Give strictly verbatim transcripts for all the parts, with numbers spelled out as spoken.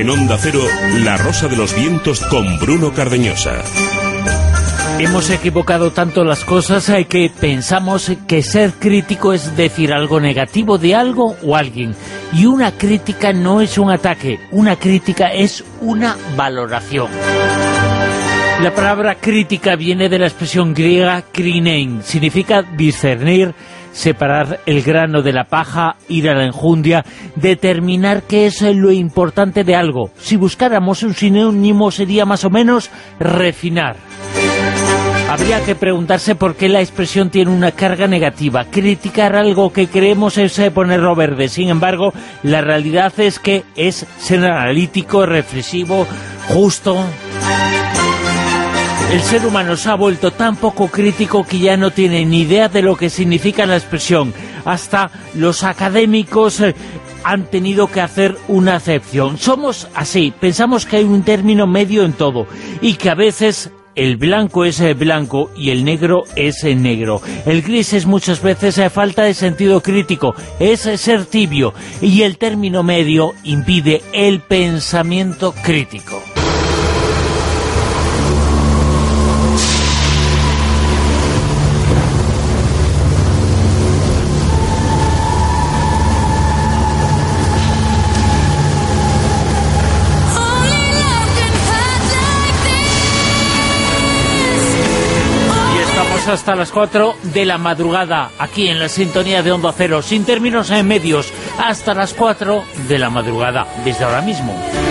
En Onda Cero, La Rosa de los Vientos con Bruno Cardeñosa. Hemos equivocado tanto las cosas que pensamos que ser crítico es decir algo negativo de algo o alguien. Y una crítica no es un ataque, una crítica es una valoración. La palabra crítica viene de la expresión griega krinein, significa discernir, separar el grano de la paja, ir a la enjundia, determinar qué es lo importante de algo. Si buscáramos un sinónimo sería más o menos refinar. Habría que preguntarse por qué la expresión tiene una carga negativa. Criticar algo que creemos es ponerlo verde. Sin embargo, la realidad es que es ser analítico, reflexivo, justo. El ser humano se ha vuelto tan poco crítico que ya no tiene ni idea de lo que significa la expresión. Hasta los académicos eh, han tenido que hacer una acepción. Somos así, pensamos que hay un término medio en todo y que a veces el blanco es blanco y el negro es negro. El gris es muchas veces falta de sentido crítico, es ser tibio, y el término medio impide el pensamiento crítico. Hasta las cuatro de la madrugada, aquí en la sintonía de Onda Cero, sin términos en medios, hasta las cuatro de la madrugada, desde ahora mismo.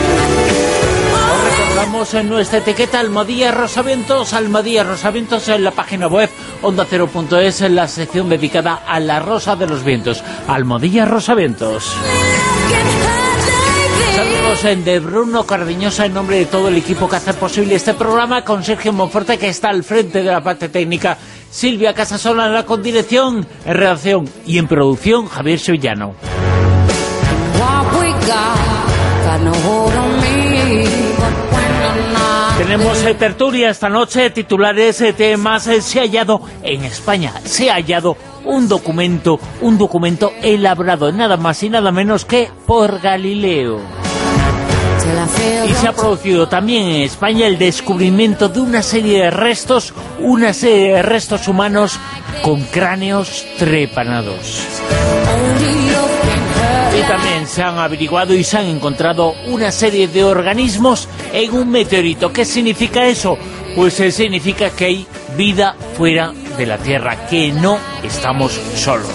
Os recordamos en nuestra etiqueta Almohadilla Rosavientos, Almohadilla Rosavientos en la página web onda cero punto es, en la sección dedicada a la Rosa de los Vientos, Almohadilla Rosavientos. Saludos en de Bruno Cardeñosa en nombre de todo el equipo que hace posible este programa, con Sergio Monforte, que está al frente de la parte técnica, Silvia Casasola en la condirección, en redacción y en producción, Javier Sevillano. Tenemos eh, tertulia esta noche, titulares, eh, temas, eh, se ha hallado en España, se ha hallado un documento, un documento elaborado nada más y nada menos que por Galileo. Y se ha producido también en España el descubrimiento de una serie de restos, una serie de restos humanos con cráneos trepanados. Y también se han averiguado y se han encontrado una serie de organismos en un meteorito. ¿Qué significa eso? Pues eh, significa que hay vida fuera de la Tierra, que no estamos solos.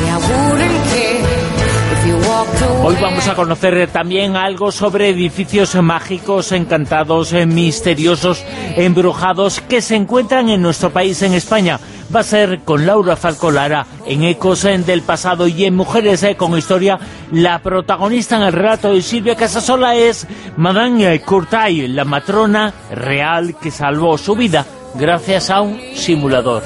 Hoy vamos a conocer también algo sobre edificios mágicos, encantados, misteriosos, embrujados, que se encuentran en nuestro país, en España. Va a ser con Laura Falcolara en Ecos del Pasado, y en Mujeres con Historia, la protagonista en el relato de Silvia Casasola es Madame Courtaille, la matrona real que salvó su vida gracias a un simulador.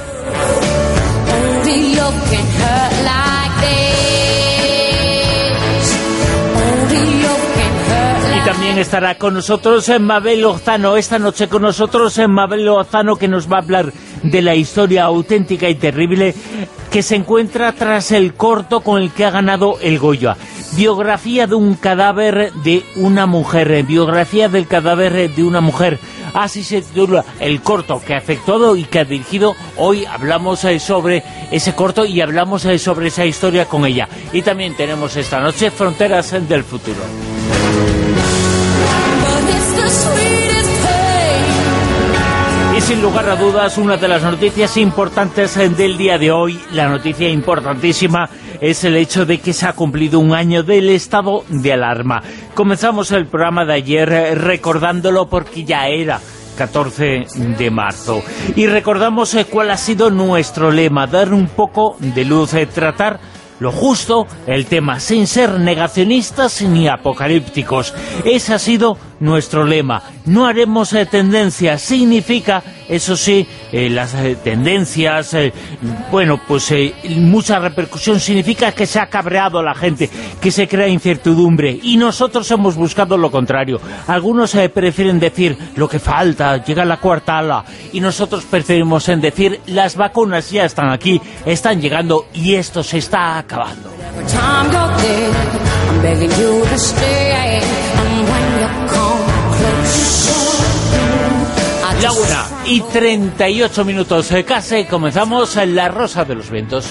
Y también estará con nosotros en Mabel Lozano, esta noche con nosotros en Mabel Lozano, que nos va a hablar de la historia auténtica y terrible que se encuentra tras el corto con el que ha ganado el Goya. Biografía de un cadáver de una mujer, biografía del cadáver de una mujer. Así se titula el corto que ha efectuado y que ha dirigido. Hoy hablamos eh, sobre ese corto y hablamos eh, sobre esa historia con ella. Y también tenemos esta noche Fronteras del Futuro. Y sin lugar a dudas, una de las noticias importantes del día de hoy, la noticia importantísima, es el hecho de que se ha cumplido un año del estado de alarma. Comenzamos el programa de ayer recordándolo porque ya era catorce de marzo. Y recordamos cuál ha sido nuestro lema: dar un poco de luz, tratar lo justo, el tema, sin ser negacionistas ni apocalípticos. Ese ha sido nuestro lema. No haremos eh, tendencias. Significa, eso sí, eh, las eh, tendencias, eh, bueno, pues eh, mucha repercusión, significa que se ha cabreado la gente, que se crea incertidumbre, y nosotros hemos buscado lo contrario. Algunos eh, prefieren decir lo que falta, llega la cuarta ala, y nosotros preferimos en decir las vacunas ya están aquí, están llegando y esto se está acabando. La una y treinta y ocho minutos, eh, casi comenzamos en La Rosa de los Vientos.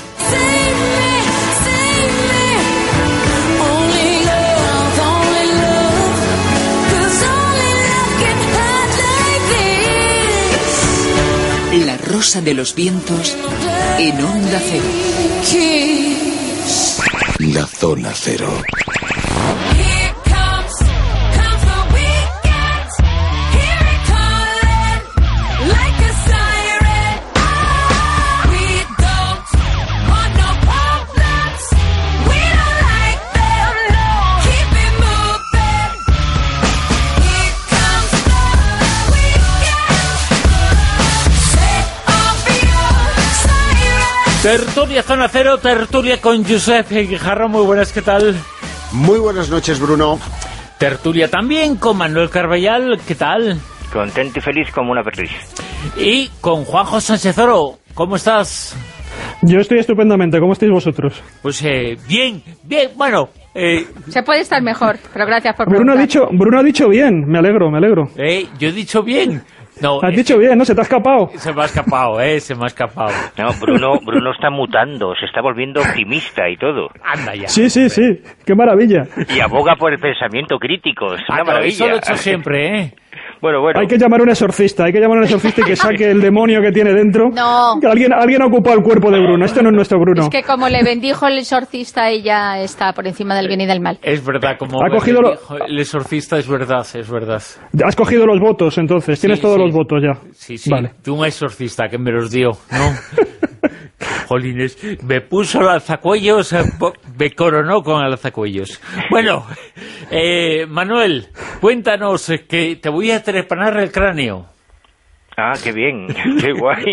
La Rosa de los Vientos en Onda Cero. La Zona Cero. Tertulia Zona Cero, tertulia con Josep Guijarro. Muy buenas, ¿qué tal? Muy buenas noches, Bruno. Tertulia también con Manuel Carballal, ¿qué tal? Contento y feliz como una perdiz. Y con Juanjo Sánchez Oro, ¿cómo estás? Yo estoy estupendamente, ¿cómo estáis vosotros? Pues eh, bien, bien, bueno... Eh, Se puede estar mejor, pero gracias por Bruno preguntar. ha dicho, Bruno ha dicho bien, me alegro, me alegro. eh, yo he dicho bien. No, Has es dicho que bien, ¿no? Se te ha escapado. Se me ha escapado, eh, se me ha escapado. No, Bruno, Bruno está mutando, se está volviendo optimista y todo. Anda ya. Sí, sí, sí, qué maravilla. Y aboga por el pensamiento crítico, es una Ah, no, maravilla. eso lo he hecho siempre, ¿eh? Bueno, bueno. Hay que llamar a un exorcista, hay que llamar a un exorcista y que saque el demonio que tiene dentro. No. Que alguien, alguien ha ocupado el cuerpo de Bruno, este no es nuestro Bruno. Es que como le bendijo el exorcista, ella está por encima del bien y del mal. Es verdad, como Ha me cogido lo- dijo el exorcista, es verdad, es verdad. Has cogido los votos, entonces, tienes Sí, todos sí. los votos ya. Sí, sí, Vale. de un exorcista que me los dio, ¿no? Jolines, me puso el alzacuellos, eh, po- me coronó con el alzacuellos. Bueno, eh, Manuel, cuéntanos, eh, que te voy a trepanar el cráneo. Ah, qué bien, qué guay.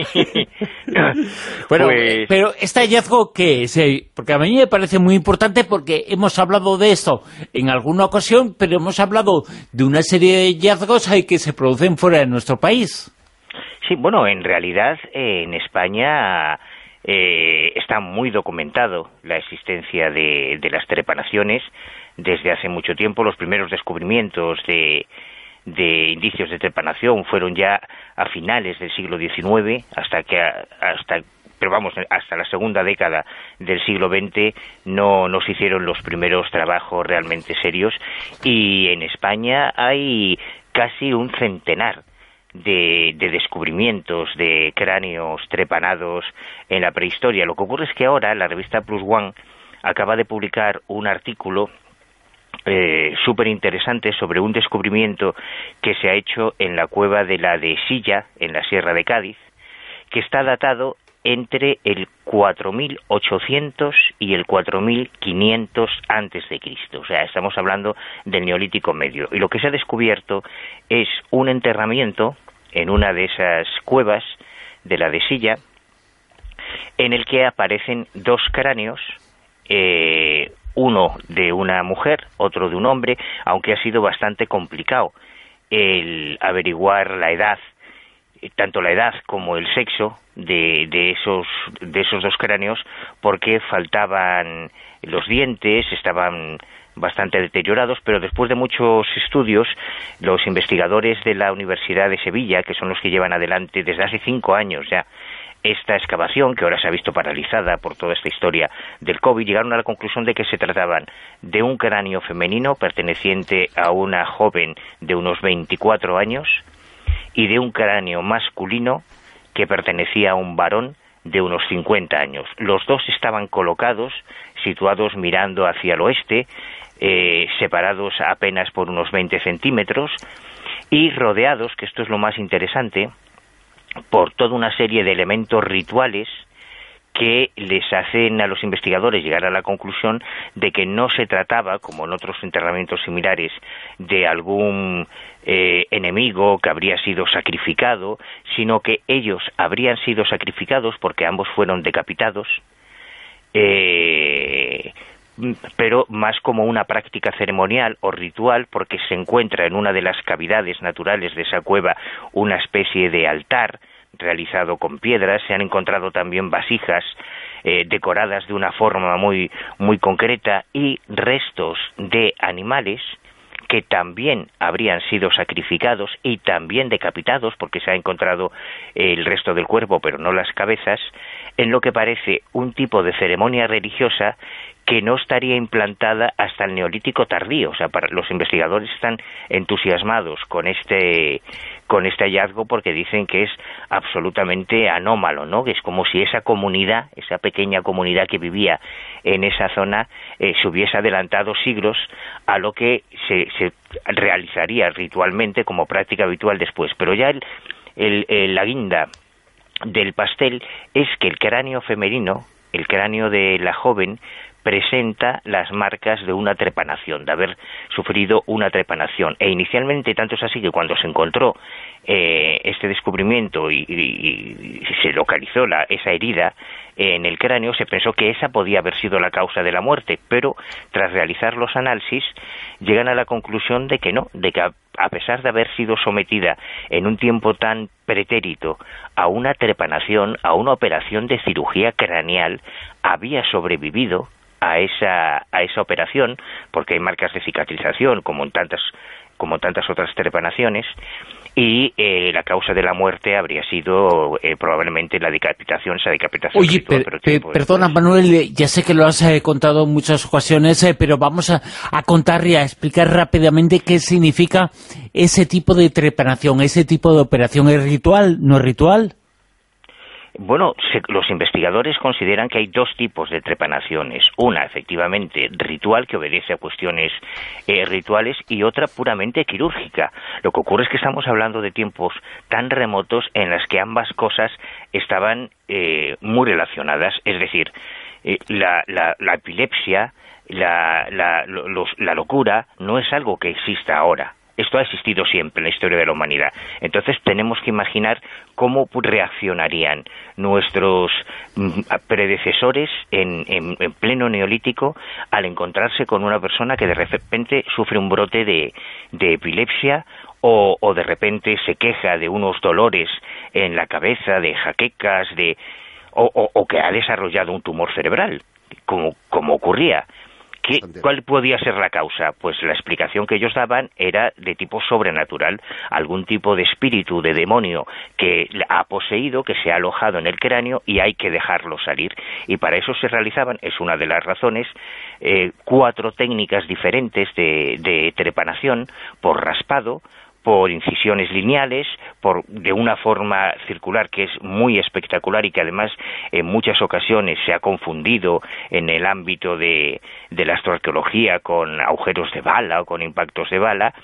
Bueno, Pues- pero ¿este hallazgo qué es? Eh, porque a mí me parece muy importante porque hemos hablado de esto en alguna ocasión, pero hemos hablado de una serie de hallazgos eh, que se producen fuera de nuestro país. Sí, bueno, en realidad eh, en España eh, está muy documentado la existencia de, de las trepanaciones desde hace mucho tiempo. Los primeros descubrimientos de, de indicios de trepanación fueron ya a finales del siglo diecinueve, hasta que hasta pero vamos, hasta la segunda década del siglo veinte no, no se hicieron los primeros trabajos realmente serios, y en España hay casi un centenar De, de descubrimientos de cráneos trepanados en la prehistoria. Lo que ocurre es que ahora la revista Plus One acaba de publicar un artículo eh, súper interesante sobre un descubrimiento que se ha hecho en la cueva de la de Silla, en la Sierra de Cádiz, que está datado entre el cuatro mil ochocientos y el cuatro mil quinientos antes de Cristo. O sea, estamos hablando del Neolítico Medio. Y lo que se ha descubierto es un enterramiento en una de esas cuevas de la de Silla, en el que aparecen dos cráneos, eh, uno de una mujer, otro de un hombre, aunque ha sido bastante complicado el averiguar la edad, tanto la edad como el sexo de, de esos de esos dos cráneos, porque faltaban los dientes, estaban bastante deteriorados, pero después de muchos estudios, los investigadores de la Universidad de Sevilla, que son los que llevan adelante desde hace cinco años ya esta excavación, que ahora se ha visto paralizada por toda esta historia del COVID, llegaron a la conclusión de que se trataban de un cráneo femenino perteneciente a una joven de unos veinticuatro años y de un cráneo masculino que pertenecía a un varón de unos cincuenta años. Los dos estaban colocados, situados mirando hacia el oeste, eh, separados apenas por unos veinte centímetros y rodeados, que esto es lo más interesante, por toda una serie de elementos rituales que les hacen a los investigadores llegar a la conclusión de que no se trataba, como en otros enterramientos similares, de algún eh, enemigo que habría sido sacrificado, sino que ellos habrían sido sacrificados porque ambos fueron decapitados, eh, pero más como una práctica ceremonial o ritual, porque se encuentra en una de las cavidades naturales de esa cueva una especie de altar realizado con piedras. Se han encontrado también vasijas eh, decoradas de una forma muy, muy concreta y restos de animales que también habrían sido sacrificados y también decapitados, porque se ha encontrado el resto del cuerpo, pero no las cabezas, en lo que parece un tipo de ceremonia religiosa que no estaría implantada hasta el Neolítico tardío. O sea, para los investigadores están entusiasmados con este con este hallazgo porque dicen que es absolutamente anómalo, ¿no? Que es como si esa comunidad, esa pequeña comunidad que vivía en esa zona, eh, se hubiese adelantado siglos a lo que se, se realizaría ritualmente como práctica habitual después. Pero ya el, el, el, la guinda del pastel es que el cráneo femenino, el cráneo de la joven, presenta las marcas de una trepanación, de haber sufrido una trepanación. E inicialmente, tanto es así que cuando se encontró eh, este descubrimiento y, y, y se localizó la, esa herida en el cráneo, se pensó que esa podía haber sido la causa de la muerte, pero tras realizar los análisis llegan a la conclusión de que no, de que a, a pesar de haber sido sometida en un tiempo tan pretérito a una trepanación, a una operación de cirugía craneal, había sobrevivido a esa a esa operación, porque hay marcas de cicatrización como en tantas como tantas otras trepanaciones, y eh, la causa de la muerte habría sido eh, probablemente la decapitación, esa decapitación. Oye, ritual, per, pero per, perdona Manuel, ya sé que lo has eh, contado en muchas ocasiones, eh, pero vamos a, a contar y a explicar rápidamente qué significa ese tipo de trepanación, ese tipo de operación. ¿Es ritual? ¿No es ritual? Bueno, se, los investigadores consideran que hay dos tipos de trepanaciones. Una, efectivamente, ritual, que obedece a cuestiones eh, rituales, y otra puramente quirúrgica. Lo que ocurre es que estamos hablando de tiempos tan remotos en las que ambas cosas estaban eh, muy relacionadas. Es decir, eh, la, la, la epilepsia, la, la, los, la locura, no es algo que exista ahora. Esto ha existido siempre en la historia de la humanidad. Entonces tenemos que imaginar cómo reaccionarían nuestros predecesores en, en, en pleno neolítico al encontrarse con una persona que de repente sufre un brote de, de epilepsia o, o de repente se queja de unos dolores en la cabeza, de jaquecas, de o, o, o que ha desarrollado un tumor cerebral, como, como ocurría. ¿Qué, ¿Cuál podía ser la causa? Pues la explicación que ellos daban era de tipo sobrenatural, algún tipo de espíritu, de demonio que ha poseído, que se ha alojado en el cráneo y hay que dejarlo salir. Y para eso se realizaban, es una de las razones, eh, cuatro técnicas diferentes de, de trepanación: por raspado, por incisiones lineales, por de una forma circular que es muy espectacular y que además en muchas ocasiones se ha confundido en el ámbito de, de la astroarqueología con agujeros de bala o con impactos de bala.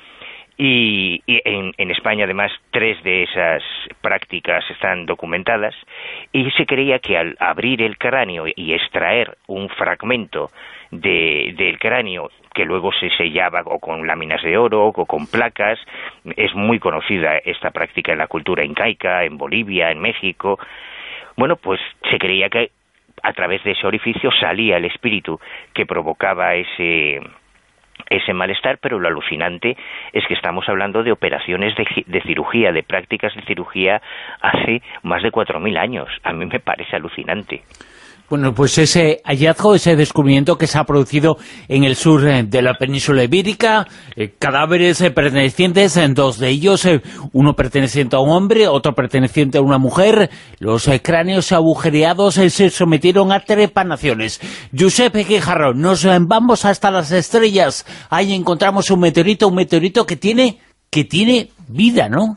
Y, y en, en España además tres de esas prácticas están documentadas, y se creía que al abrir el cráneo y extraer un fragmento de, del cráneo que luego se sellaba o con láminas de oro o con placas, es muy conocida esta práctica en la cultura incaica, en Bolivia, en México. Bueno, pues se creía que a través de ese orificio salía el espíritu que provocaba ese ese malestar, pero lo alucinante es que estamos hablando de operaciones de, de cirugía, de prácticas de cirugía hace más de cuatro mil años. A mí me parece alucinante. Bueno, pues ese hallazgo, ese descubrimiento que se ha producido en el sur de la península ibérica, eh, cadáveres eh, pertenecientes, en dos de ellos, eh, uno perteneciente a un hombre, otro perteneciente a una mujer, los eh, cráneos agujereados eh, se sometieron a trepanaciones. Josep Guijarro, nos eh, vamos hasta las estrellas, ahí encontramos un meteorito, un meteorito que tiene, que tiene vida, ¿no?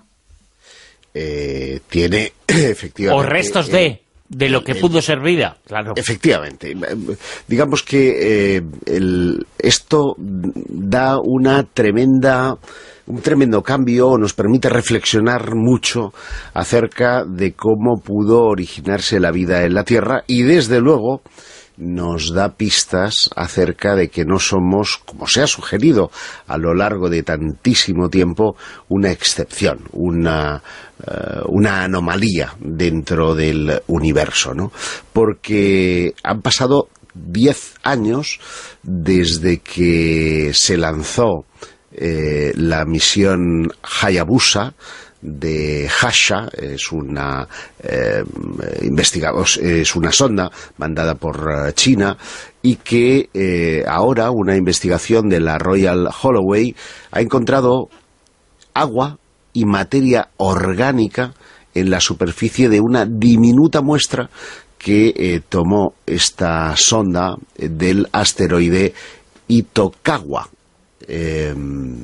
Eh, tiene, efectivamente... O restos de... Eh, de lo que el, pudo ser vida, claro. Efectivamente. Digamos que eh, el, esto da una tremenda, un tremendo cambio, nos permite reflexionar mucho acerca de cómo pudo originarse la vida en la Tierra, y desde luego nos da pistas acerca de que no somos, como se ha sugerido a lo largo de tantísimo tiempo, una excepción, una, uh, una anomalía dentro del universo, ¿no? Porque han pasado diez años desde que se lanzó eh, la misión Hayabusa de Hasha, es una eh, investiga- es una sonda mandada por China, y que eh, ahora una investigación de la Royal Holloway ha encontrado agua y materia orgánica en la superficie de una diminuta muestra que eh, tomó esta sonda del asteroide Itokawa, eh,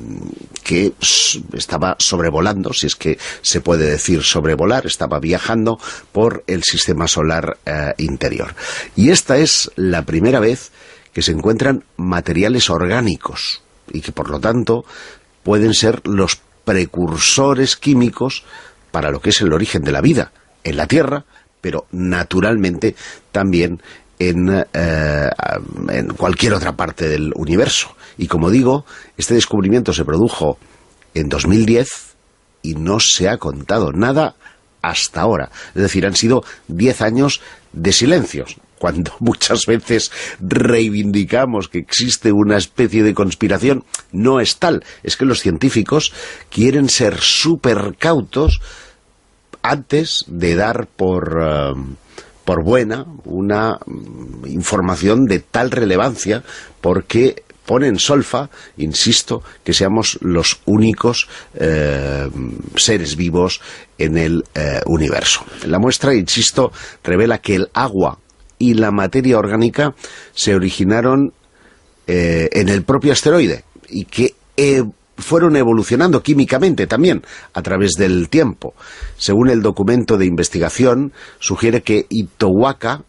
que estaba sobrevolando, si es que se puede decir sobrevolar, estaba viajando por el sistema solar eh, interior. Y esta es la primera vez que se encuentran materiales orgánicos y que por lo tanto pueden ser los precursores químicos para lo que es el origen de la vida en la Tierra, pero naturalmente también en, eh, en cualquier otra parte del universo. Y como digo, este descubrimiento se produjo en dos mil diez y no se ha contado nada hasta ahora. Es decir, han sido diez años de silencios, cuando muchas veces reivindicamos que existe una especie de conspiración. No es tal, es que los científicos quieren ser súper cautos antes de dar por, uh, por buena una um, información de tal relevancia, porque pone en solfa, insisto, que seamos los únicos eh, seres vivos en el eh, universo. La muestra, insisto, revela que el agua y la materia orgánica se originaron eh, en el propio asteroide y que eh, fueron evolucionando químicamente también a través del tiempo. Según el documento de investigación, sugiere que Itokawa,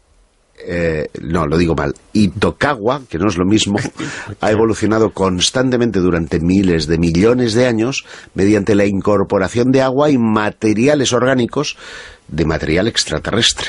eh, no, lo digo mal, Itokawa, que no es lo mismo, ha evolucionado constantemente durante miles de millones de años mediante la incorporación de agua y materiales orgánicos de material extraterrestre.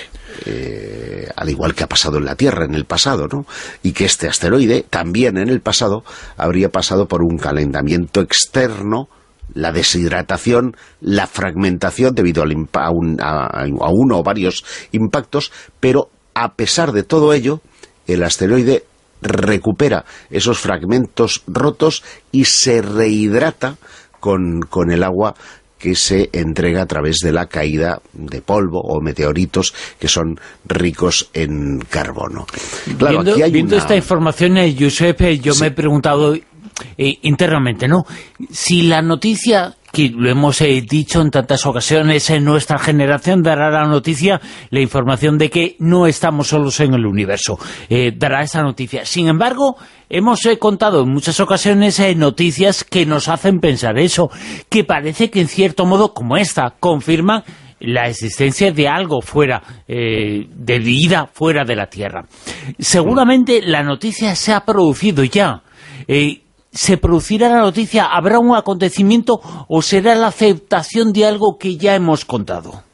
Eh, al igual que ha pasado en la Tierra en el pasado, ¿no? Y que este asteroide también en el pasado habría pasado por un calentamiento externo, la deshidratación, la fragmentación debido al a, un, a, a uno o varios impactos, pero a pesar de todo ello, el asteroide recupera esos fragmentos rotos y se rehidrata con, con el agua que se entrega a través de la caída de polvo o meteoritos que son ricos en carbono. Claro, viendo aquí hay viendo una... esta información, eh, Josep, eh, yo sí. me he preguntado eh, internamente, ¿no? Si la noticia, que lo hemos eh, dicho en tantas ocasiones, en nuestra generación dará la noticia, la información de que no estamos solos en el universo, eh, dará esa noticia. Sin embargo, hemos eh, contado en muchas ocasiones eh, noticias que nos hacen pensar eso, que parece que en cierto modo, como esta, confirman la existencia de algo fuera, eh, de vida fuera de la Tierra. Seguramente la noticia se ha producido ya. Eh, ¿Se producirá la noticia? ¿Habrá un acontecimiento o será la aceptación de algo que ya hemos contado?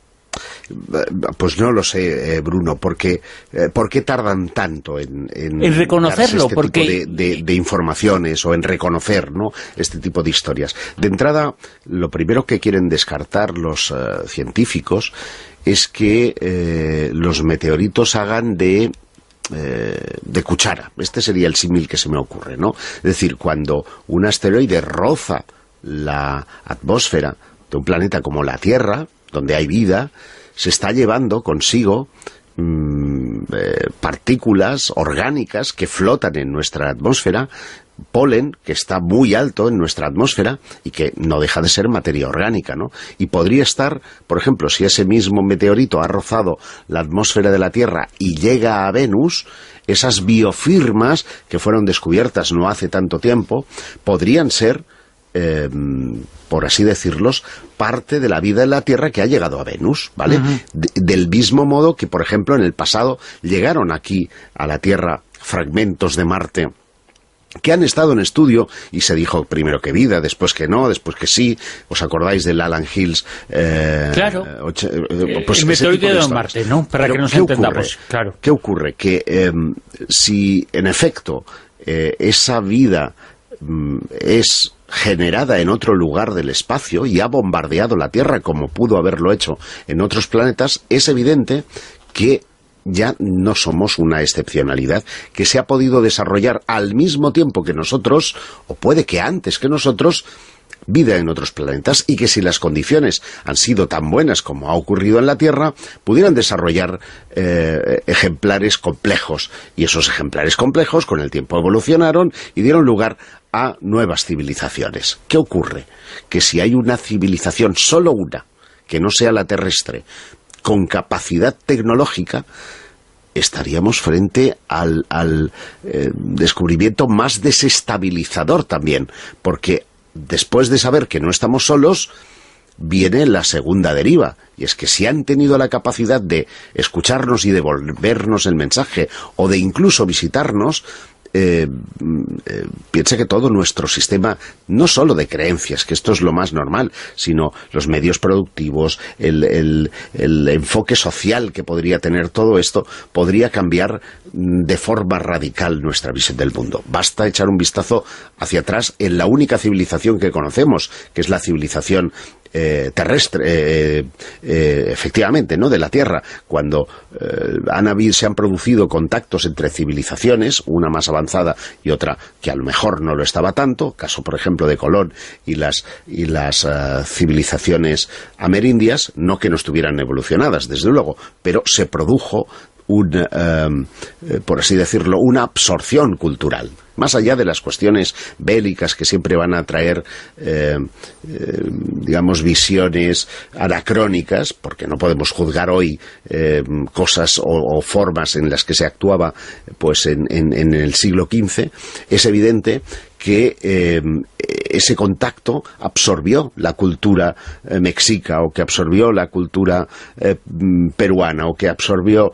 Pues no lo sé, eh, Bruno, porque eh, ¿por qué tardan tanto en, en, en reconocerlo? Este porque tipo de, de, de informaciones o en reconocer, ¿no?, este tipo de historias. De entrada, lo primero que quieren descartar los uh, científicos es que eh, los meteoritos hagan de... Eh, de cuchara. Este sería el símil que se me ocurre, ¿no? Es decir, cuando un asteroide roza la atmósfera de un planeta como la Tierra, donde hay vida, se está llevando consigo mmm, eh, partículas orgánicas que flotan en nuestra atmósfera, polen que está muy alto en nuestra atmósfera y que no deja de ser materia orgánica, ¿no? Y podría estar, por ejemplo, si ese mismo meteorito ha rozado la atmósfera de la Tierra y llega a Venus, esas biofirmas que fueron descubiertas no hace tanto tiempo, podrían ser, eh, por así decirlos, parte de la vida en la Tierra que ha llegado a Venus, ¿vale? Uh-huh. de, del mismo modo que, por ejemplo, en el pasado llegaron aquí a la Tierra fragmentos de Marte que han estado en estudio y se dijo primero que vida, después que no, después que sí. ¿Os acordáis del Alan Hills? Eh, claro, ocho, eh, pues el meteorito de Marte, ¿no? Para Pero que nos entendamos. Ocurre? Claro. ¿Qué ocurre? Que eh, si en efecto eh, esa vida mm, es generada en otro lugar del espacio y ha bombardeado la Tierra como pudo haberlo hecho en otros planetas, es evidente que ya no somos una excepcionalidad, que se ha podido desarrollar al mismo tiempo que nosotros, o puede que antes que nosotros, vida en otros planetas y que si las condiciones han sido tan buenas como ha ocurrido en la Tierra, pudieran desarrollar eh, ejemplares complejos. Y esos ejemplares complejos con el tiempo evolucionaron y dieron lugar a nuevas civilizaciones. ¿Qué ocurre? Que si hay una civilización, solo una, que no sea la terrestre, con capacidad tecnológica, estaríamos frente al, al eh, descubrimiento más desestabilizador también, porque después de saber que no estamos solos, viene la segunda deriva, y es que si han tenido la capacidad de escucharnos y devolvernos el mensaje, o de incluso visitarnos, Eh, eh, piense que todo nuestro sistema, no solo de creencias, que esto es lo más normal, sino los medios productivos, el, el, el enfoque social que podría tener todo esto, podría cambiar de forma radical nuestra visión del mundo. Basta echar un vistazo hacia atrás en la única civilización que conocemos, que es la civilización Eh, terrestre, eh, eh, efectivamente, ¿no?, de la Tierra, cuando eh, han habido, se han producido contactos entre civilizaciones, una más avanzada y otra que a lo mejor no lo estaba tanto, caso por ejemplo de Colón y las, y las uh, civilizaciones amerindias, no que no estuvieran evolucionadas, desde luego, pero se produjo un, eh, por así decirlo, una absorción cultural, más allá de las cuestiones bélicas que siempre van a traer, eh, eh, digamos, visiones anacrónicas, porque no podemos juzgar hoy eh, cosas o, o formas en las que se actuaba pues en, en, en el siglo quince, es evidente que eh, ese contacto absorbió la cultura eh, mexica, o que absorbió la cultura eh, peruana, o que absorbió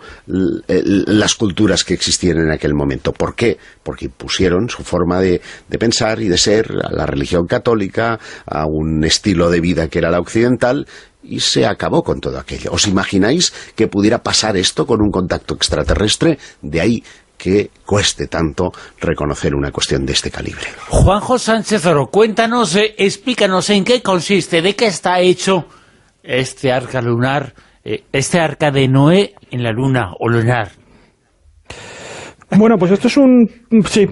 las culturas que existían en aquel momento. ¿Por qué? Porque impusieron su forma de, de pensar y de ser a la religión católica, a un estilo de vida que era la occidental, y se acabó con todo aquello. ¿Os imagináis que pudiera pasar esto con un contacto extraterrestre? De ahí que cueste tanto reconocer una cuestión de este calibre. Juanjo Sánchez Oro, cuéntanos, eh, explícanos en qué consiste, de qué está hecho este arca lunar, eh, este arca de Noé en la luna, o lunar. Bueno, pues esto es un sí,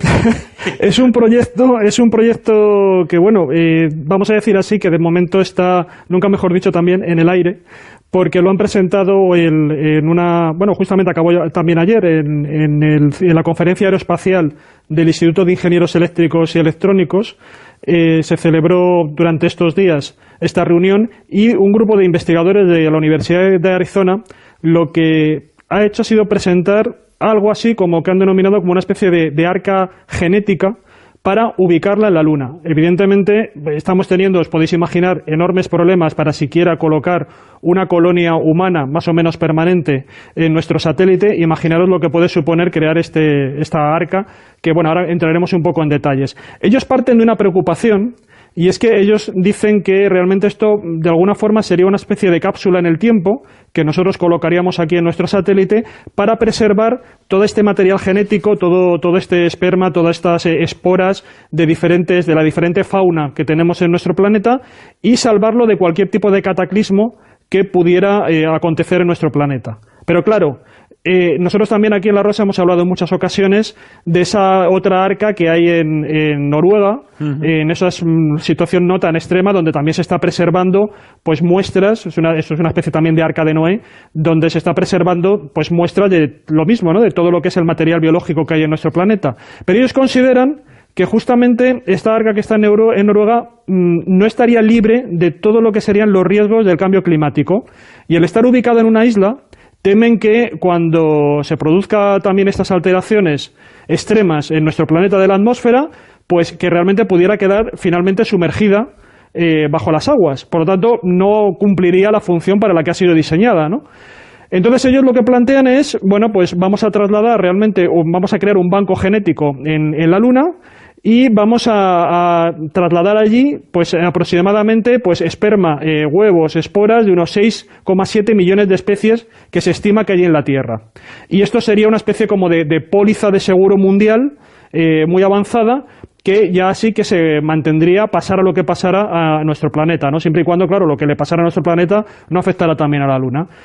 es un proyecto, es un proyecto que, bueno, eh, vamos a decir así, que de momento está, nunca mejor dicho, también en el aire, porque lo han presentado el, en una, bueno, justamente acabó también ayer en, en, el, en la conferencia aeroespacial del Instituto de Ingenieros Eléctricos y Electrónicos. Eh, se celebró durante estos días esta reunión, y un grupo de investigadores de la Universidad de Arizona lo que ha hecho ha sido presentar algo así como que han denominado como una especie de, de arca genética para ubicarla en la Luna. Evidentemente, estamos teniendo, os podéis imaginar, enormes problemas para siquiera colocar una colonia humana más o menos permanente en nuestro satélite. Imaginaros lo que puede suponer crear este, esta arca, que bueno, ahora entraremos un poco en detalles. Ellos parten de una preocupación, y es que ellos dicen que realmente esto de alguna forma sería una especie de cápsula en el tiempo que nosotros colocaríamos aquí en nuestro satélite para preservar todo este material genético, todo, todo este esperma, todas estas eh, esporas de diferentes, de la diferente fauna que tenemos en nuestro planeta, y salvarlo de cualquier tipo de cataclismo que pudiera eh, acontecer en nuestro planeta. Pero claro, Eh, nosotros también aquí en La Rosa hemos hablado en muchas ocasiones de esa otra arca que hay en, en Noruega, uh-huh. en esa mm, situación no tan extrema, donde también se está preservando pues muestras, es una, eso es una especie también de arca de Noé, donde se está preservando pues muestras de lo mismo, ¿no?, de todo lo que es el material biológico que hay en nuestro planeta. Pero ellos consideran que justamente esta arca que está en, Euro, en Noruega mmm, no estaría libre de todo lo que serían los riesgos del cambio climático, y el estar ubicado en una isla, temen que cuando se produzca también estas alteraciones extremas en nuestro planeta de la atmósfera, pues que realmente pudiera quedar finalmente sumergida eh, bajo las aguas. Por lo tanto, no cumpliría la función para la que ha sido diseñada, ¿no? Entonces ellos lo que plantean es, bueno, pues vamos a trasladar realmente, o vamos a crear un banco genético en, en la Luna, y vamos a, a trasladar allí pues aproximadamente pues esperma, eh, huevos, esporas de unos seis coma siete millones de especies que se estima que hay en la Tierra. Y esto sería una especie como de, de póliza de seguro mundial eh, muy avanzada, que ya sí que se mantendría pasara lo que pasara a nuestro planeta, ¿no? Siempre y cuando, claro, lo que le pasara a nuestro planeta no afectara también a la Luna.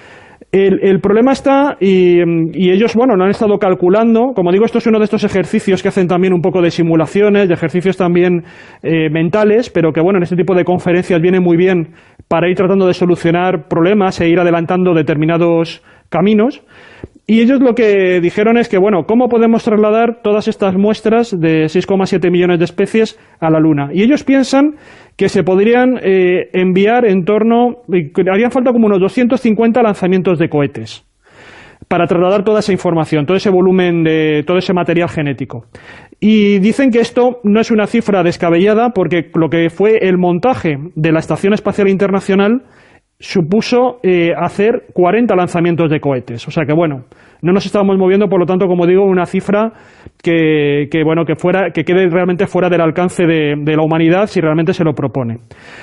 El, el problema está, y, y ellos, bueno, lo han estado calculando. Como digo, esto es uno de estos ejercicios que hacen también un poco de simulaciones, de ejercicios también eh, mentales, pero que, bueno, en este tipo de conferencias viene muy bien para ir tratando de solucionar problemas e ir adelantando determinados caminos. Y ellos lo que dijeron es que, bueno, ¿cómo podemos trasladar todas estas muestras de seis coma siete millones de especies a la Luna? Y ellos piensan que se podrían eh, enviar en torno, harían falta como unos doscientos cincuenta lanzamientos de cohetes para trasladar toda esa información, todo ese volumen, de todo ese material genético. Y dicen que esto no es una cifra descabellada, porque lo que fue el montaje de la Estación Espacial Internacional supuso eh, hacer cuarenta lanzamientos de cohetes. O sea que, bueno, no nos estábamos moviendo, por lo tanto, como digo, una cifra que, que bueno, que fuera, que quede realmente fuera del alcance de, de la humanidad si realmente se lo propone.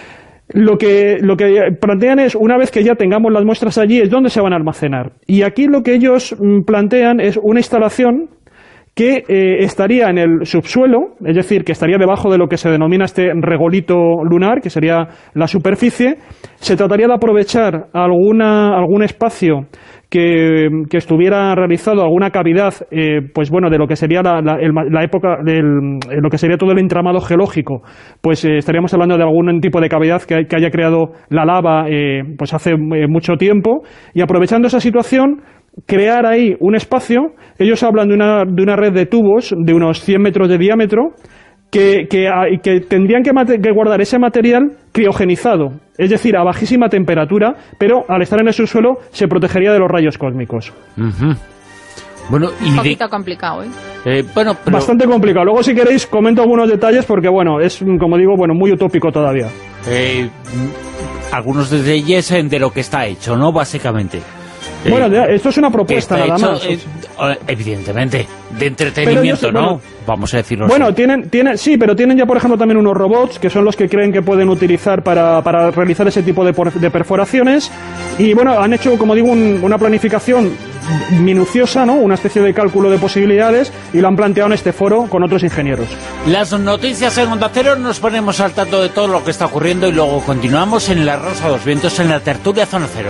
Lo que, lo que plantean es, una vez que ya tengamos las muestras allí, es dónde se van a almacenar. Y aquí lo que ellos plantean es una instalación que eh, estaría en el subsuelo, es decir, que estaría debajo de lo que se denomina este regolito lunar, que sería la superficie. Se trataría de aprovechar alguna, algún espacio que, que estuviera realizado, alguna cavidad, eh, pues bueno, de lo que sería la, la, el, la época, del, lo que sería todo el entramado geológico, pues eh, estaríamos hablando de algún tipo de cavidad que, que haya creado la lava eh, pues hace eh, mucho tiempo, y aprovechando esa situación, crear ahí un espacio. Ellos hablan de una, de una red de tubos de unos cien metros de diámetro que, que, que tendrían que, mate, que guardar ese material criogenizado, es decir, a bajísima temperatura, pero al estar en el subsuelo se protegería de los rayos cósmicos. Uh-huh. Bueno, y un poquito de... complicado, ¿eh? eh bueno, pero... Bastante complicado. Luego, si queréis, comento algunos detalles porque, bueno, es, como digo, bueno, muy utópico todavía. Eh, algunos detalles de lo que está hecho, ¿no? Básicamente. Bueno, eh, esto es una propuesta nada hecho, más. Eh, evidentemente, de entretenimiento, yo, ¿no? bueno, Vamos a decirlo Bueno, así. tienen, tienen, sí, pero tienen ya, por ejemplo, también unos robots que son los que creen que pueden utilizar para, para realizar ese tipo de, por, de perforaciones. Y bueno, han hecho, como digo, un, una planificación minuciosa, ¿no? Una especie de cálculo de posibilidades, y lo han planteado en este foro con otros ingenieros. Las noticias en Onda Cero, nos ponemos al tanto de todo lo que está ocurriendo y luego continuamos en La Rosa de los Vientos, en la tertulia Zona Cero.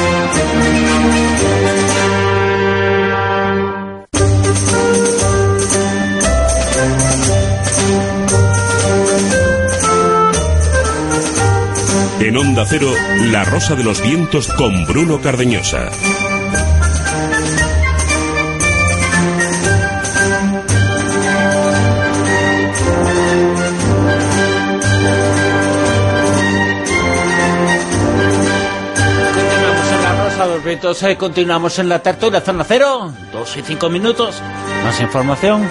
En Onda Cero, La Rosa de los Vientos con Bruno Cardeñosa. Los vientos, eh, continuamos en la tertulia Zona Cero, dos y cinco minutos, más información.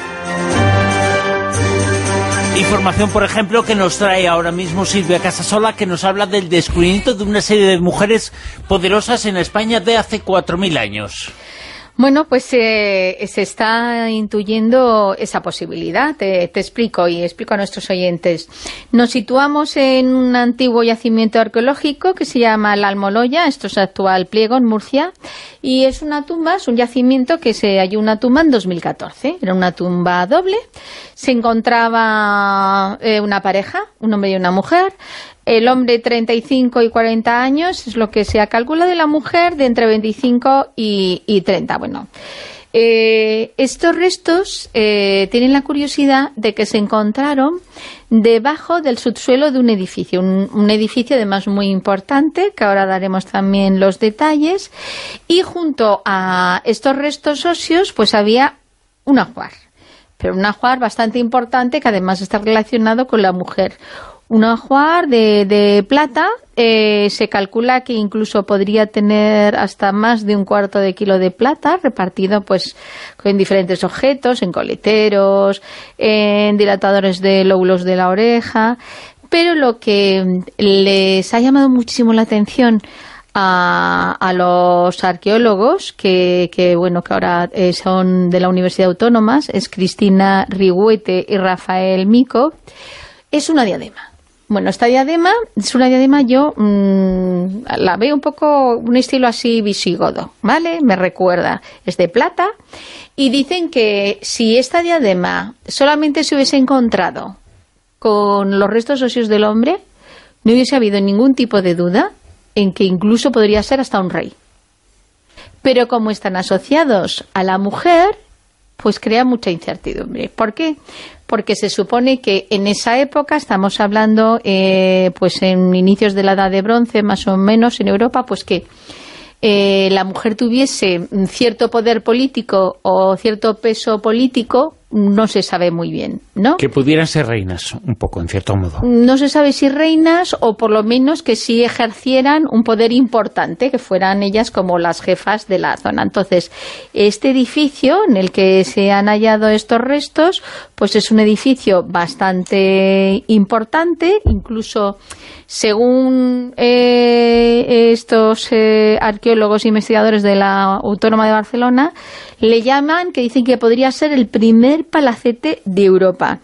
Información, por ejemplo, que nos trae ahora mismo Silvia Casasola, que nos habla del descubrimiento de una serie de mujeres poderosas en España de hace cuatro mil años. Bueno, pues eh, se está intuyendo esa posibilidad. Te, te explico y explico a nuestros oyentes. Nos situamos en un antiguo yacimiento arqueológico que se llama La Almoloya, esto es actual Pliego, en Murcia, y es una tumba, es un yacimiento que se halló una tumba en dos mil catorce. Era una tumba doble. Se encontraba eh, una pareja, un hombre y una mujer. El hombre treinta y cinco y cuarenta años, es lo que se ha calculado, de la mujer de entre veinticinco y, y treinta. Bueno, eh, estos restos eh, tienen la curiosidad de que se encontraron debajo del subsuelo de un edificio, un, un edificio además muy importante, que ahora daremos también los detalles, y junto a estos restos óseos pues había un ajuar, pero un ajuar bastante importante que además está relacionado con la mujer. Un ajuar de, de plata, eh, se calcula que incluso podría tener hasta más de un cuarto de kilo de plata, repartido pues con diferentes objetos, en coleteros, en dilatadores de lóbulos de la oreja. Pero lo que les ha llamado muchísimo la atención a, a los arqueólogos, que, que bueno, que ahora eh, son de la Universidad Autónoma, es Cristina Rigüete y Rafael Mico, es una diadema. Bueno, esta diadema es una diadema, yo mmm, la veo un poco, un estilo así visigodo, ¿vale? Me recuerda, es de plata, y dicen que si esta diadema solamente se hubiese encontrado con los restos óseos del hombre, no hubiese habido ningún tipo de duda en que incluso podría ser hasta un rey. pero como están asociados a la mujer, pues crea mucha incertidumbre. ¿Por qué? Porque se supone que en esa época, estamos hablando eh, pues en inicios de la Edad de Bronce, más o menos en Europa, pues que eh, la mujer tuviese cierto poder político o cierto peso político, no se sabe muy bien, ¿no? Que pudieran ser reinas, un poco, en cierto modo. No se sabe si reinas, o por lo menos que sí ejercieran un poder importante, que fueran ellas como las jefas de la zona. Entonces, este edificio en el que se han hallado estos restos, pues es un edificio bastante importante, incluso según eh, estos eh, arqueólogos e investigadores de la Autónoma de Barcelona, le llaman, que dicen que podría ser el primer palacete de Europa.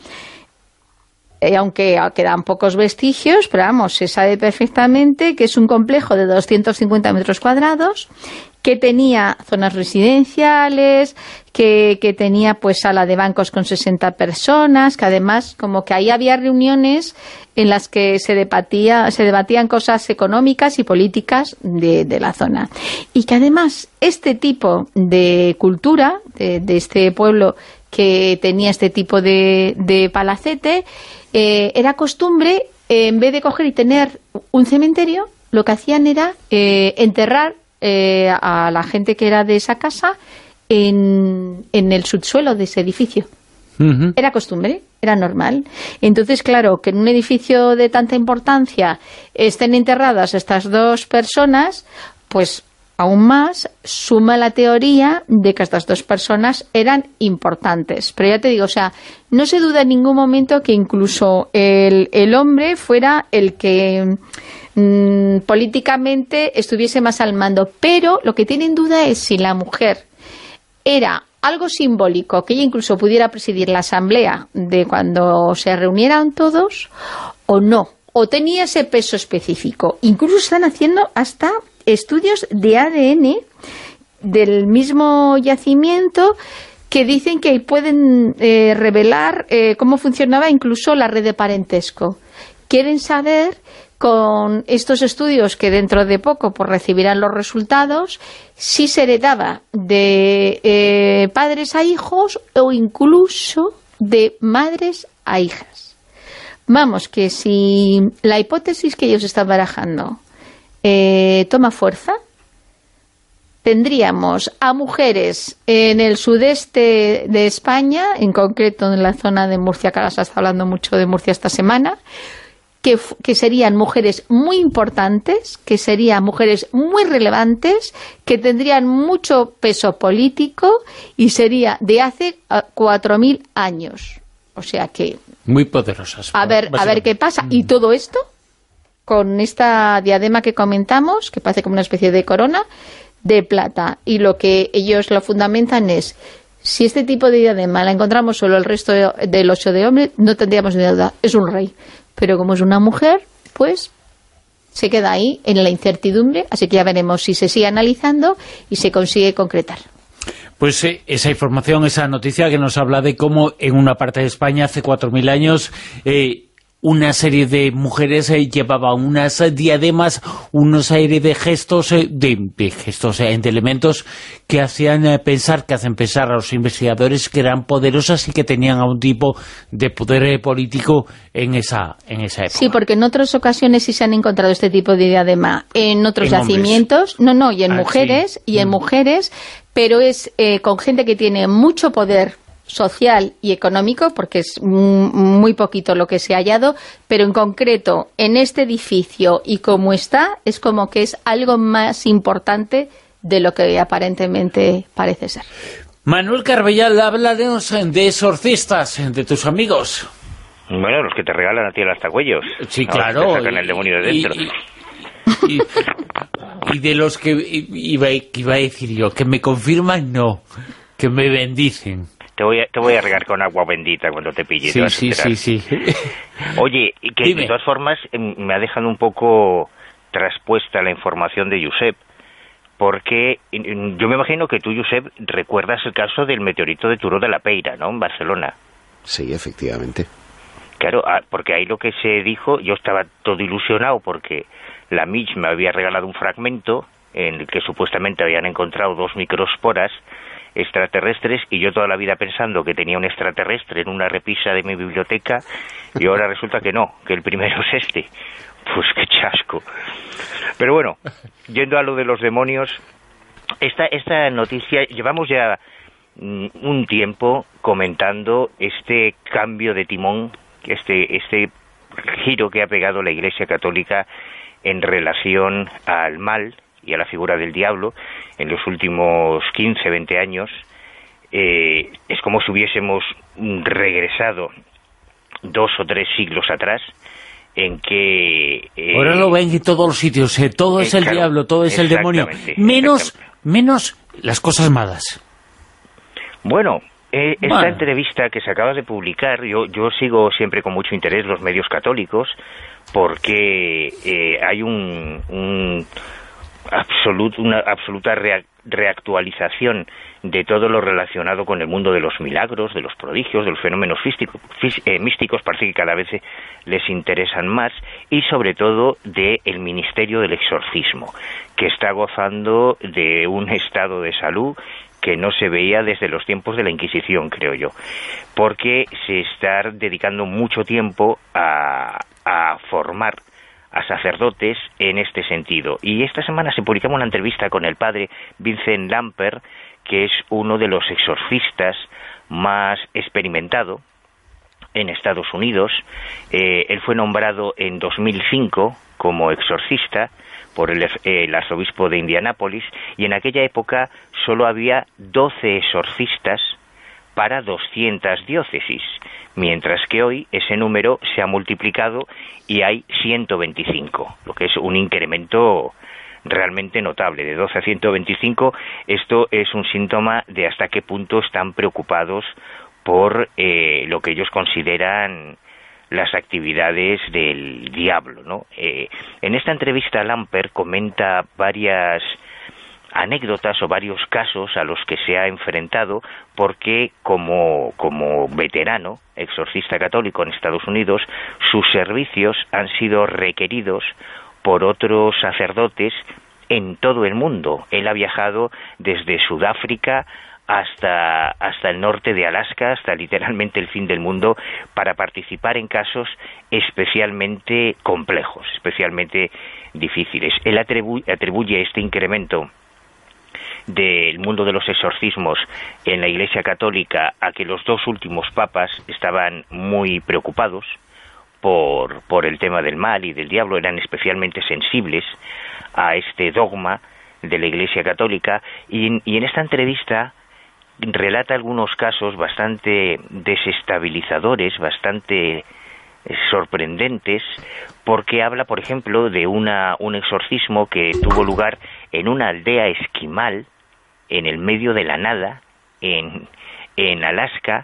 Eh, aunque quedan pocos vestigios, pero vamos, se sabe perfectamente que es un complejo de doscientos cincuenta metros cuadrados, que tenía zonas residenciales, que, que tenía pues sala de bancos con sesenta personas, que además como que ahí había reuniones en las que se debatía, se debatían cosas económicas y políticas de, de la zona. Y que además este tipo de cultura, de, de este pueblo que tenía este tipo de, de palacete, eh, era costumbre, eh, en vez de coger y tener un cementerio, lo que hacían era eh, enterrar eh, a la gente que era de esa casa en, en el subsuelo de ese edificio. Uh-huh. Era costumbre, era normal. Entonces, claro, que en un edificio de tanta importancia estén enterradas estas dos personas, pues aún más suma la teoría de que estas dos personas eran importantes. Pero ya te digo, o sea, no se duda en ningún momento que incluso el, el hombre fuera el que mmm, políticamente estuviese más al mando. Pero lo que tiene en duda es si la mujer era algo simbólico, que ella incluso pudiera presidir la asamblea de cuando se reunieran todos, o no, o tenía ese peso específico. Incluso están haciendo hasta estudios de A D N del mismo yacimiento que dicen que pueden eh, revelar eh, cómo funcionaba incluso la red de parentesco. Quieren saber, con estos estudios que dentro de poco pues, recibirán los resultados, si se heredaba de eh, padres a hijos o incluso de madres a hijas. Vamos, que si la hipótesis que ellos están barajando eh, toma fuerza, tendríamos a mujeres en el sudeste de España, en concreto en la zona de Murcia, que ahora se está hablando mucho de Murcia esta semana, que, que serían mujeres muy importantes, que serían mujeres muy relevantes, que tendrían mucho peso político y sería de hace cuatro mil años. O sea que... Muy poderosas. A ver, a ver qué pasa. Y todo esto, con esta diadema que comentamos, que parece como una especie de corona, de plata. Y lo que ellos lo fundamentan es, si este tipo de diadema la encontramos solo el resto de, del ocho de hombre, no tendríamos ni duda, es un rey. Pero como es una mujer, pues se queda ahí en la incertidumbre, así que ya veremos si se sigue analizando y se consigue concretar. Pues eh, esa información, esa noticia que nos habla de cómo en una parte de España hace cuatro mil años eh, una serie de mujeres eh, llevaban unas eh, diademas, unos aires de gestos, eh, de, de gestos, eh, de elementos que hacían eh, pensar, que hacen pensar a los investigadores que eran poderosas y que tenían algún tipo de poder eh, político en esa, en esa época. Sí, porque en otras ocasiones sí se han encontrado este tipo de diadema en otros en yacimientos, hombres. no, no, y en ah, mujeres, sí. y en mm. mujeres, pero es eh, con gente que tiene mucho poder social y económico, porque es muy poquito lo que se ha hallado, pero en concreto en este edificio y como está, es como que es algo más importante de lo que aparentemente parece ser. Manuel Carbellal, háblanos de exorcistas, de tus amigos. Bueno, los que te regalan a ti el astagüellos. Sí, no, claro. Te sacan y, el demonio de dentro. Y, y, y, y de los que iba, iba a decir yo, que me confirman, no, que me bendicen. Te voy, a, te voy a regar con agua bendita cuando te pille. Sí, te sí, sí, sí. Oye, que Dime. de todas formas me ha dejado un poco traspuesta la información de Josep, porque yo me imagino que tú, Josep, recuerdas el caso del meteorito de Turó de la Peira, ¿no?, en Barcelona. Sí, efectivamente. Claro, porque ahí lo que se dijo, yo estaba todo ilusionado porque la Mitch me había regalado un fragmento en el que supuestamente habían encontrado dos microsporas extraterrestres, y yo toda la vida pensando que tenía un extraterrestre en una repisa de mi biblioteca, y ahora resulta que no, que el primero es este. Pues qué chasco. Pero bueno, yendo a lo de los demonios, esta, esta noticia, llevamos ya mm, un tiempo comentando este cambio de timón, este, este giro que ha pegado la Iglesia Católica en relación al mal y a la figura del diablo en los últimos quince, veinte años. Eh, es como si hubiésemos regresado dos o tres siglos atrás, en que... Eh, ahora lo ven en todos los sitios, eh, todo es el claro, diablo, todo es el demonio, menos, menos las cosas malas. Bueno, eh, esta bueno. entrevista que se acaba de publicar, yo, yo sigo siempre con mucho interés los medios católicos, porque eh, hay un, un absolut, una absoluta rea, reactualización de todo lo relacionado con el mundo de los milagros, de los prodigios, de los fenómenos físico, fís, eh, místicos, parece que cada vez les interesan más, y sobre todo del ministerio del exorcismo, que está gozando de un estado de salud que no se veía desde los tiempos de la Inquisición, creo yo, porque se está dedicando mucho tiempo a, a formar a sacerdotes en este sentido. Y esta semana se publicaba una entrevista con el padre Vincent Lamper, que es uno de los exorcistas más experimentados en Estados Unidos. Eh, él fue nombrado en dos mil cinco como exorcista por el, el arzobispo de Indianápolis, y en aquella época solo había doce exorcistas para doscientas diócesis, mientras que hoy ese número se ha multiplicado y hay ciento veinticinco, lo que es un incremento realmente notable, de doce a ciento veinticinco. Esto es un síntoma de hasta qué punto están preocupados por eh, lo que ellos consideran las actividades del diablo, ¿no? Eh, en esta entrevista Lamper comenta varias anécdotas o varios casos a los que se ha enfrentado, porque como, como veterano exorcista católico en Estados Unidos, sus servicios han sido requeridos por otros sacerdotes en todo el mundo. Él ha viajado desde Sudáfrica hasta, hasta el norte de Alaska, hasta literalmente el fin del mundo, para participar en casos especialmente complejos, especialmente difíciles. Él atribu- atribuye este incremento del mundo de los exorcismos en la Iglesia Católica a que los dos últimos papas estaban muy preocupados por, por el tema del mal y del diablo, eran especialmente sensibles a este dogma de la Iglesia Católica, y, y en esta entrevista relata algunos casos bastante desestabilizadores, bastante sorprendentes, porque habla, por ejemplo, de una, un exorcismo que tuvo lugar en una aldea esquimal, en el medio de la nada, en, en Alaska,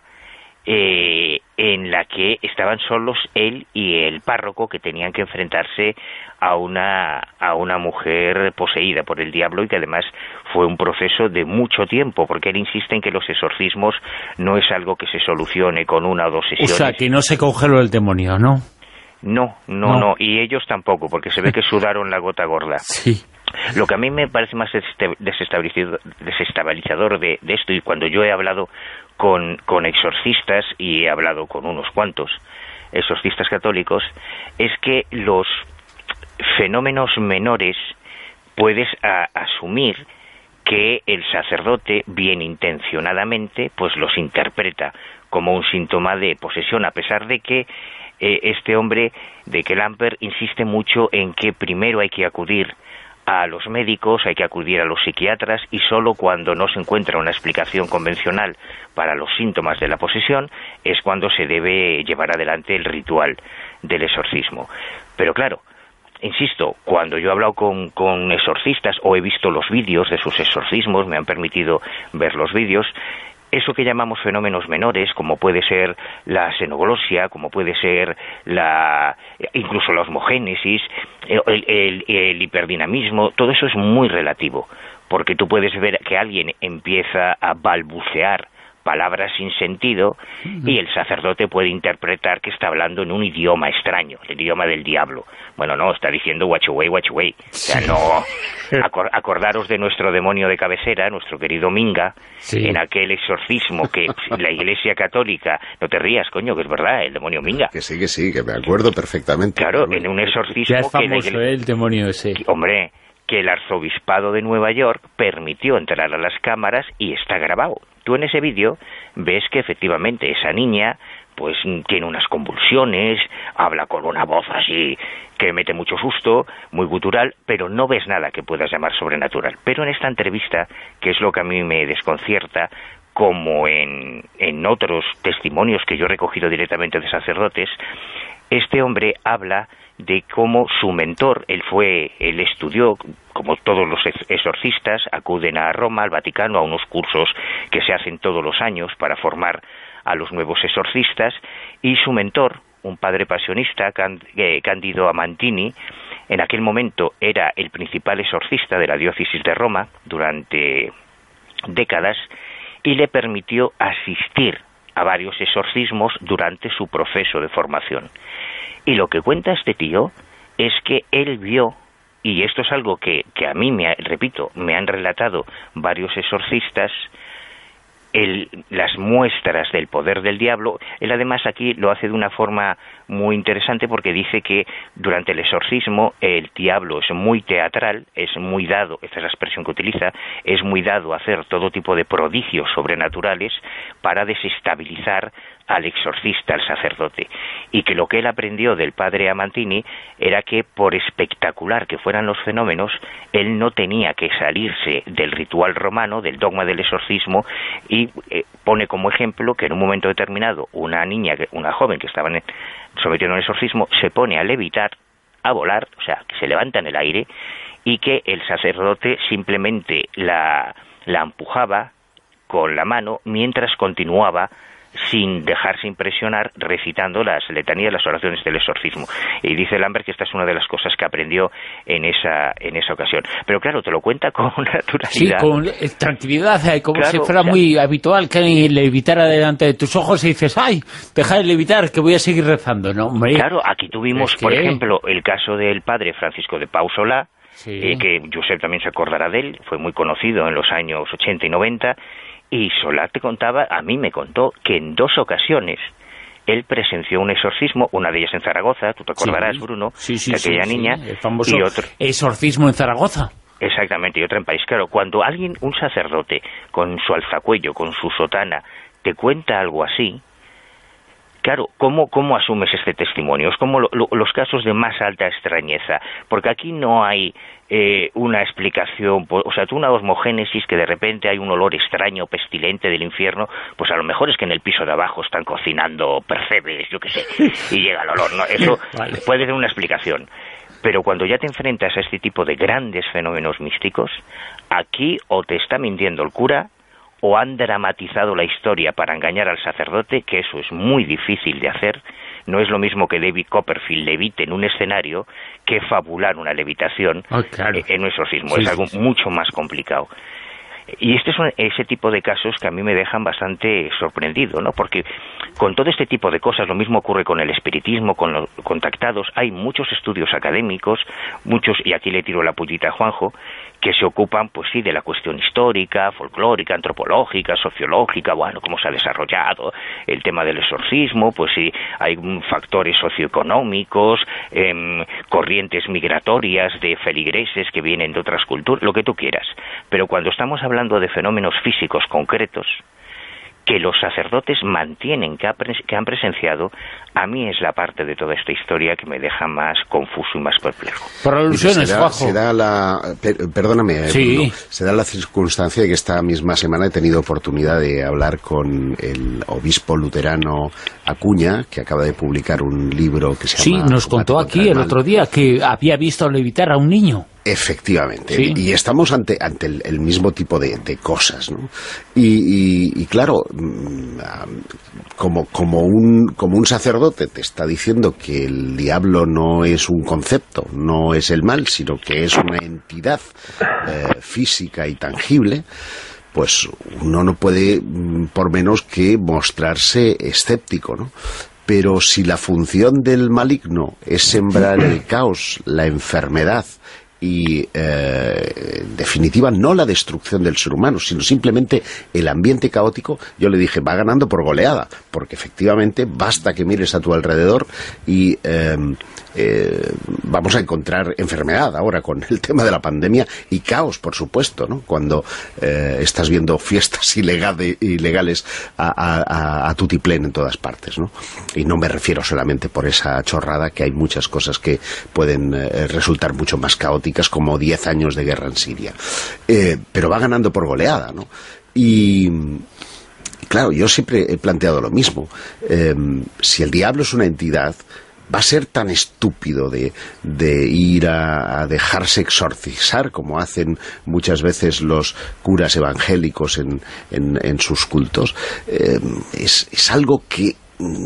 eh, en la que estaban solos él y el párroco, que tenían que enfrentarse a una, a una mujer poseída por el diablo, y que además fue un proceso de mucho tiempo, porque él insiste en que los exorcismos no es algo que se solucione con una o dos sesiones. O sea, que no se congeló el demonio, ¿no? No, no, no, no, y ellos tampoco, porque se ve que sudaron la gota gorda. Sí. Lo que a mí me parece más desestabilizador, desestabilizador de, de esto, y cuando yo he hablado con, con exorcistas, y he hablado con unos cuantos exorcistas católicos, es que los fenómenos menores puedes a, asumir que el sacerdote, bien intencionadamente, pues los interpreta como un síntoma de posesión, a pesar de que eh, este hombre, de que Lamper insiste mucho en que primero hay que acudir a los médicos, hay que acudir a los psiquiatras, y solo cuando no se encuentra una explicación convencional para los síntomas de la posesión es cuando se debe llevar adelante el ritual del exorcismo. Pero claro, insisto, cuando yo he hablado con, con exorcistas o he visto los vídeos de sus exorcismos, me han permitido ver los vídeos, eso que llamamos fenómenos menores, como puede ser la xenoglosia, como puede ser la incluso la osmogénesis, el, el, el hiperdinamismo, todo eso es muy relativo, porque tú puedes ver que alguien empieza a balbucear palabras sin sentido, y el sacerdote puede interpretar que está hablando en un idioma extraño, el idioma del diablo. Bueno, no, está diciendo guachuey, guachuey. O sea, no... Acor acordaros de nuestro demonio de cabecera, nuestro querido Minga, sí. en aquel exorcismo que la Iglesia Católica... No te rías, coño, que es verdad, el demonio Minga. Que sí, que sí, que me acuerdo perfectamente. Claro, en un exorcismo... Ya es famoso, que la iglesia... ¿eh? El demonio ese. Hombre... que el arzobispado de Nueva York permitió entrar a las cámaras y está grabado. Tú en ese vídeo ves que efectivamente esa niña pues tiene unas convulsiones, habla con una voz así que mete mucho susto, muy gutural, pero no ves nada que puedas llamar sobrenatural. Pero en esta entrevista, que es lo que a mí me desconcierta, como en, en otros testimonios que yo he recogido directamente de sacerdotes, este hombre habla de cómo su mentor, él fue, él estudió, como todos los exorcistas, acuden a Roma, al Vaticano, a unos cursos que se hacen todos los años para formar a los nuevos exorcistas, y su mentor, un padre pasionista, Cándido Amantini, en aquel momento era el principal exorcista de la diócesis de Roma durante décadas, y le permitió asistir a varios exorcismos durante su proceso de formación. Y lo que cuenta este tío es que él vio, y esto es algo que, que a mí, me repito, me han relatado varios exorcistas, el, las muestras del poder del diablo. Él además aquí lo hace de una forma muy interesante porque dice que durante el exorcismo el diablo es muy teatral, es muy dado, esta es la expresión que utiliza, es muy dado a hacer todo tipo de prodigios sobrenaturales para desestabilizar al exorcista, al sacerdote, y que lo que él aprendió del padre Amantini era que por espectacular que fueran los fenómenos, él no tenía que salirse del ritual romano, del dogma del exorcismo, y eh, pone como ejemplo que en un momento determinado una niña, una joven que estaba sometiendo a un exorcismo, se pone a levitar, a volar, o sea, que se levanta en el aire, y que el sacerdote simplemente la, la empujaba con la mano mientras continuaba sin dejarse impresionar, recitando las letanías, las oraciones del exorcismo. Y dice Lambert que esta es una de las cosas que aprendió en esa en esa ocasión. Pero claro, te lo cuenta con naturalidad. Sí, con tranquilidad, como claro, si fuera o sea, muy habitual que levitara delante de tus ojos y dices, ¡ay, deja de levitar, que voy a seguir rezando! ¿No, hombre? Claro, aquí tuvimos, es que... por ejemplo, el caso del padre Francisco de Pau Solà, sí. eh, que Josep también se acordará de él, fue muy conocido en los años ochenta y noventa, y Solà te contaba, a mí me contó, que en dos ocasiones él presenció un exorcismo, una de ellas en Zaragoza, tú te acordarás, sí. Bruno, sí, sí, de aquella sí, niña, sí, el famoso y otro exorcismo en Zaragoza. Exactamente, y otra en París. Claro, cuando alguien, un sacerdote, con su alzacuello, con su sotana, te cuenta algo así, claro, ¿cómo, cómo asumes este testimonio? Es como lo, lo, los casos de más alta extrañeza, porque aquí no hay eh, una explicación, o sea, tú una osmogénesis que de repente hay un olor extraño, pestilente del infierno, pues a lo mejor es que en el piso de abajo están cocinando percebes, yo qué sé, y llega el olor, ¿no? Eso vale. Puede ser una explicación. Pero cuando ya te enfrentas a este tipo de grandes fenómenos místicos, aquí o te está mintiendo el cura, o han dramatizado la historia para engañar al sacerdote, que eso es muy difícil de hacer. No es lo mismo que David Copperfield levite en un escenario que fabular una levitación oh, claro. en un exorcismo. Sí, es algo sí. mucho más complicado. Y este es un, ese tipo de casos que a mí me dejan bastante sorprendido, ¿no? Porque con todo este tipo de cosas, lo mismo ocurre con el espiritismo, con los contactados, hay muchos estudios académicos, muchos, y aquí le tiro la pullita a Juanjo, que se ocupan, pues sí, de la cuestión histórica, folclórica, antropológica, sociológica, bueno, cómo se ha desarrollado el tema del exorcismo, pues sí, hay factores socioeconómicos, eh, corrientes migratorias de feligreses que vienen de otras culturas, lo que tú quieras. Pero cuando estamos hablando de fenómenos físicos concretos, que los sacerdotes mantienen, que, ha pres que han presenciado, a mí es la parte de toda esta historia que me deja más confuso y más perplejo. Por alusiones, se da, se da la, per, perdóname, sí. Bruno, se da la circunstancia de que esta misma semana he tenido oportunidad de hablar con el obispo luterano Acuña, que acaba de publicar un libro que se llama... Sí, nos contó aquí el otro día que había visto levitar a un niño. Efectivamente, sí. Y estamos ante, ante el, el mismo tipo de, de cosas, ¿no? Y, y, y claro, como, como, un, como un sacerdote te está diciendo que el diablo no es un concepto, no es el mal, sino que es una entidad eh, física y tangible, pues uno no puede por menos que mostrarse escéptico, ¿no? Pero si la función del maligno es sembrar el caos, la enfermedad y, eh, en definitiva, no la destrucción del ser humano, sino simplemente el ambiente caótico, yo le dije, va ganando por goleada, porque efectivamente basta que mires a tu alrededor y eh, eh, vamos a encontrar enfermedad ahora con el tema de la pandemia y caos, por supuesto, ¿no? Cuando eh, estás viendo fiestas ilegales, ilegales a, a, a tutiplén en todas partes, ¿no? Y no me refiero solamente por esa chorrada, que hay muchas cosas que pueden eh, resultar mucho más caóticas, como diez años de guerra en Siria. Eh, pero va ganando por goleada, ¿no? Y claro, yo siempre he planteado lo mismo. Eh, si el diablo es una entidad, va a ser tan estúpido de, de ir a, a dejarse exorcizar como hacen muchas veces los curas evangélicos en, en, en sus cultos. Eh, es, es algo que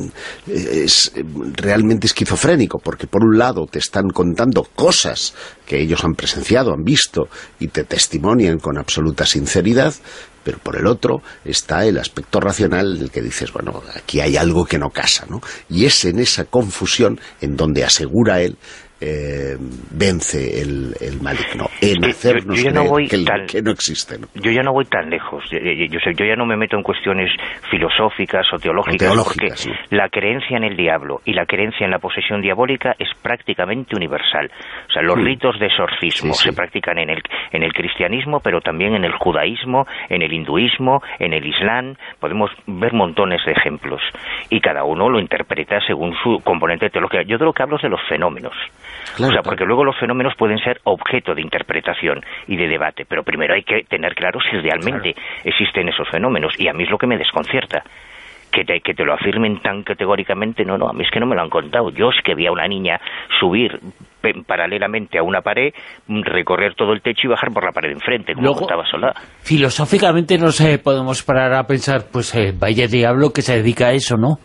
es realmente esquizofrénico, porque por un lado te están contando cosas que ellos han presenciado, han visto y te testimonian con absoluta sinceridad, pero por el otro está el aspecto racional del que dices, bueno, aquí hay algo que no casa, ¿no? Y es en esa confusión en donde asegura él Eh, vence el, el maligno en hacernos yo, yo ya no creer que, el, tan, que no existe, ¿no? Yo ya no voy tan lejos. Yo, yo, yo ya no me meto en cuestiones filosóficas o teológicas, o teológicas porque sí. La creencia en el diablo y la creencia en la posesión diabólica es prácticamente universal. O sea, los sí. ritos de exorcismo sí, sí. se practican en el, en el cristianismo, pero también en el judaísmo, en el hinduismo, en el islam. Podemos ver montones de ejemplos y cada uno lo interpreta según su componente teológico. Yo de lo que hablo es de los fenómenos. Claro, o sea, porque luego los fenómenos pueden ser objeto de interpretación y de debate, pero primero hay que tener claro si realmente claro. existen esos fenómenos, y a mí es lo que me desconcierta, que te, que te lo afirmen tan categóricamente. No, no, a mí es que no me lo han contado. Yo es que vi a una niña subir paralelamente a una pared, recorrer todo el techo y bajar por la pared de enfrente, como luego, contaba Solá. Filosóficamente no sé, podemos parar a pensar, pues eh, vaya diablo que se dedica a eso, ¿no?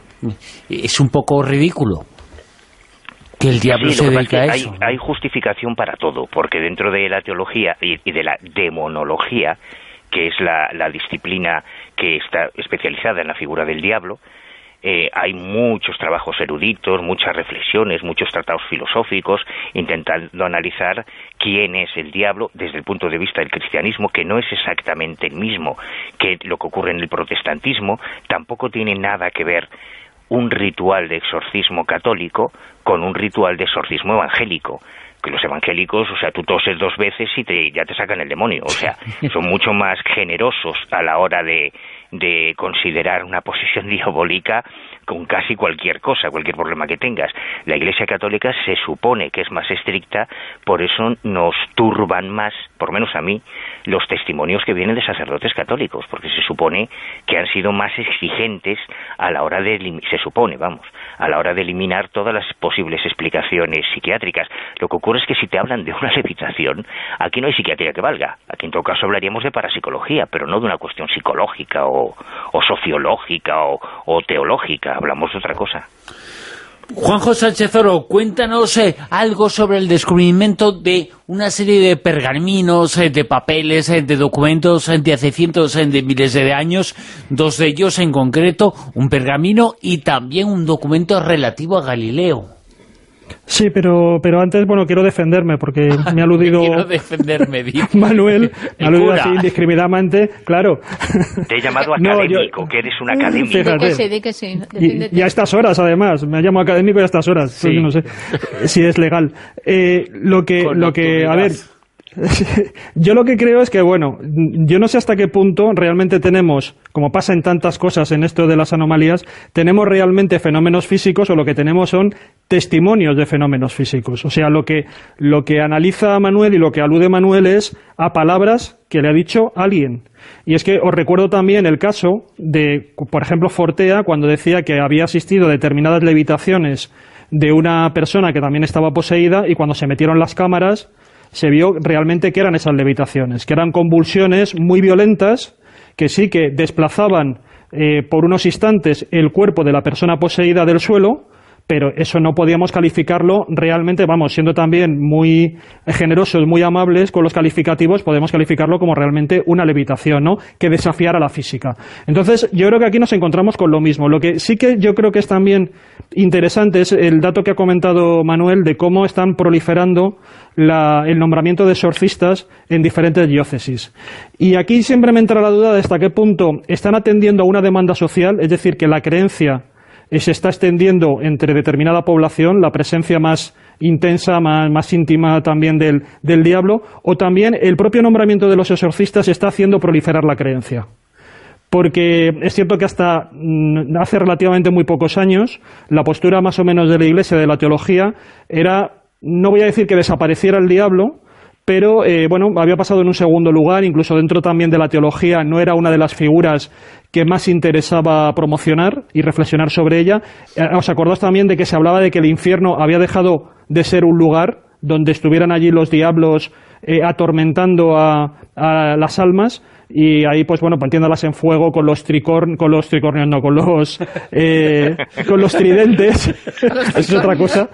Es un poco ridículo que el diablo sí, se dedica a hay, eso, ¿no? Hay justificación para todo, porque dentro de la teología y, y de la demonología, que es la, la disciplina que está especializada en la figura del diablo, eh, hay muchos trabajos eruditos, muchas reflexiones, muchos tratados filosóficos intentando analizar quién es el diablo desde el punto de vista del cristianismo, que no es exactamente el mismo que lo que ocurre en el protestantismo. Tampoco tiene nada que ver un ritual de exorcismo católico con un ritual de exorcismo evangélico, que los evangélicos, o sea, tú toses dos veces y te, ya te sacan el demonio, o sea, son mucho más generosos a la hora de, de considerar una posesión diabólica con casi cualquier cosa, cualquier problema que tengas. La Iglesia Católica se supone que es más estricta, por eso nos turban más, por lo menos a mí, los testimonios que vienen de sacerdotes católicos, porque se supone que han sido más exigentes a la hora de, se supone, vamos, a la hora de eliminar todas las posibles explicaciones psiquiátricas. Lo que ocurre es que si te hablan de una levitación, aquí no hay psiquiatría que valga. Aquí en todo caso hablaríamos de parapsicología, pero no de una cuestión psicológica o, o sociológica o, o teológica. Hablamos de otra cosa. Juanjo Sánchez Oro, cuéntanos eh, algo sobre el descubrimiento de una serie de pergaminos, eh, de papeles, eh, de documentos eh, de hace cientos eh, de miles de años, dos de ellos en concreto, un pergamino y también un documento relativo a Galileo. Sí, pero pero antes, bueno, quiero defenderme, porque me ha aludido quiero defenderme, Manuel, me ha aludido así indiscriminadamente, claro. Te he llamado académico, no, yo, que eres un académico. Fíjate, sí, sí, que sí, y, y a estas horas, además, me llamo académico y a estas horas, sí. No sé si es legal. Eh, lo que, Con lo que, a ver... Yo lo que creo es que, bueno, yo no sé hasta qué punto realmente tenemos, como pasa en tantas cosas en esto de las anomalías, tenemos realmente fenómenos físicos, o lo que tenemos son testimonios de fenómenos físicos. O sea, lo que, lo que analiza Manuel y lo que alude Manuel es a palabras que le ha dicho alguien. Y es que os recuerdo también el caso de, por ejemplo, Fortea, cuando decía que había asistido a determinadas levitaciones de una persona que también estaba poseída, y cuando se metieron las cámaras se vio realmente que eran esas levitaciones, que eran convulsiones muy violentas, que sí que desplazaban eh, por unos instantes el cuerpo de la persona poseída del suelo, pero eso no podíamos calificarlo realmente, vamos, siendo también muy generosos, muy amables con los calificativos, podemos calificarlo como realmente una levitación, ¿no?, que desafiara la física. Entonces, yo creo que aquí nos encontramos con lo mismo. Lo que sí que yo creo que es también interesante es el dato que ha comentado Manuel de cómo están proliferando la, el nombramiento de exorcistas en diferentes diócesis. Y aquí siempre me entra la duda de hasta qué punto están atendiendo a una demanda social, es decir, que la creencia se está extendiendo entre determinada población, la presencia más intensa, más, más íntima también del, del diablo, o también el propio nombramiento de los exorcistas está haciendo proliferar la creencia. Porque es cierto que hasta hace relativamente muy pocos años la postura más o menos de la Iglesia, de la teología, era, no voy a decir que desapareciera el diablo, pero eh, bueno, había pasado en un segundo lugar, incluso dentro también de la teología no era una de las figuras que más interesaba promocionar y reflexionar sobre ella. ¿Os acordáis también de que se hablaba de que el infierno había dejado de ser un lugar donde estuvieran allí los diablos eh, atormentando a, a las almas? Y ahí, pues bueno, poniéndolas en fuego con los tricorn, con los tricornios, no, con los eh, con los tridentes. Eso es otra cosa.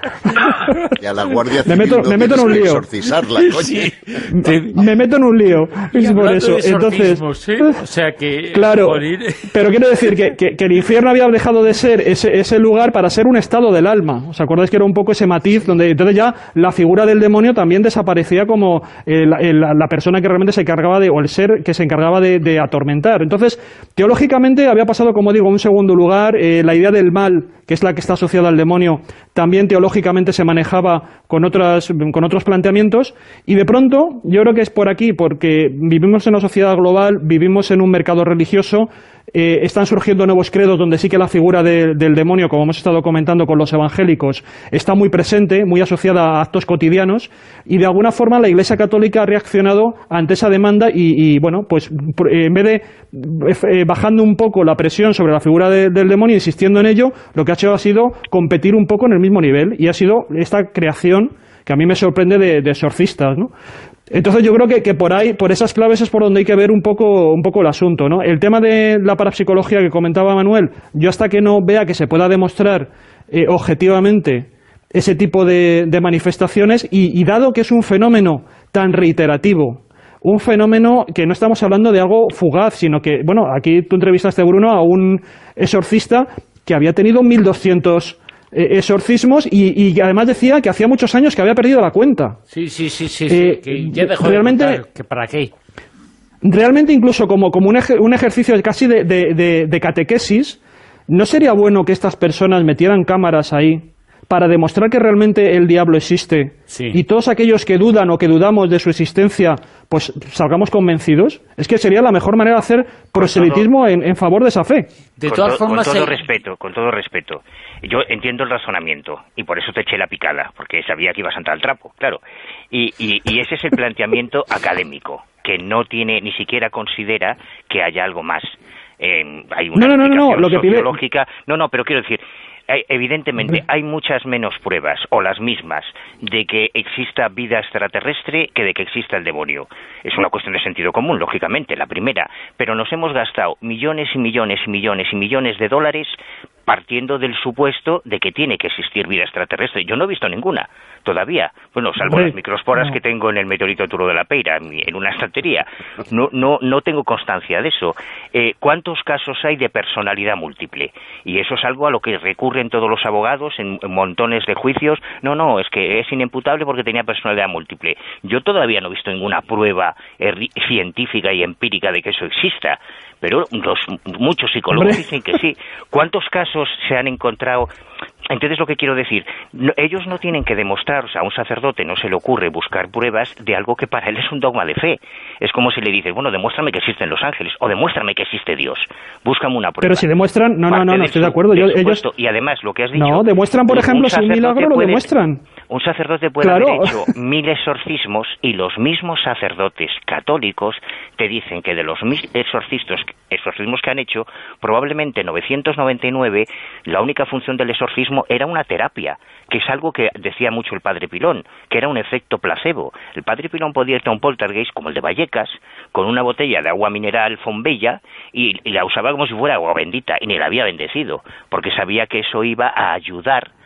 Y a la Guardia Civil me meto, no me meto en un lío. Exorcizarla, coño. Sí. Me, me meto en un lío. Es por eso. Entonces, ¿eh? O sea que claro, morir... pero quiero decir que, que, que el infierno había dejado de ser ese, ese lugar para ser un estado del alma. ¿Os acordáis que era un poco ese matiz donde entonces ya la figura del demonio también desaparecía como el, el, la persona que realmente se encargaba de, o el ser que se encargaba De, de atormentar? Entonces, teológicamente había pasado, como digo, a un segundo lugar. Eh, la idea del mal, que es la que está asociada al demonio, también teológicamente se manejaba con, otras, con otros planteamientos, y de pronto, yo creo que es por aquí, porque vivimos en una sociedad global, vivimos en un mercado religioso, eh, están surgiendo nuevos credos donde sí que la figura de, del demonio, como hemos estado comentando con los evangélicos, está muy presente, muy asociada a actos cotidianos, y de alguna forma la Iglesia Católica ha reaccionado ante esa demanda y, y bueno, pues en vez de eh, bajando un poco la presión sobre la figura de, del demonio, insistiendo en ello, lo que ha hecho ha sido competir un poco en el mismo nivel, y ha sido esta creación que a mí me sorprende de, de exorcistas, ¿no? Entonces yo creo que, que por ahí, por esas claves es por donde hay que ver un poco, un poco el asunto, ¿no? El tema de la parapsicología que comentaba Manuel, yo hasta que no vea que se pueda demostrar eh, objetivamente ese tipo de, de manifestaciones, y, y dado que es un fenómeno tan reiterativo, un fenómeno que no estamos hablando de algo fugaz, sino que, bueno, aquí tú entrevistaste, Bruno, a un exorcista que había tenido mil doscientos eh, exorcismos y, y además decía que hacía muchos años que había perdido la cuenta. Sí, sí, sí, sí, eh, sí que ya dejó realmente, de contar, que para qué. Realmente incluso como, como un, ejer, un ejercicio casi de, de, de, de catequesis, ¿no sería bueno que estas personas metieran cámaras ahí para demostrar que realmente el diablo existe, sí, y todos aquellos que dudan o que dudamos de su existencia, pues salgamos convencidos? Es que sería la mejor manera de hacer proselitismo en, en favor de esa fe. De todas formas, con todo respeto, con todo respeto, yo entiendo el razonamiento y por eso te eché la picada, porque sabía que ibas a entrar al trapo, claro. Y, y, y ese es el planteamiento académico, que no tiene, ni siquiera considera que haya algo más. Eh, hay una no, no, no, no, lo que pide... No, no, pero quiero decir, evidentemente hay muchas menos pruebas, o las mismas, de que exista vida extraterrestre que de que exista el demonio. Es una cuestión de sentido común, lógicamente, la primera, pero nos hemos gastado millones y millones y millones y millones de dólares partiendo del supuesto de que tiene que existir vida extraterrestre. Yo no he visto ninguna todavía, bueno, salvo Hombre, las microsporas no. que tengo en el meteorito Turo de la Peira, en una estantería. No, no, no tengo constancia de eso. Eh, ¿Cuántos casos hay de personalidad múltiple? Y eso es algo a lo que recurren todos los abogados en, en montones de juicios. No, no, es que es inimputable porque tenía personalidad múltiple. Yo todavía no he visto ninguna prueba eh, científica y empírica de que eso exista, pero los, muchos psicólogos Hombre. dicen que sí. ¿Cuántos casos se han encontrado? Entonces, lo que quiero decir, no, ellos no tienen que demostrar, o sea, a un sacerdote no se le ocurre buscar pruebas de algo que para él es un dogma de fe. Es como si le dices, bueno, demuéstrame que existen los ángeles, o demuéstrame que existe Dios. Búscame una prueba. Pero si demuestran, no, no, no, no estoy de acuerdo. Yo, ellos... Y además, lo que has dicho... No, demuestran, por ejemplo, si un milagro lo demuestran. Un sacerdote puede claro. haber hecho mil exorcismos y los mismos sacerdotes católicos te dicen que de los mil exorcismos, exorcismos que han hecho, probablemente novecientos noventa y nueve, la única función del exorcismo era una terapia, que es algo que decía mucho el padre Pilón, que era un efecto placebo. El padre Pilón podía ir a un poltergeist como el de Vallecas, con una botella de agua mineral Fombella, y, y la usaba como si fuera agua bendita, y ni la había bendecido, porque sabía que eso iba a ayudar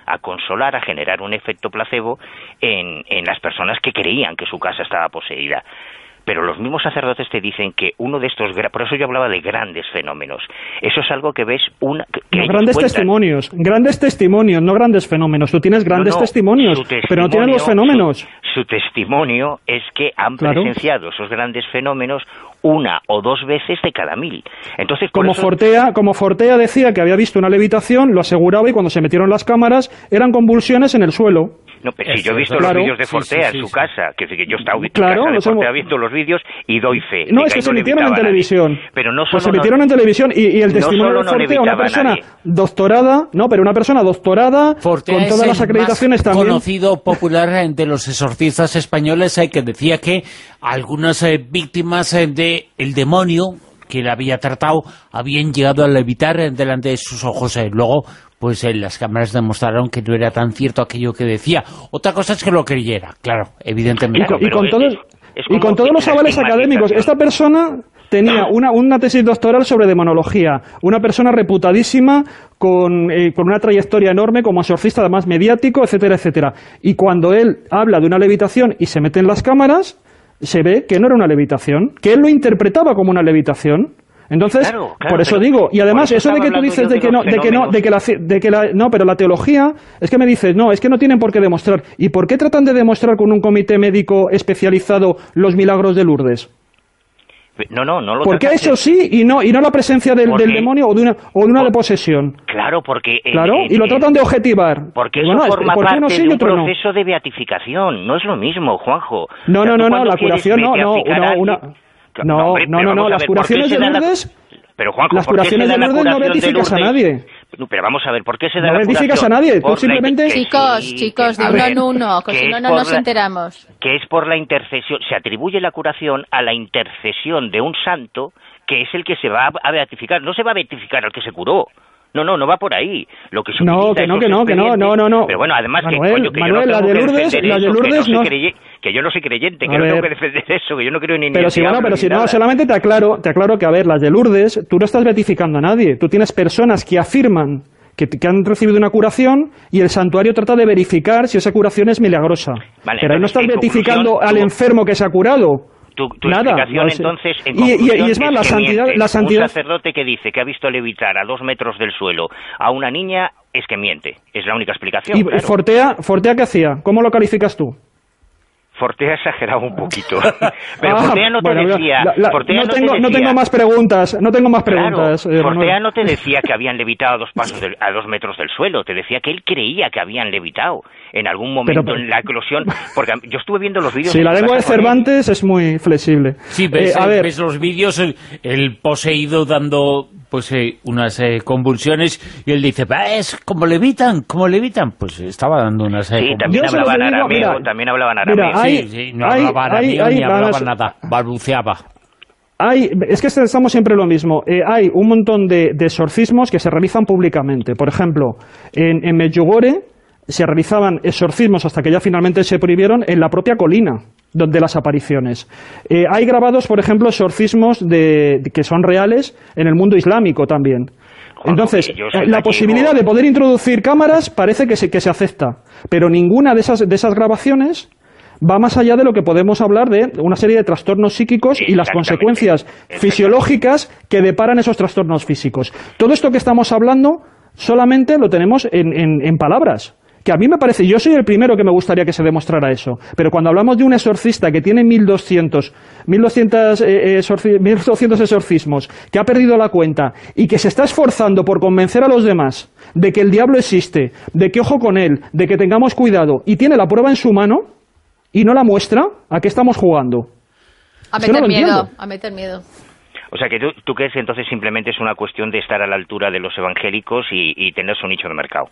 a consolar, a generar un efecto placebo en, en las personas que creían que su casa estaba poseída. Pero los mismos sacerdotes te dicen que uno de estos, por eso yo hablaba de grandes fenómenos, eso es algo que ves una... Que no, grandes cuentan. testimonios, grandes testimonios, no grandes fenómenos. Tú tienes grandes no, no, testimonios, testimonio, pero no tienes los fenómenos. Su, su testimonio es que han claro. presenciado esos grandes fenómenos una o dos veces de cada mil. Entonces, por como, eso... Fortea, como Fortea decía que había visto una levitación, lo aseguraba, y cuando se metieron las cámaras eran convulsiones en el suelo. No, pero si yo he visto claro. los vídeos de Fortea sí, sí, sí, en su sí. casa, que, que yo he estado en claro, casa de Fortea hemos... viendo los vídeos y doy fe. No, es que se emitieron en televisión. Pero no solo pues se no... emitieron en televisión y, y el testimonio no de Fortea, una persona doctorada, no, pero una persona doctorada Fortea con todas las acreditaciones más también. Conocido popular de los exorcistas españoles, eh, que decía que algunas eh, víctimas eh, de el demonio que le había tratado habían llegado a levitar eh, delante de sus ojos. Eh. Luego, pues eh, las cámaras demostraron que no era tan cierto aquello que decía. Otra cosa es que lo creyera, claro, evidentemente. Claro, y, con, y, con todos, es, es y con todos los avales académicos, esta persona tenía una, una tesis doctoral sobre demonología, una persona reputadísima con, eh, con una trayectoria enorme como exorcista, además mediático, etcétera, etcétera. Y cuando él habla de una levitación y se mete en las cámaras, se ve que no era una levitación, que él lo interpretaba como una levitación. Entonces, claro, claro, por eso digo, y además eso, eso de que tú dices de que no, de que no, de que la, de que la, no, pero la teología, es que me dices, no, es que no tienen por qué demostrar. ¿Y por qué tratan de demostrar con un comité médico especializado los milagros de Lourdes? No, no, no lo ¿Por qué eso sí y no y no la presencia del, del demonio o de una o de una por, posesión? Claro, porque... En, claro, en, y lo tratan de objetivar. Porque eso bueno, forma ¿por qué parte sí de un otro proceso no? de beatificación. No es lo mismo, Juanjo. No, o sea, no, no, no, la curación no, no, una... una no, no, hombre, no, no, no, las curaciones de Lourdes... La... Pero Juanjo, las curaciones de Lourdes no beatificas a nadie. Pero vamos a ver, ¿por qué se da no la curación? No beatificas a nadie, tú simplemente... Chicos, sí, chicos, de uno en uno, que si no, no nos la, enteramos. Que es por la intercesión, se atribuye la curación a la intercesión de un santo que es el que se va a beatificar. No se va a beatificar al que se curó. No, no, no va por ahí. Lo que se no, que no, que no, que no, no, no, no. Pero bueno, además Manuel, que, coño, que Manuel, yo no la de Lourdes, la de Lourdes no... Creye, que yo no soy creyente, que a no ver. tengo que defender eso, que yo no creo ni en Pero si bueno, pero si no, solamente te aclaro, te aclaro que, a ver, las de Lourdes, tú no estás beatificando a nadie. Tú tienes personas que afirman que, que han recibido una curación y el santuario trata de verificar si esa curación es milagrosa. Vale, pero ahí no estás beatificando al enfermo que se ha curado. Tu, tu Nada, explicación, no sé. entonces, en y, y, y es más, es la, santidad, la santidad... Un sacerdote que dice que ha visto levitar a dos metros del suelo a una niña es que miente. Es la única explicación. ¿Y claro. Fortea, Fortea qué hacía? ¿Cómo lo calificas tú? Fortea exageraba un poquito. Pero ah, Fortea no te bueno, decía... La, la, Fortea no, no, tengo, te decía, no tengo más preguntas, no tengo más preguntas. Claro, eh, Fortea no te decía que habían levitado a dos, pasos del, a dos metros del suelo, te decía que él creía que habían levitado en algún momento pero, en la eclosión, porque yo estuve viendo los vídeos... Sí, la lengua de Cervantes es muy flexible. Sí, ves, eh, a eh, ver. ves los vídeos, el, el poseído dando pues eh, unas eh, convulsiones y él dice, ¿ves cómo levitan? ¿Cómo levitan? Pues estaba dando unas... Eh, sí, también hablaban arameo, mira, también hablaban arameo. Mira, hay, sí, sí, no hay, hablaban arameo ni hablaba nada, balbuceaba. Hay, es que estamos siempre lo mismo. Eh, hay un montón de, de exorcismos que se realizan públicamente. Por ejemplo, en, en Medjugorje se realizaban exorcismos hasta que ya finalmente se prohibieron en la propia colina donde las apariciones. Eh, hay grabados, por ejemplo, exorcismos de, de, que son reales en el mundo islámico también. Entonces, la posibilidad de poder introducir cámaras parece que se, que se acepta, pero ninguna de esas, de esas grabaciones va más allá de lo que podemos hablar de una serie de trastornos psíquicos y las consecuencias fisiológicas que deparan esos trastornos físicos. Todo esto que estamos hablando solamente lo tenemos en, en, en palabras. Que a mí me parece, yo soy el primero que me gustaría que se demostrara eso, pero cuando hablamos de un exorcista que tiene mil doscientos, mil doscientos, eh, exorci, mil doscientos exorcismos, que ha perdido la cuenta y que se está esforzando por convencer a los demás de que el diablo existe, de que ojo con él, de que tengamos cuidado, y tiene la prueba en su mano y no la muestra, ¿a qué estamos jugando? A meter no miedo, a meter miedo. O sea, que tú, tú crees que entonces simplemente es una cuestión de estar a la altura de los evangélicos y, y tener su nicho de mercado.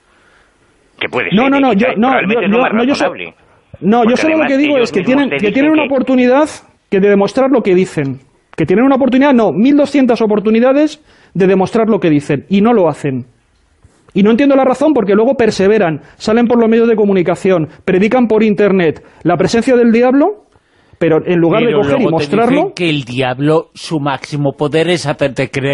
Que puede no, ser, no, no, yo, no, yo, no, no, yo, so, no, yo solo lo que digo es que tienen, que tienen una que... oportunidad que de demostrar lo que dicen. Que tienen una oportunidad, no, mil doscientas oportunidades de demostrar lo que dicen, y no lo hacen. Y no entiendo la razón porque luego perseveran, salen por los medios de comunicación, predican por internet la presencia del diablo, pero en lugar pero de coger y mostrarlo... Te dicen que el diablo, su máximo poder es hacerte creer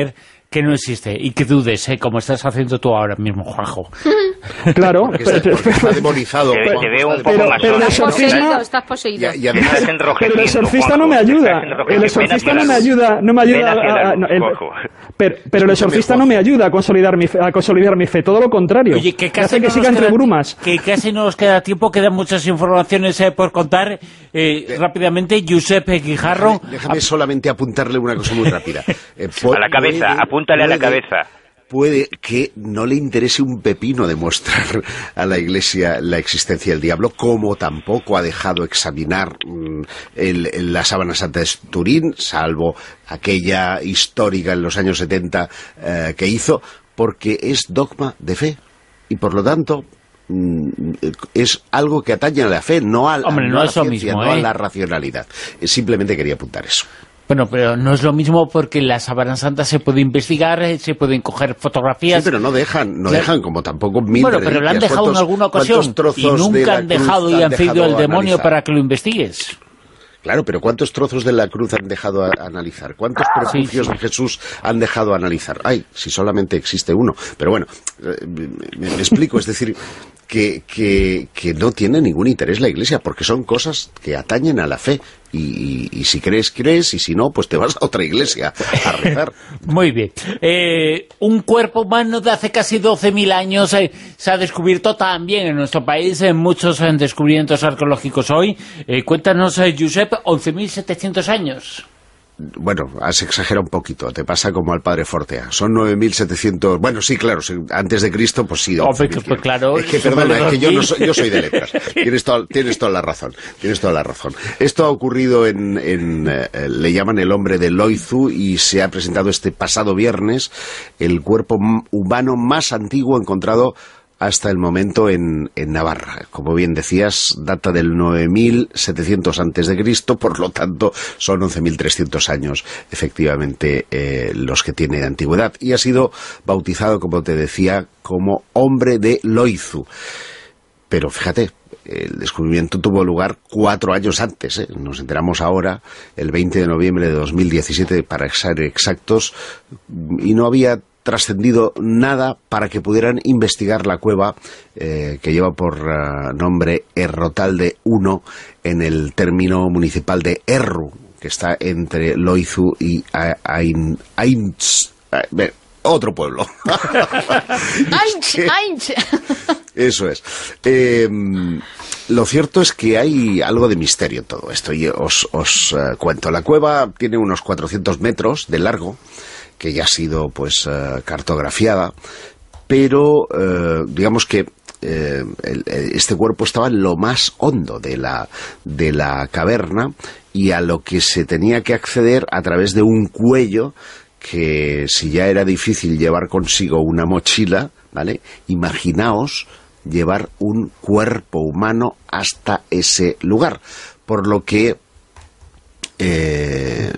que no existe y que dudes, ¿eh? Como estás haciendo tú ahora mismo, Juanjo. Claro, porque está, porque está demonizado. Te, te veo un poco pero, más pero el Estás exorcismo, poseído, estás poseído. Y, y además, pero el exorcista no me ayuda. El exorcista no me ayuda, no me ayuda a, a, no, el, pero, pero el exorcista no me ayuda a consolidar mi fe, a consolidar mi fe, todo lo contrario. Oye, que casi hace no que siga entre brumas. Que casi no nos queda tiempo, quedan muchas informaciones eh, por contar. Eh, de, rápidamente, Josep Guijarro. Déjame, déjame solamente apuntarle una cosa muy rápida. Eh, a la cabeza, puede, apúntale puede, a la cabeza. Puede que no le interese un pepino demostrar a la Iglesia la existencia del diablo, como tampoco ha dejado examinar mm, el, el, la Sábana Santa de Turín, salvo aquella histórica en los años setenta eh, que hizo, porque es dogma de fe. Y por lo tanto, mm, es algo que atañe a la fe, no, al, Hombre, no, no a la eso ciencia, mismo, no ¿eh? a la racionalidad. Simplemente quería apuntar eso. Bueno, pero no es lo mismo porque en la Sábana Santa se puede investigar, se pueden coger fotografías. Sí, pero no dejan, no claro. dejan como tampoco mil Bueno, pero lo han dejado en alguna ocasión y nunca han dejado y han pedido al demonio analizar. Para que lo investigues. Claro, pero ¿cuántos trozos de la cruz han dejado a analizar? ¿Cuántos prejuicios sí, sí. de Jesús han dejado a analizar? Ay, si solamente existe uno. Pero bueno, me, me explico, es decir, que, que, que no tiene ningún interés la Iglesia, porque son cosas que atañen a la fe. Y, y, y si crees, crees, y si no, pues te vas a otra iglesia a rezar. Muy bien. Eh, un cuerpo humano de hace casi doce mil años eh, se ha descubierto también en nuestro país, en muchos en descubrimientos arqueológicos hoy. Eh, cuéntanos, eh, Josep, once mil setecientos años. Bueno, has exagerado un poquito, te pasa como al padre Fortea. Son nueve mil setecientos... Bueno, sí, claro, antes de Cristo, pues sí. Oh, pues, pues claro. Es que, perdona, es que yo, no soy, yo soy de letras. Tienes toda, tienes toda la razón, tienes toda la razón. Esto ha ocurrido en... en eh, le llaman el hombre de Loizu y se ha presentado este pasado viernes el cuerpo humano más antiguo encontrado hasta el momento en, en Navarra. Como bien decías, data del nueve mil setecientos antes de Cristo, por lo tanto son once mil trescientos años efectivamente eh, los que tiene de antigüedad, y ha sido bautizado, como te decía, como hombre de Loizu. Pero fíjate, el descubrimiento tuvo lugar cuatro años antes, ¿eh? Nos enteramos ahora, el veinte de noviembre de dos mil diecisiete, para ser exactos, y no había trascendido nada para que pudieran investigar la cueva eh, que lleva por uh, nombre Errotalde uno en el término municipal de Erru, que está entre Loizu y Ain, Ainz, eh, otro pueblo. Ainz, Ainz. Eso es. Eh, lo cierto es que hay algo de misterio en todo esto, y os, os uh, cuento. La cueva tiene unos cuatrocientos metros de largo, que ya ha sido pues uh, cartografiada, pero uh, digamos que eh, el, este cuerpo estaba en lo más hondo de la, de la caverna, y a lo que se tenía que acceder a través de un cuello que, si ya era difícil llevar consigo una mochila, ¿vale?, imaginaos llevar un cuerpo humano hasta ese lugar, por lo que eh,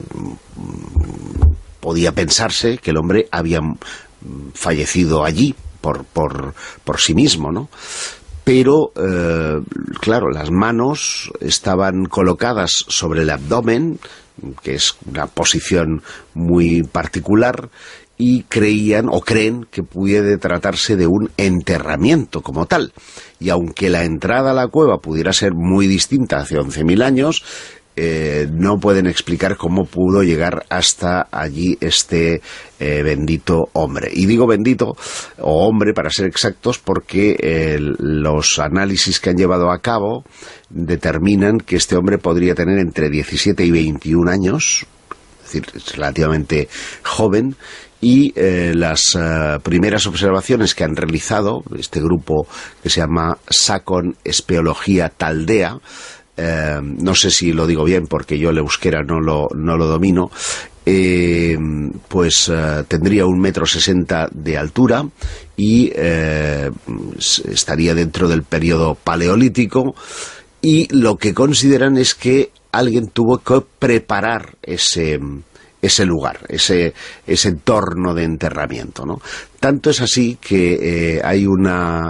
podía pensarse que el hombre había fallecido allí por, por, por sí mismo, ¿no? Pero, eh, claro, las manos estaban colocadas sobre el abdomen, que es una posición muy particular, y creían o creen que puede tratarse de un enterramiento como tal. Y aunque la entrada a la cueva pudiera ser muy distinta hace once mil años, Eh, no pueden explicar cómo pudo llegar hasta allí este eh, bendito hombre. Y digo bendito, o hombre para ser exactos, porque eh, los análisis que han llevado a cabo determinan que este hombre podría tener entre diecisiete y veintiún años, es decir, es relativamente joven, y eh, las uh, primeras observaciones que han realizado este grupo que se llama Sakon Espeología Taldea, Eh, no sé si lo digo bien porque yo el euskera no lo, no lo domino, eh, pues eh, tendría un metro sesenta de altura y eh, estaría dentro del periodo paleolítico, y lo que consideran es que alguien tuvo que preparar ese, ese lugar, ese, ese entorno de enterramiento, ¿no? Tanto es así que eh, hay una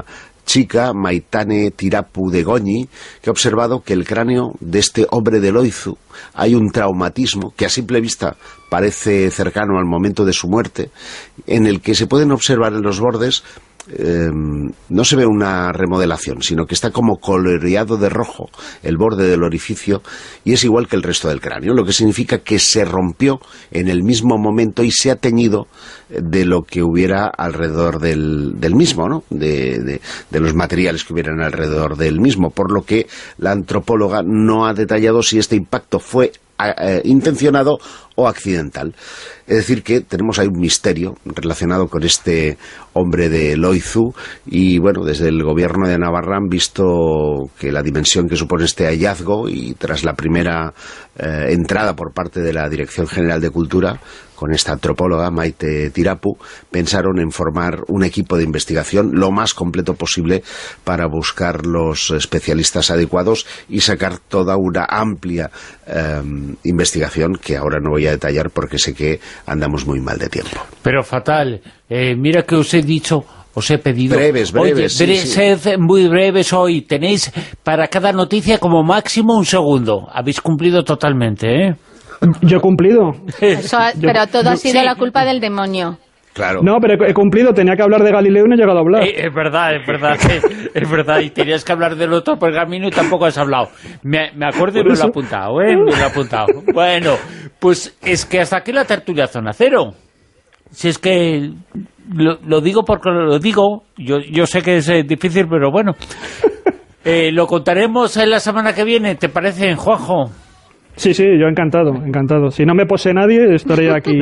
chica, Maitane Tirapu de Goñi, que ha observado que el cráneo de este hombre de Loizu hay un traumatismo que a simple vista parece cercano al momento de su muerte, en el que se pueden observar en los bordes. Eh, no se ve una remodelación, sino que está como coloreado de rojo el borde del orificio, y es igual que el resto del cráneo, lo que significa que se rompió en el mismo momento y se ha teñido de lo que hubiera alrededor del, del mismo, ¿no? de, de, de los materiales que hubieran alrededor del mismo, por lo que la antropóloga no ha detallado si este impacto fue eh, intencionado o accidental. Es decir, que tenemos ahí un misterio relacionado con este hombre de Loizu, y bueno, desde el gobierno de Navarra han visto que la dimensión que supone este hallazgo, y tras la primera eh, entrada por parte de la Dirección General de Cultura con esta antropóloga, Maite Tirapu, pensaron en formar un equipo de investigación lo más completo posible para buscar los especialistas adecuados y sacar toda una amplia eh, investigación que ahora no voy a detallar porque sé que andamos muy mal de tiempo. Pero fatal. Eh, mira que os he dicho, os he pedido... Breves, breves. Oye, sí, sed sí. muy breves hoy. Tenéis para cada noticia como máximo un segundo. Habéis cumplido totalmente, ¿eh? Yo he cumplido. Eso, pero todo yo, ha sido sí. la culpa del demonio. Claro. No, pero he cumplido, tenía que hablar de Galileo y no he llegado a hablar. Eh, es verdad, es verdad, eh, es verdad, y tenías que hablar del otro pergamino y tampoco has hablado. Me, me acuerdo y me lo he apuntado, ¿eh? Me lo he apuntado. Bueno, pues es que hasta aquí la tertulia Zona Cero. Si es que lo, lo digo porque lo digo, yo, yo sé que es eh, difícil, pero bueno. Eh, lo contaremos en la semana que viene, ¿te parece, Juanjo? Sí, sí, yo encantado, encantado. Si no me posee nadie, estaré aquí.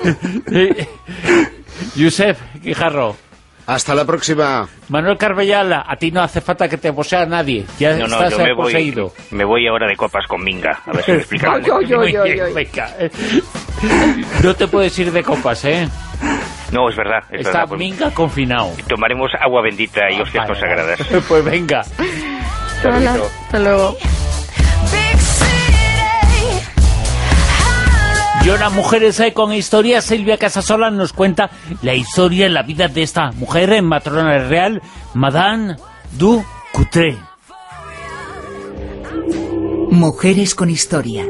Josep Guijarro. Hasta la próxima. Manuel Carbellala, a ti no hace falta que te posea nadie. Ya No, no, estás yo me voy, poseído. me voy ahora de copas con Minga. A ver si me explica. Ay, ay, ay, ay, ay. Venga. No te puedes ir de copas, ¿eh? No, es verdad. Es Está verdad, pues Minga confinado. tomaremos agua bendita y hostias Vale, consagradas. pues venga. Hola, hasta luego. Y ahora, Mujeres eh, con Historia, Silvia Casasola nos cuenta la historia en la vida de esta mujer en matrona real, Madame du Coudray. Mujeres con Historia.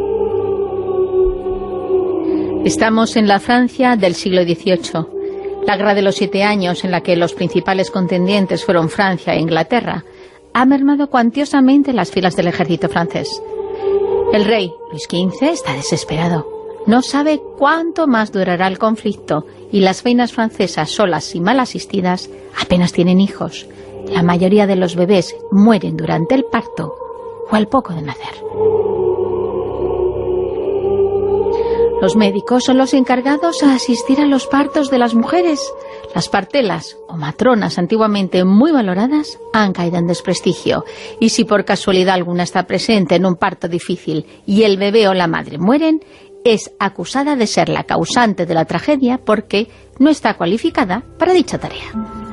Estamos en la Francia del siglo dieciocho. La Guerra de los Siete Años, en la que los principales contendientes fueron Francia e Inglaterra, ha mermado cuantiosamente las filas del ejército francés. El rey, Luis quince, está desesperado. No sabe cuánto más durará el conflicto, y las reinas francesas, solas y mal asistidas, apenas tienen hijos. La mayoría de los bebés mueren durante el parto o al poco de nacer. Los médicos son los encargados a asistir a los partos de las mujeres. Las partelas, o matronas antiguamente muy valoradas, han caído en desprestigio. Y si por casualidad alguna está presente en un parto difícil y el bebé o la madre mueren, es acusada de ser la causante de la tragedia porque no está cualificada para dicha tarea.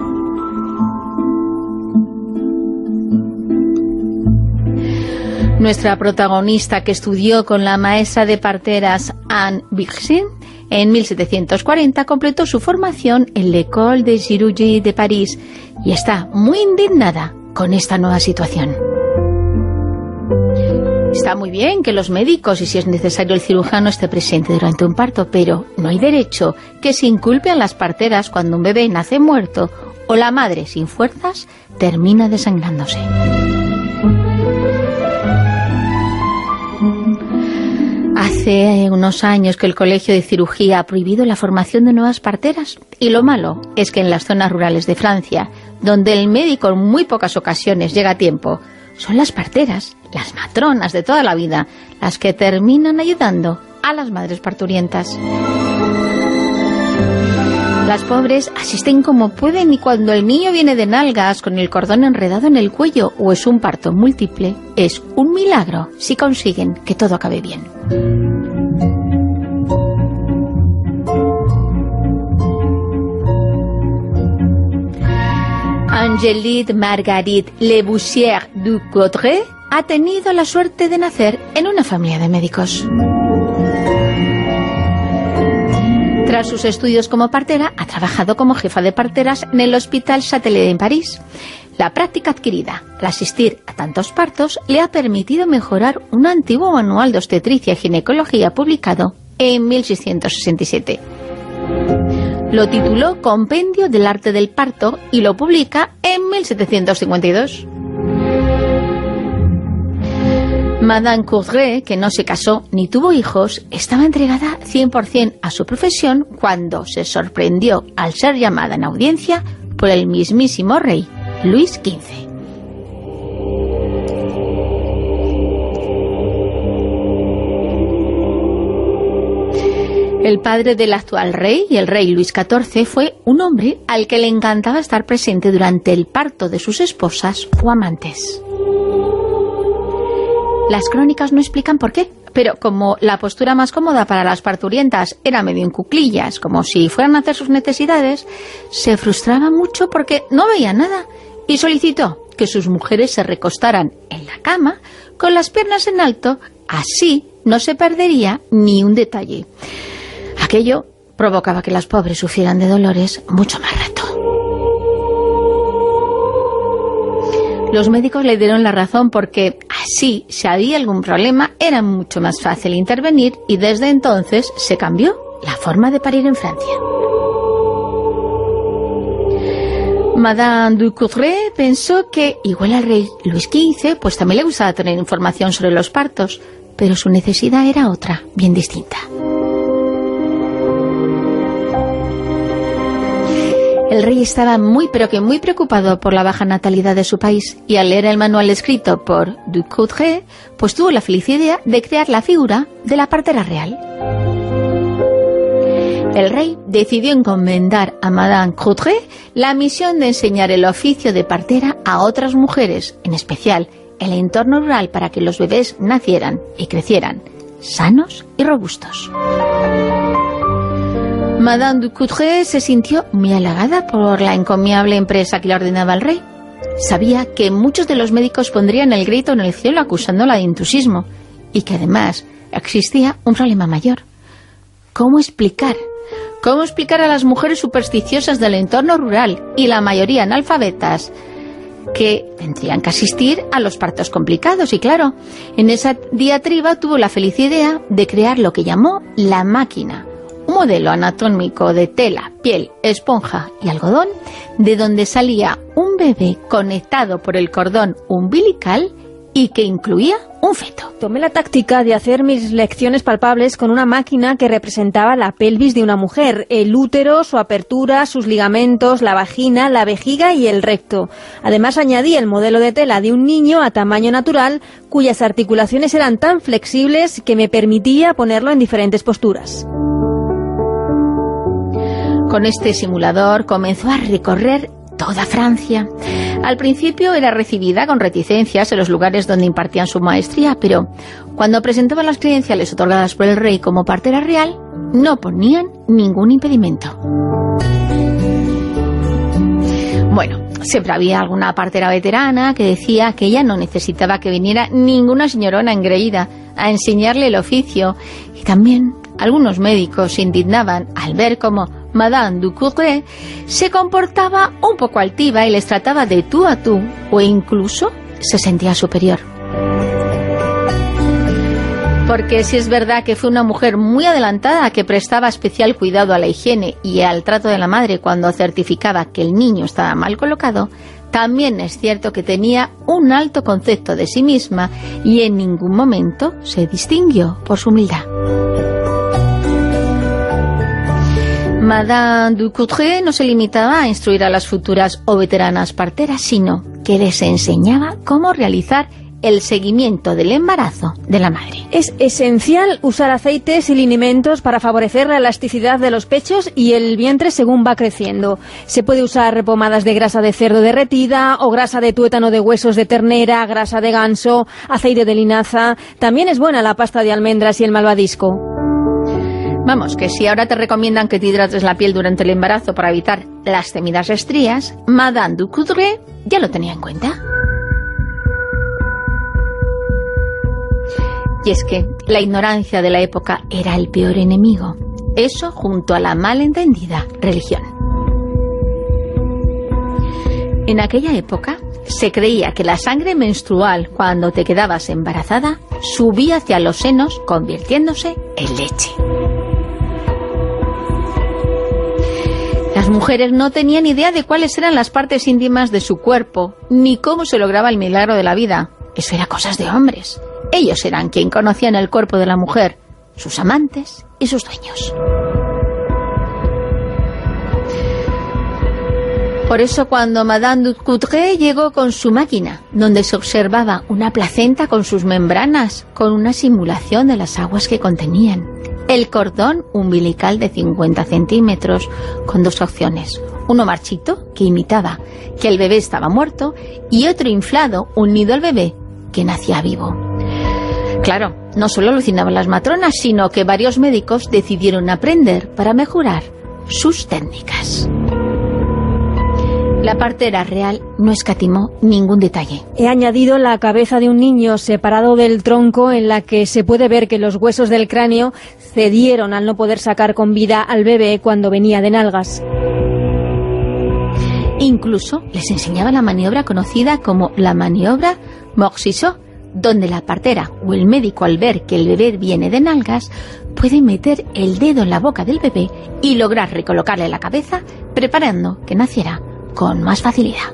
Nuestra protagonista, que estudió con la maestra de parteras Anne Virgin, en mil setecientos cuarenta completó su formación en l'École de Chirurgie de París y está muy indignada con esta nueva situación. Está muy bien que los médicos y, si es necesario, el cirujano esté presente durante un parto, pero no hay derecho que se inculpe a las parteras cuando un bebé nace muerto o la madre, sin fuerzas, termina desangrándose. Hace unos años que el Colegio de Cirugía ha prohibido la formación de nuevas parteras, y lo malo es que en las zonas rurales de Francia, donde el médico en muy pocas ocasiones llega a tiempo, son las parteras, las matronas de toda la vida, las que terminan ayudando a las madres parturientas. Las pobres asisten como pueden, y cuando el niño viene de nalgas con el cordón enredado en el cuello o es un parto múltiple, es un milagro si consiguen que todo acabe bien. Angélique Marguerite Leboussière du Coudray ha tenido la suerte de nacer en una familia de médicos. Tras sus estudios como partera, ha trabajado como jefa de parteras en el Hospital Châtelet en París. La práctica adquirida al asistir a tantos partos le ha permitido mejorar un antiguo manual de obstetricia y ginecología publicado en mil seiscientos sesenta y siete. Lo tituló Compendio del Arte del Parto y lo publica en mil setecientos cincuenta y dos. Madame Coudray, que no se casó ni tuvo hijos, estaba entregada cien por cien a su profesión cuando se sorprendió al ser llamada en audiencia por el mismísimo rey, Luis quince. El padre del actual rey y el rey Luis catorce fue un hombre al que le encantaba estar presente durante el parto de sus esposas o amantes. Las crónicas no explican por qué, pero como la postura más cómoda para las parturientas era medio en cuclillas, como si fueran a hacer sus necesidades, se frustraba mucho porque no veía nada y solicitó que sus mujeres se recostaran en la cama con las piernas en alto, así no se perdería ni un detalle. Aquello provocaba que las pobres sufrieran de dolores mucho más rato. Los médicos le dieron la razón porque así, si había algún problema, era mucho más fácil intervenir y desde entonces se cambió la forma de parir en Francia. Madame du Coudray pensó que, igual al rey Luis quince, pues también le gustaba tener información sobre los partos, pero su necesidad era otra, bien distinta. El rey estaba muy pero que muy preocupado por la baja natalidad de su país y al leer el manual escrito por du Coudray, pues tuvo la feliz idea de crear la figura de la partera real. El rey decidió encomendar a Madame Coudray la misión de enseñar el oficio de partera a otras mujeres, en especial el entorno rural, para que los bebés nacieran y crecieran sanos y robustos. Madame du Coudray se sintió muy halagada por la encomiable empresa que le ordenaba el rey. Sabía que muchos de los médicos pondrían el grito en el cielo acusándola de intrusismo y que además existía un problema mayor. ¿Cómo explicar? ¿Cómo explicar a las mujeres supersticiosas del entorno rural y la mayoría analfabetas que tendrían que asistir a los partos complicados? Y claro, en esa diatriba tuvo la feliz idea de crear lo que llamó la máquina, un modelo anatómico de tela, piel, esponja y algodón, de donde salía un bebé conectado por el cordón umbilical y que incluía un feto. Tomé la táctica de hacer mis lecciones palpables con una máquina que representaba la pelvis de una mujer, el útero, su apertura, sus ligamentos, la vagina, la vejiga y el recto. Además añadí el modelo de tela de un niño a tamaño natural, cuyas articulaciones eran tan flexibles que me permitía ponerlo en diferentes posturas. Con este simulador comenzó a recorrer toda Francia. Al principio era recibida con reticencias en los lugares donde impartían su maestría, pero cuando presentaban las credenciales otorgadas por el rey como partera real, no ponían ningún impedimento. Bueno, siempre había alguna partera veterana que decía que ella no necesitaba que viniera ninguna señorona engreída a enseñarle el oficio, y también algunos médicos se indignaban al ver cómo Madame du Coudray se comportaba un poco altiva y les trataba de tú a tú, o incluso se sentía superior. Porque si es verdad que fue una mujer muy adelantada que prestaba especial cuidado a la higiene y al trato de la madre cuando certificaba que el niño estaba mal colocado, también es cierto que tenía un alto concepto de sí misma y en ningún momento se distinguió por su humildad. Madame du Coudray no se limitaba a instruir a las futuras o veteranas parteras, sino que les enseñaba cómo realizar el seguimiento del embarazo de la madre. Es esencial usar aceites y linimentos para favorecer la elasticidad de los pechos y el vientre según va creciendo. Se puede usar pomadas de grasa de cerdo derretida o grasa de tuétano de huesos de ternera, grasa de ganso, aceite de linaza. También es buena la pasta de almendras y el malvadisco. Vamos, que si ahora te recomiendan que te hidrates la piel durante el embarazo para evitar las temidas estrías, Madame du Coudray ya lo tenía en cuenta. Y es que la ignorancia de la época era el peor enemigo. Eso junto a la malentendida religión. En aquella época, Se creía que la sangre menstrual, cuando te quedabas embarazada, subía hacia los senos, convirtiéndose en leche. Las mujeres no tenían idea de cuáles eran las partes íntimas de su cuerpo, ni cómo se lograba el milagro de la vida. Eso era cosas de hombres. Ellos eran quien conocían el cuerpo de la mujer, sus amantes y sus dueños. Por eso cuando Madame du Coudray llegó con su máquina, donde se observaba una placenta con sus membranas, con una simulación de las aguas que contenían, el cordón umbilical de cincuenta centímetros, con dos opciones, uno marchito, que imitaba que el bebé estaba muerto, y otro inflado, unido al bebé, que nacía vivo. Claro, no solo alucinaban las matronas, sino que varios médicos decidieron aprender para mejorar sus técnicas. La partera real no escatimó ningún detalle. He añadido la cabeza de un niño separado del tronco, en la que se puede ver que los huesos del cráneo cedieron al no poder sacar con vida al bebé cuando venía de nalgas. Incluso les enseñaba la maniobra conocida como la maniobra Mort-Ciseaux, donde la partera o el médico, al ver que el bebé viene de nalgas, puede meter el dedo en la boca del bebé y lograr recolocarle la cabeza, preparando que naciera con más facilidad.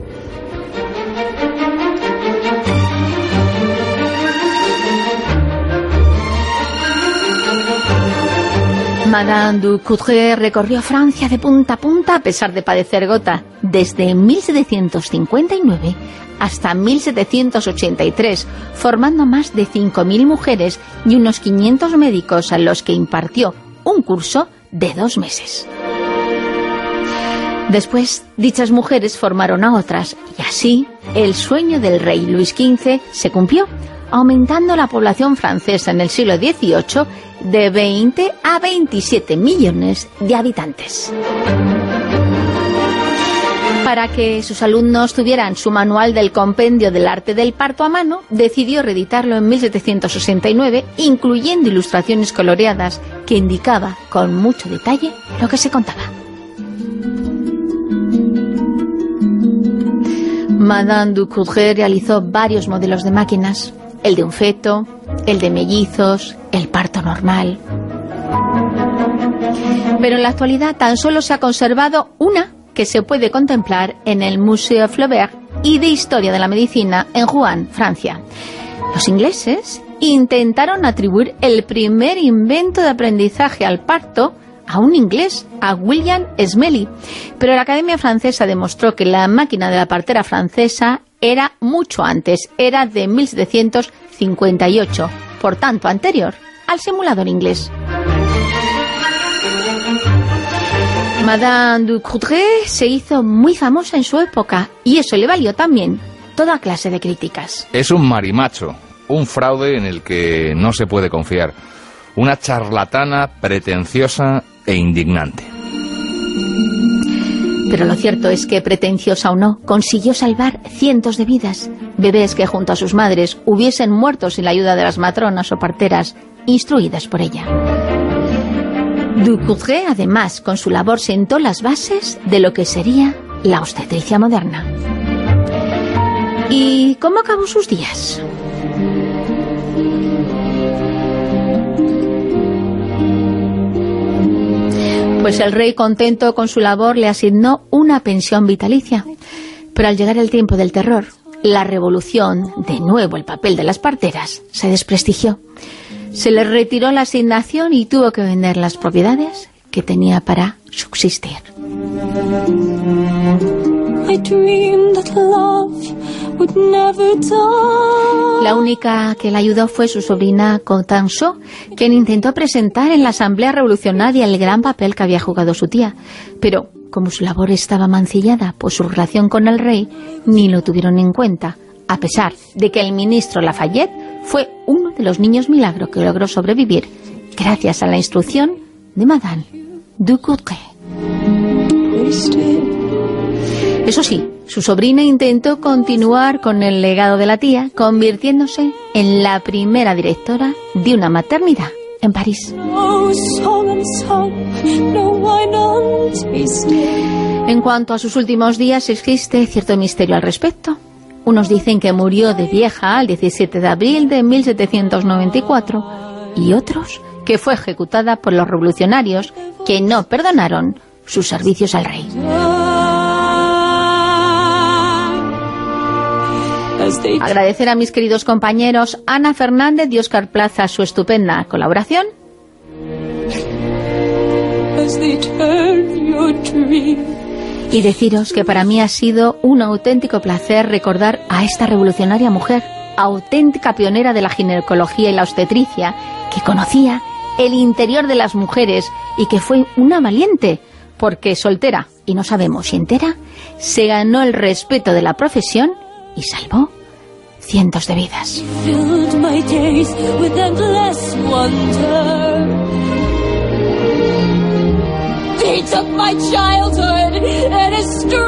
Madame du Coudray recorrió Francia de punta a punta a pesar de padecer gota, desde mil setecientos cincuenta y nueve hasta mil setecientos ochenta y tres, formando más de cinco mil mujeres y unos quinientos médicos a los que impartió un curso de dos meses. Después, dichas mujeres formaron a otras, y así el sueño del rey Luis quince se cumplió, aumentando la población francesa en el siglo dieciocho de veinte a veintisiete millones de habitantes. Para que sus alumnos tuvieran su manual del compendio del arte del parto a mano, decidió reeditarlo en mil setecientos sesenta y nueve, incluyendo ilustraciones coloreadas que indicaba con mucho detalle lo que se contaba. Madame du Coudray realizó varios modelos de máquinas, el de un feto, el de mellizos, el parto normal. Pero en la actualidad tan solo se ha conservado una que se puede contemplar en el Museo Flaubert y de Historia de la Medicina en Rouen, Francia. Los ingleses intentaron atribuir el primer invento de aprendizaje al parto a un inglés, a William Smellie, pero la Academia Francesa demostró que la máquina de la partera francesa era mucho antes, era de mil setecientos cincuenta y ocho, por tanto anterior al simulador inglés. Madame du Coudray se hizo muy famosa en su época y eso le valió también toda clase de críticas. Es un marimacho, un fraude en el que no se puede confiar, una charlatana pretenciosa e indignante. Pero lo cierto es que, pretenciosa o no, consiguió salvar cientos de vidas, bebés que junto a sus madres hubiesen muerto sin la ayuda de las matronas o parteras instruidas por ella. Du Coudray, además, con su labor sentó las bases de lo que sería la obstetricia moderna. ¿Y cómo acabó sus días? Pues el rey, contento con su labor, le asignó una pensión vitalicia. Pero al llegar el tiempo del terror, la revolución, de nuevo el papel de las parteras, se desprestigió. Se le retiró la asignación y tuvo que vender las propiedades que tenía para subsistir. La única que la ayudó fue su sobrina Constanzo, quien intentó presentar en la Asamblea Revolucionaria el gran papel que había jugado su tía. Pero, como su labor estaba mancillada por su relación con el rey, ni lo tuvieron en cuenta, a pesar de que el ministro Lafayette fue uno de los niños milagro que logró sobrevivir gracias a la instrucción de Madame du Coudray. Eso sí, su sobrina intentó continuar con el legado de la tía, convirtiéndose en la primera directora de una maternidad en París. En cuanto a sus últimos días, existe cierto misterio al respecto. Unos dicen que murió de vieja el diecisiete de abril de mil setecientos noventa y cuatro y otros que fue ejecutada por los revolucionarios que no perdonaron sus servicios al rey. Agradecer a mis queridos compañeros Ana Fernández y Óscar Plaza su estupenda colaboración. Y deciros que para mí ha sido un auténtico placer recordar a esta revolucionaria mujer, auténtica pionera de la ginecología y la obstetricia, que conocía el interior de las mujeres y que fue una valiente, porque soltera, y no sabemos si entera, se ganó el respeto de la profesión y salvó cientos de vidas. He took my childhood in his stride,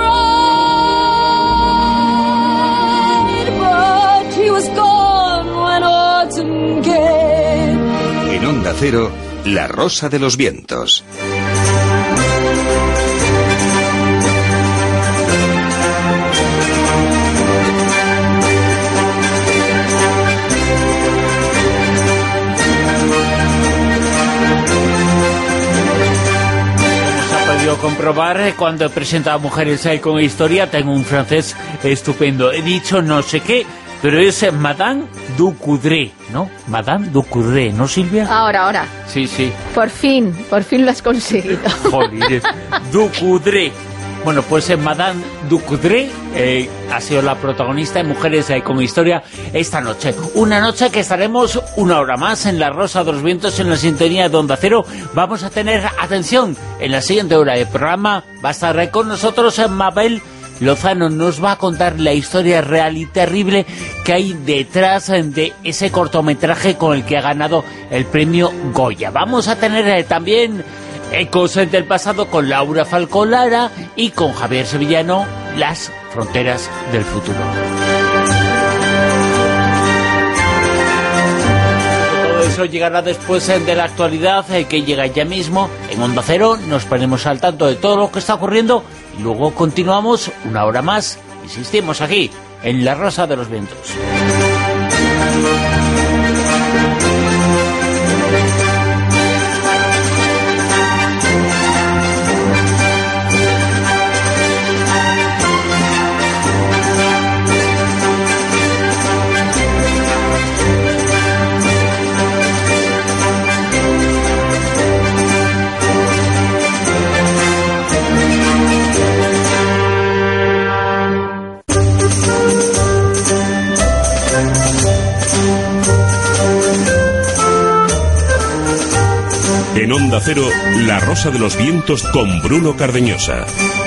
but he was gone when autumn came. En Onda Cero, La Rosa de los Vientos. Comprobar cuando he presentado a Mujeres con Historia, tengo un francés estupendo. He dicho no sé qué, pero es Madame Ducoudray, ¿no? Madame Ducoudray, ¿no, Silvia? Ahora, ahora. Sí, sí. Por fin, por fin lo has conseguido. Joder, Ducoudray. Bueno, pues eh, Madame Ducoudray eh, ha sido la protagonista de Mujeres eh, con Historia esta noche. Una noche que estaremos una hora más en La Rosa de los Vientos, en la sintonía de Onda Cero. Vamos a tener, atención, en la siguiente hora del programa va a estar eh, con nosotros eh, Mabel Lozano. Nos va a contar la historia real y terrible que hay detrás eh, de ese cortometraje con el que ha ganado el premio Goya. Vamos a tener eh, también Ecos del pasado con Laura Falcolara y con Javier Sevillano, Las fronteras del futuro. Todo eso llegará después de la actualidad, que llega ya mismo en Onda Cero. Nos ponemos al tanto de todo lo que está ocurriendo y luego continuamos una hora más. Insistimos aquí, en La Rosa de los Vientos. En Onda Cero, La Rosa de los Vientos con Bruno Cardeñosa.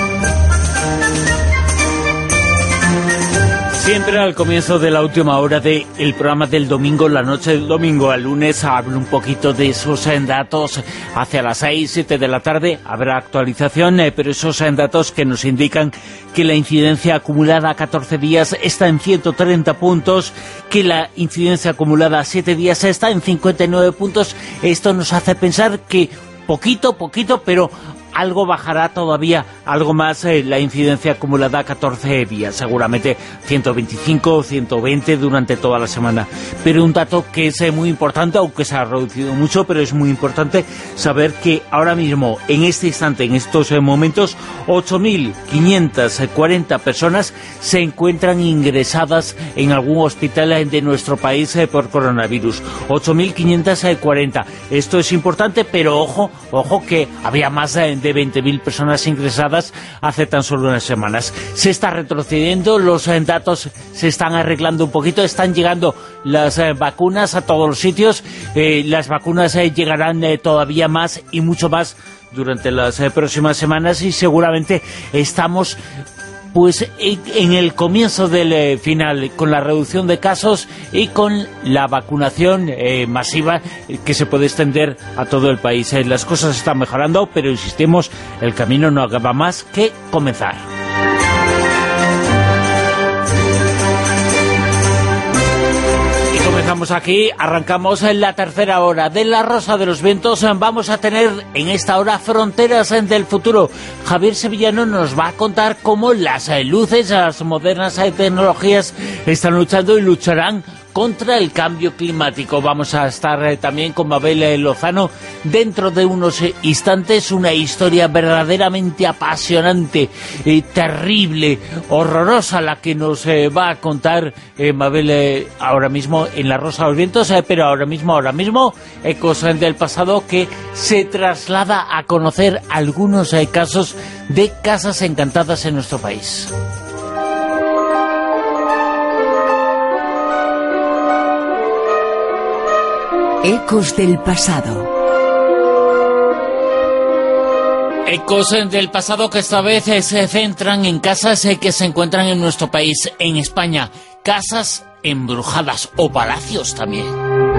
Siempre al comienzo de la última hora del programa del domingo, la noche del domingo al lunes, hablo un poquito de esos datos. Hacia las seis, siete de la tarde habrá actualización, eh, pero esos datos que nos indican que la incidencia acumulada a catorce días está en ciento treinta puntos, que la incidencia acumulada a siete días está en cincuenta y nueve puntos. Esto nos hace pensar que poquito, poquito, pero algo bajará todavía, algo más eh, la incidencia acumulada a catorce días, seguramente ciento veinticinco o ciento veinte durante toda la semana. Pero un dato que es eh, muy importante, aunque se ha reducido mucho, pero es muy importante saber que ahora mismo, en este instante, en estos eh, momentos, ocho mil quinientas cuarenta personas se encuentran ingresadas en algún hospital eh, de nuestro país eh, por coronavirus. ocho mil quinientas cuarenta. Esto es importante, pero ojo, ojo que había más eh, de veinte mil personas ingresadas hace tan solo unas semanas. Se está retrocediendo, los eh, datos se están arreglando un poquito, están llegando las eh, vacunas a todos los sitios, eh, las vacunas eh, llegarán eh, todavía más y mucho más durante las eh, próximas semanas y seguramente estamos pues en el comienzo del eh, final, con la reducción de casos y con la vacunación eh, masiva eh, que se puede extender a todo el país. Eh, las cosas están mejorando, pero insistimos, el camino no acaba más que comenzar. estamos aquí, arrancamos en la tercera hora de La Rosa de los Vientos. Vamos a tener en esta hora Fronteras del Futuro. Javier Sevillano nos va a contar cómo las luces, las modernas tecnologías están luchando y lucharán contra el cambio climático. Vamos a estar eh, también con Mabel eh, Lozano dentro de unos eh, instantes. Una historia verdaderamente apasionante, eh, terrible, horrorosa la que nos eh, va a contar eh, Mabel eh, ahora mismo en La Rosa de los Vientos, eh, pero ahora mismo, ahora mismo, ecos eh, del pasado, que se traslada a conocer algunos eh, casos de casas encantadas en nuestro país. Ecos del pasado. Ecos del pasado que esta vez se centran en casas que se encuentran en nuestro país, en España. Casas embrujadas o palacios también.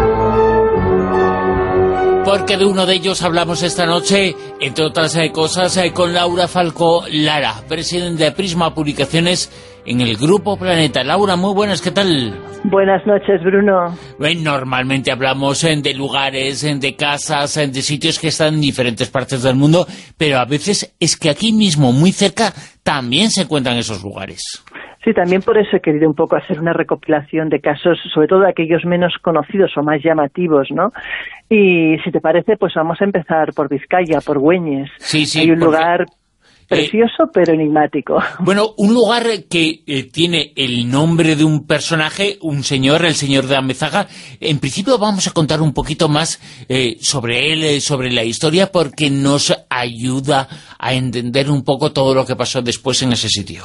Porque de uno de ellos hablamos esta noche, entre otras cosas, con Laura Falcó Lara, presidente de Prisma Publicaciones en el Grupo Planeta. Laura, muy buenas, ¿qué tal? Buenas noches, Bruno. Bueno, normalmente hablamos de lugares, de casas, de sitios que están en diferentes partes del mundo, pero a veces es que aquí mismo, muy cerca, también se encuentran esos lugares. Sí, también por eso he querido un poco hacer una recopilación de casos, sobre todo aquellos menos conocidos o más llamativos, ¿no? Y si te parece, pues vamos a empezar por Vizcaya, por Güeñes. Sí, sí. Hay un porque... lugar precioso, eh, pero enigmático. Bueno, un lugar que eh, tiene el nombre de un personaje, un señor, el señor de Amezaga. En principio vamos a contar un poquito más eh, sobre él, eh, sobre la historia, porque nos ayuda a entender un poco todo lo que pasó después en ese sitio.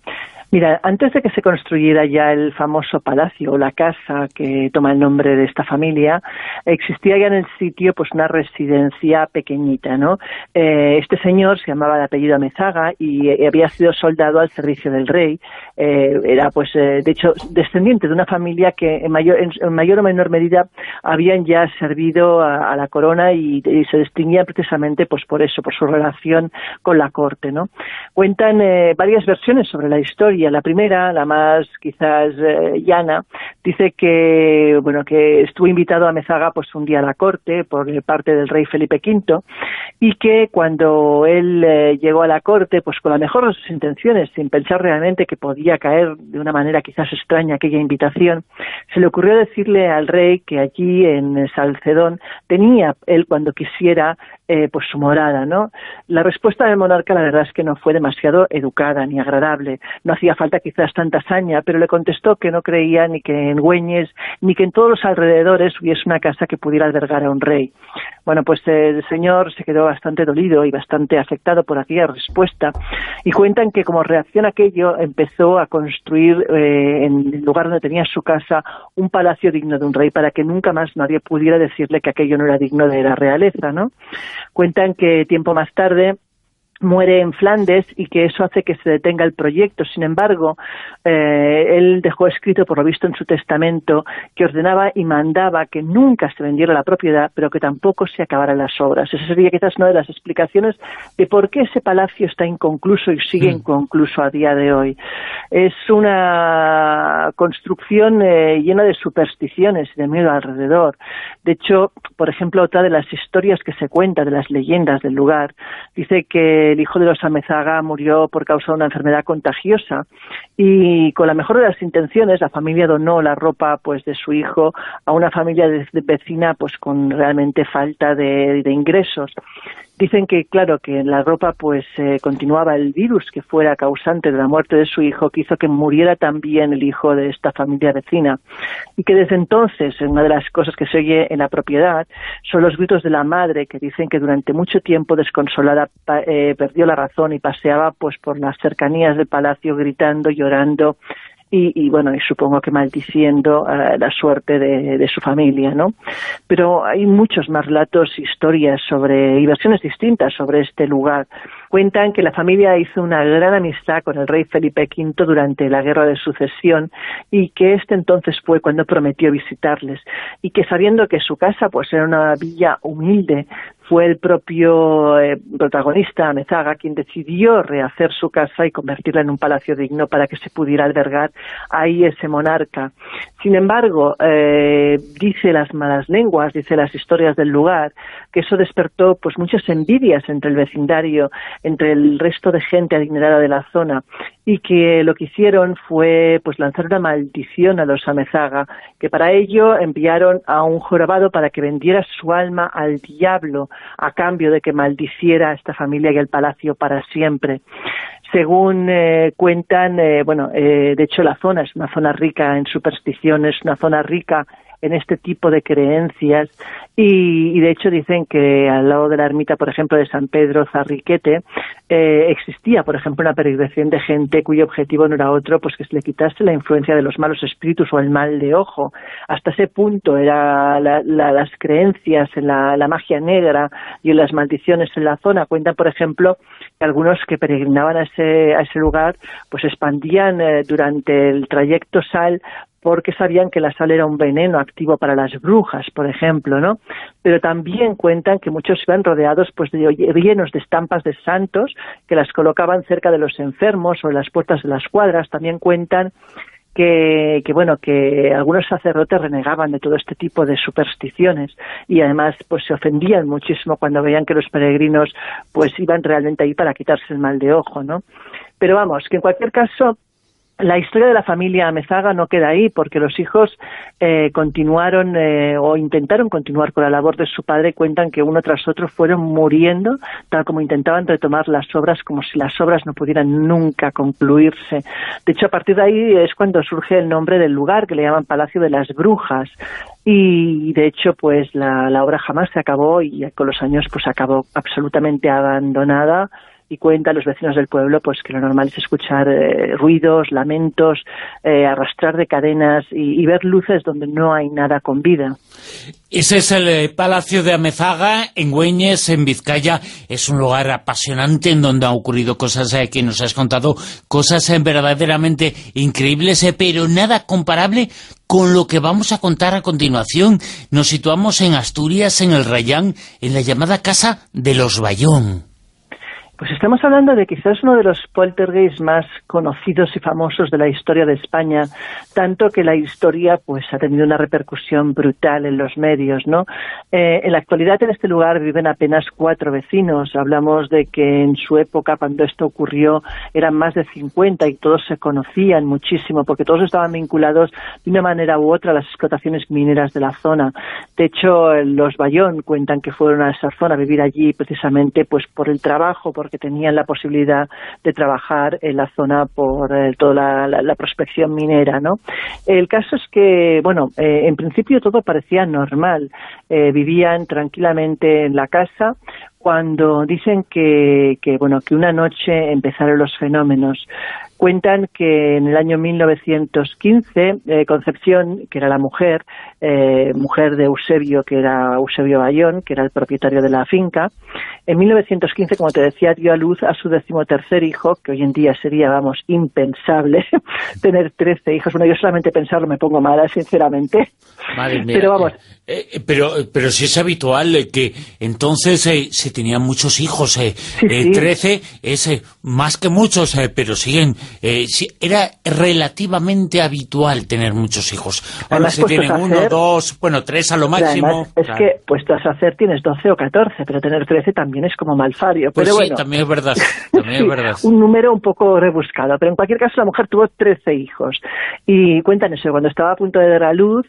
Mira, antes de que se construyera ya el famoso palacio o la casa que toma el nombre de esta familia, existía ya en el sitio pues una residencia pequeñita, ¿no? Eh, este señor se llamaba de apellido Amezaga y eh, había sido soldado al servicio del rey. Eh, era pues, eh, de hecho, descendiente de una familia que en mayor, en, en mayor o menor medida habían ya servido a, a la corona y, y se distinguían precisamente pues por eso, por su relación con la corte, ¿no? Cuentan eh, varias versiones sobre la historia. La primera, la más quizás eh, llana, dice que bueno que estuvo invitado a Amezaga pues un día a la corte por parte del rey Felipe quinto y que cuando él eh, llegó a la corte pues con la mejor de sus intenciones, sin pensar realmente que podía caer de una manera quizás extraña aquella invitación, se le ocurrió decirle al rey que allí en Salcedón tenía él cuando quisiera Eh, pues su morada, ¿no? La respuesta del monarca la verdad es que no fue demasiado educada ni agradable. No hacía falta quizás tanta hazaña, pero le contestó que no creía ni que en Güeñes ni que en todos los alrededores hubiese una casa que pudiera albergar a un rey. Bueno, pues el señor se quedó bastante dolido y bastante afectado por aquella respuesta y cuentan que como reacción a aquello empezó a construir eh, en el lugar donde tenía su casa un palacio digno de un rey para que nunca más nadie pudiera decirle que aquello no era digno de la realeza, ¿no? Cuentan que tiempo más tarde muere en Flandes y que eso hace que se detenga el proyecto. Sin embargo, eh, él dejó escrito, por lo visto en su testamento, que ordenaba y mandaba que nunca se vendiera la propiedad, pero que tampoco se acabaran las obras. Esa sería quizás una de las explicaciones de por qué ese palacio está inconcluso y sigue inconcluso a día de hoy. Es una construcción eh, llena de supersticiones y de miedo alrededor. De hecho, por ejemplo, otra de las historias que se cuenta, de las leyendas del lugar, dice que el hijo de los Amezaga murió por causa de una enfermedad contagiosa y con la mejor de las intenciones la familia donó la ropa pues de su hijo a una familia de, de vecina pues con realmente falta de, de ingresos. Dicen que, claro, que en la ropa pues eh, continuaba el virus que fuera causante de la muerte de su hijo, que hizo que muriera también el hijo de esta familia vecina. Y que desde entonces, una de las cosas que se oye en la propiedad son los gritos de la madre, que dicen que durante mucho tiempo, desconsolada, eh, perdió la razón y paseaba pues por las cercanías del palacio gritando, llorando, Y, y bueno, y supongo que maldiciendo uh, la suerte de, de su familia, ¿no? Pero hay muchos más relatos, historias sobre, y versiones distintas sobre este lugar. Cuentan que la familia hizo una gran amistad con el rey Felipe quinto durante la Guerra de Sucesión y que este entonces fue cuando prometió visitarles y que sabiendo que su casa pues era una villa humilde, fue el propio eh, protagonista, Amezaga, quien decidió rehacer su casa y convertirla en un palacio digno para que se pudiera albergar ahí ese monarca. Sin embargo, eh, dice las malas lenguas, dice las historias del lugar, que eso despertó pues muchas envidias entre el vecindario, entre el resto de gente adinerada de la zona, y que lo que hicieron fue pues lanzar una maldición a los Amezaga, que para ello enviaron a un jorobado para que vendiera su alma al diablo a cambio de que maldiciera a esta familia y al palacio para siempre. Según eh, cuentan, eh, bueno, eh, de hecho la zona es una zona rica en supersticiones, una zona rica en este tipo de creencias, y, y de hecho dicen que al lado de la ermita, por ejemplo, de San Pedro Zarriquete, eh, existía, por ejemplo, una peregrinación de gente cuyo objetivo no era otro pues que se le quitase la influencia de los malos espíritus o el mal de ojo. Hasta ese punto era la, la, las creencias en la, la magia negra y en las maldiciones en la zona. Cuentan, por ejemplo, que algunos que peregrinaban a ese, a ese lugar pues expandían eh, durante el trayecto sal, porque sabían que la sal era un veneno activo para las brujas, por ejemplo, ¿no? Pero también cuentan que muchos iban rodeados pues de, llenos de estampas de santos, que las colocaban cerca de los enfermos o en las puertas de las cuadras. También cuentan que, que bueno, que algunos sacerdotes renegaban de todo este tipo de supersticiones, y además pues se ofendían muchísimo cuando veían que los peregrinos pues iban realmente ahí para quitarse el mal de ojo, ¿no? Pero vamos, que en cualquier caso, la historia de la familia Amezaga no queda ahí, porque los hijos eh, continuaron eh, o intentaron continuar con la labor de su padre. Cuentan que uno tras otro fueron muriendo, tal como intentaban retomar las obras, como si las obras no pudieran nunca concluirse. De hecho, a partir de ahí es cuando surge el nombre del lugar, que le llaman Palacio de las Brujas. Y de hecho, pues la, la obra jamás se acabó, y con los años pues acabó absolutamente abandonada. Y cuentan los vecinos del pueblo pues que lo normal es escuchar eh, ruidos, lamentos, eh, arrastrar de cadenas y, y ver luces donde no hay nada con vida. Ese es el eh, Palacio de Amezaga, en Güeñes, en Vizcaya. Es un lugar apasionante en donde han ocurrido cosas eh, que nos has contado, cosas eh, verdaderamente increíbles, eh, pero nada comparable con lo que vamos a contar a continuación. Nos situamos en Asturias, en el Rayán, en la llamada Casa de los Bayón. Pues estamos hablando de quizás uno de los poltergeists más conocidos y famosos de la historia de España, tanto que la historia pues ha tenido una repercusión brutal en los medios, ¿no? Eh, en la actualidad en este lugar viven apenas cuatro vecinos. Hablamos de que en su época, cuando esto ocurrió, eran más de cincuenta y todos se conocían muchísimo, porque todos estaban vinculados de una manera u otra a las explotaciones mineras de la zona. De hecho, los Bayón cuentan que fueron a esa zona a vivir allí precisamente pues por el trabajo, por que tenían la posibilidad de trabajar en la zona por eh, toda la, la, la prospección minera, ¿no? El caso es que, bueno, eh, en principio todo parecía normal. Eh, vivían tranquilamente en la casa, cuando dicen que, que, bueno, que una noche empezaron los fenómenos. Cuentan que en el año mil novecientos quince, eh, Concepción, que era la mujer, eh, mujer de Eusebio, que era Eusebio Bayón, que era el propietario de la finca, en mil novecientos quince, como te decía, dio a luz a su decimotercer hijo, que hoy en día sería, vamos, impensable tener trece hijos. Bueno, yo solamente pensarlo me pongo mala, sinceramente. Madre mía. Pero vamos. Eh, eh, pero, pero sí es habitual eh, que entonces eh, se tenían muchos hijos. Eh, sí, eh, sí. trece es eh, más que muchos, eh, pero siguen... Eh, sí, era relativamente habitual tener muchos hijos. Ahora Además, se tienen uno, hacer, dos, bueno, tres a lo máximo. Además, es claro. que puestos a hacer tienes doce o catorce, pero tener trece también es como malfario. Pues pero sí, bueno, también es verdad. También sí, es verdad. Un número un poco rebuscado, pero en cualquier caso la mujer tuvo trece hijos. Y cuentan eso, cuando estaba a punto de dar a luz,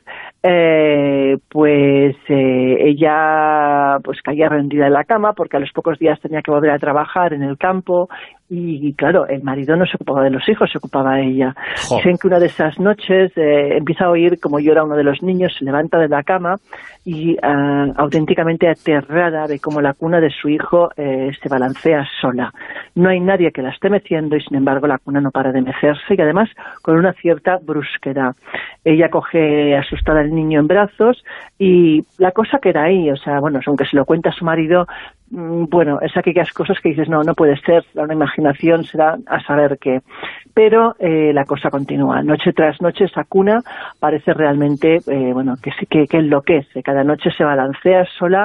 eh, pues eh, ella pues caía rendida en la cama, porque a los pocos días tenía que volver a trabajar en el campo. Y claro, el marido no se ocupaba de los hijos, se ocupaba ella. Jo. Dicen que una de esas noches eh, empieza a oír como llora uno de los niños, se levanta de la cama y uh, auténticamente aterrada de cómo la cuna de su hijo eh, se balancea sola. No hay nadie que la esté meciendo y sin embargo la cuna no para de mecerse, y además con una cierta brusquedad. Ella coge asustada al niño en brazos y la cosa queda ahí, o sea, bueno, aunque se lo cuenta a su marido, bueno, es aquellas cosas que dices, no, no puede ser, una imaginación será a saber qué. Pero eh, la cosa continúa. Noche tras noche esa cuna parece realmente, eh, bueno, que, que, que enloquece. Cada noche se balancea sola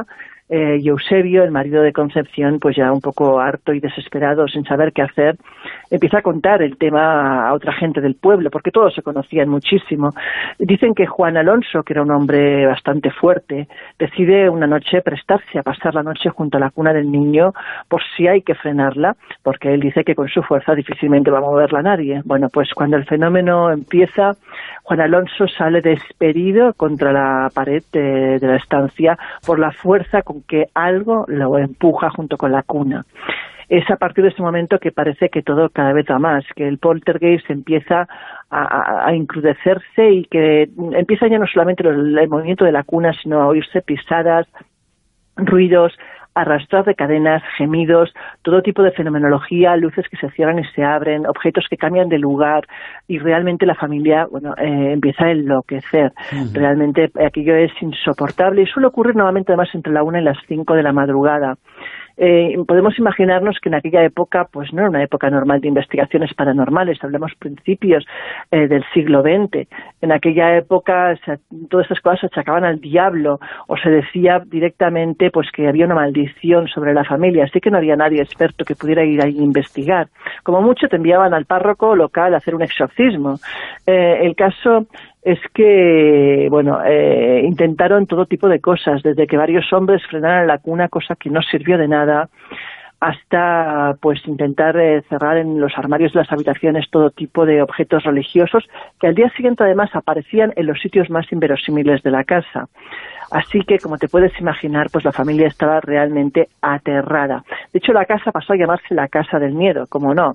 eh, y Eusebio, el marido de Concepción, pues ya un poco harto y desesperado, sin saber qué hacer, empieza a contar el tema a otra gente del pueblo, porque todos se conocían muchísimo. Dicen que Juan Alonso, que era un hombre bastante fuerte, decide una noche prestarse a pasar la noche junto a la cuna del niño por si hay que frenarla, porque él dice que con su fuerza difícilmente va a moverla nadie. Bueno, pues cuando el fenómeno empieza, Juan Alonso sale despedido contra la pared de, de la estancia por la fuerza con que algo lo empuja junto con la cuna. Es a partir de ese momento que parece que todo cada vez va más, que el poltergeist empieza a, a, a encrudecerse y que empieza ya no solamente el, el movimiento de la cuna, sino a oírse pisadas, ruidos, arrastrar de cadenas, gemidos, todo tipo de fenomenología, luces que se cierran y se abren, objetos que cambian de lugar, y realmente la familia, bueno, eh, empieza a enloquecer. Uh-huh. Realmente aquello es insoportable y suele ocurrir nuevamente además entre la una y las cinco de la madrugada. Eh, podemos imaginarnos que en aquella época pues no era una época normal de investigaciones paranormales, hablamos principios eh, del siglo veinte. En aquella época se, todas estas cosas se achacaban al diablo o se decía directamente pues que había una maldición sobre la familia, así que no había nadie experto que pudiera ir ahí a investigar. Como mucho te enviaban al párroco local a hacer un exorcismo. Eh, el caso es que, bueno, eh, intentaron todo tipo de cosas, desde que varios hombres frenaran la cuna, cosa que no sirvió de nada, hasta pues intentar eh, cerrar en los armarios de las habitaciones todo tipo de objetos religiosos que al día siguiente además aparecían en los sitios más inverosímiles de la casa. Así que, como te puedes imaginar, pues la familia estaba realmente aterrada. De hecho, la casa pasó a llamarse la Casa del Miedo, como no.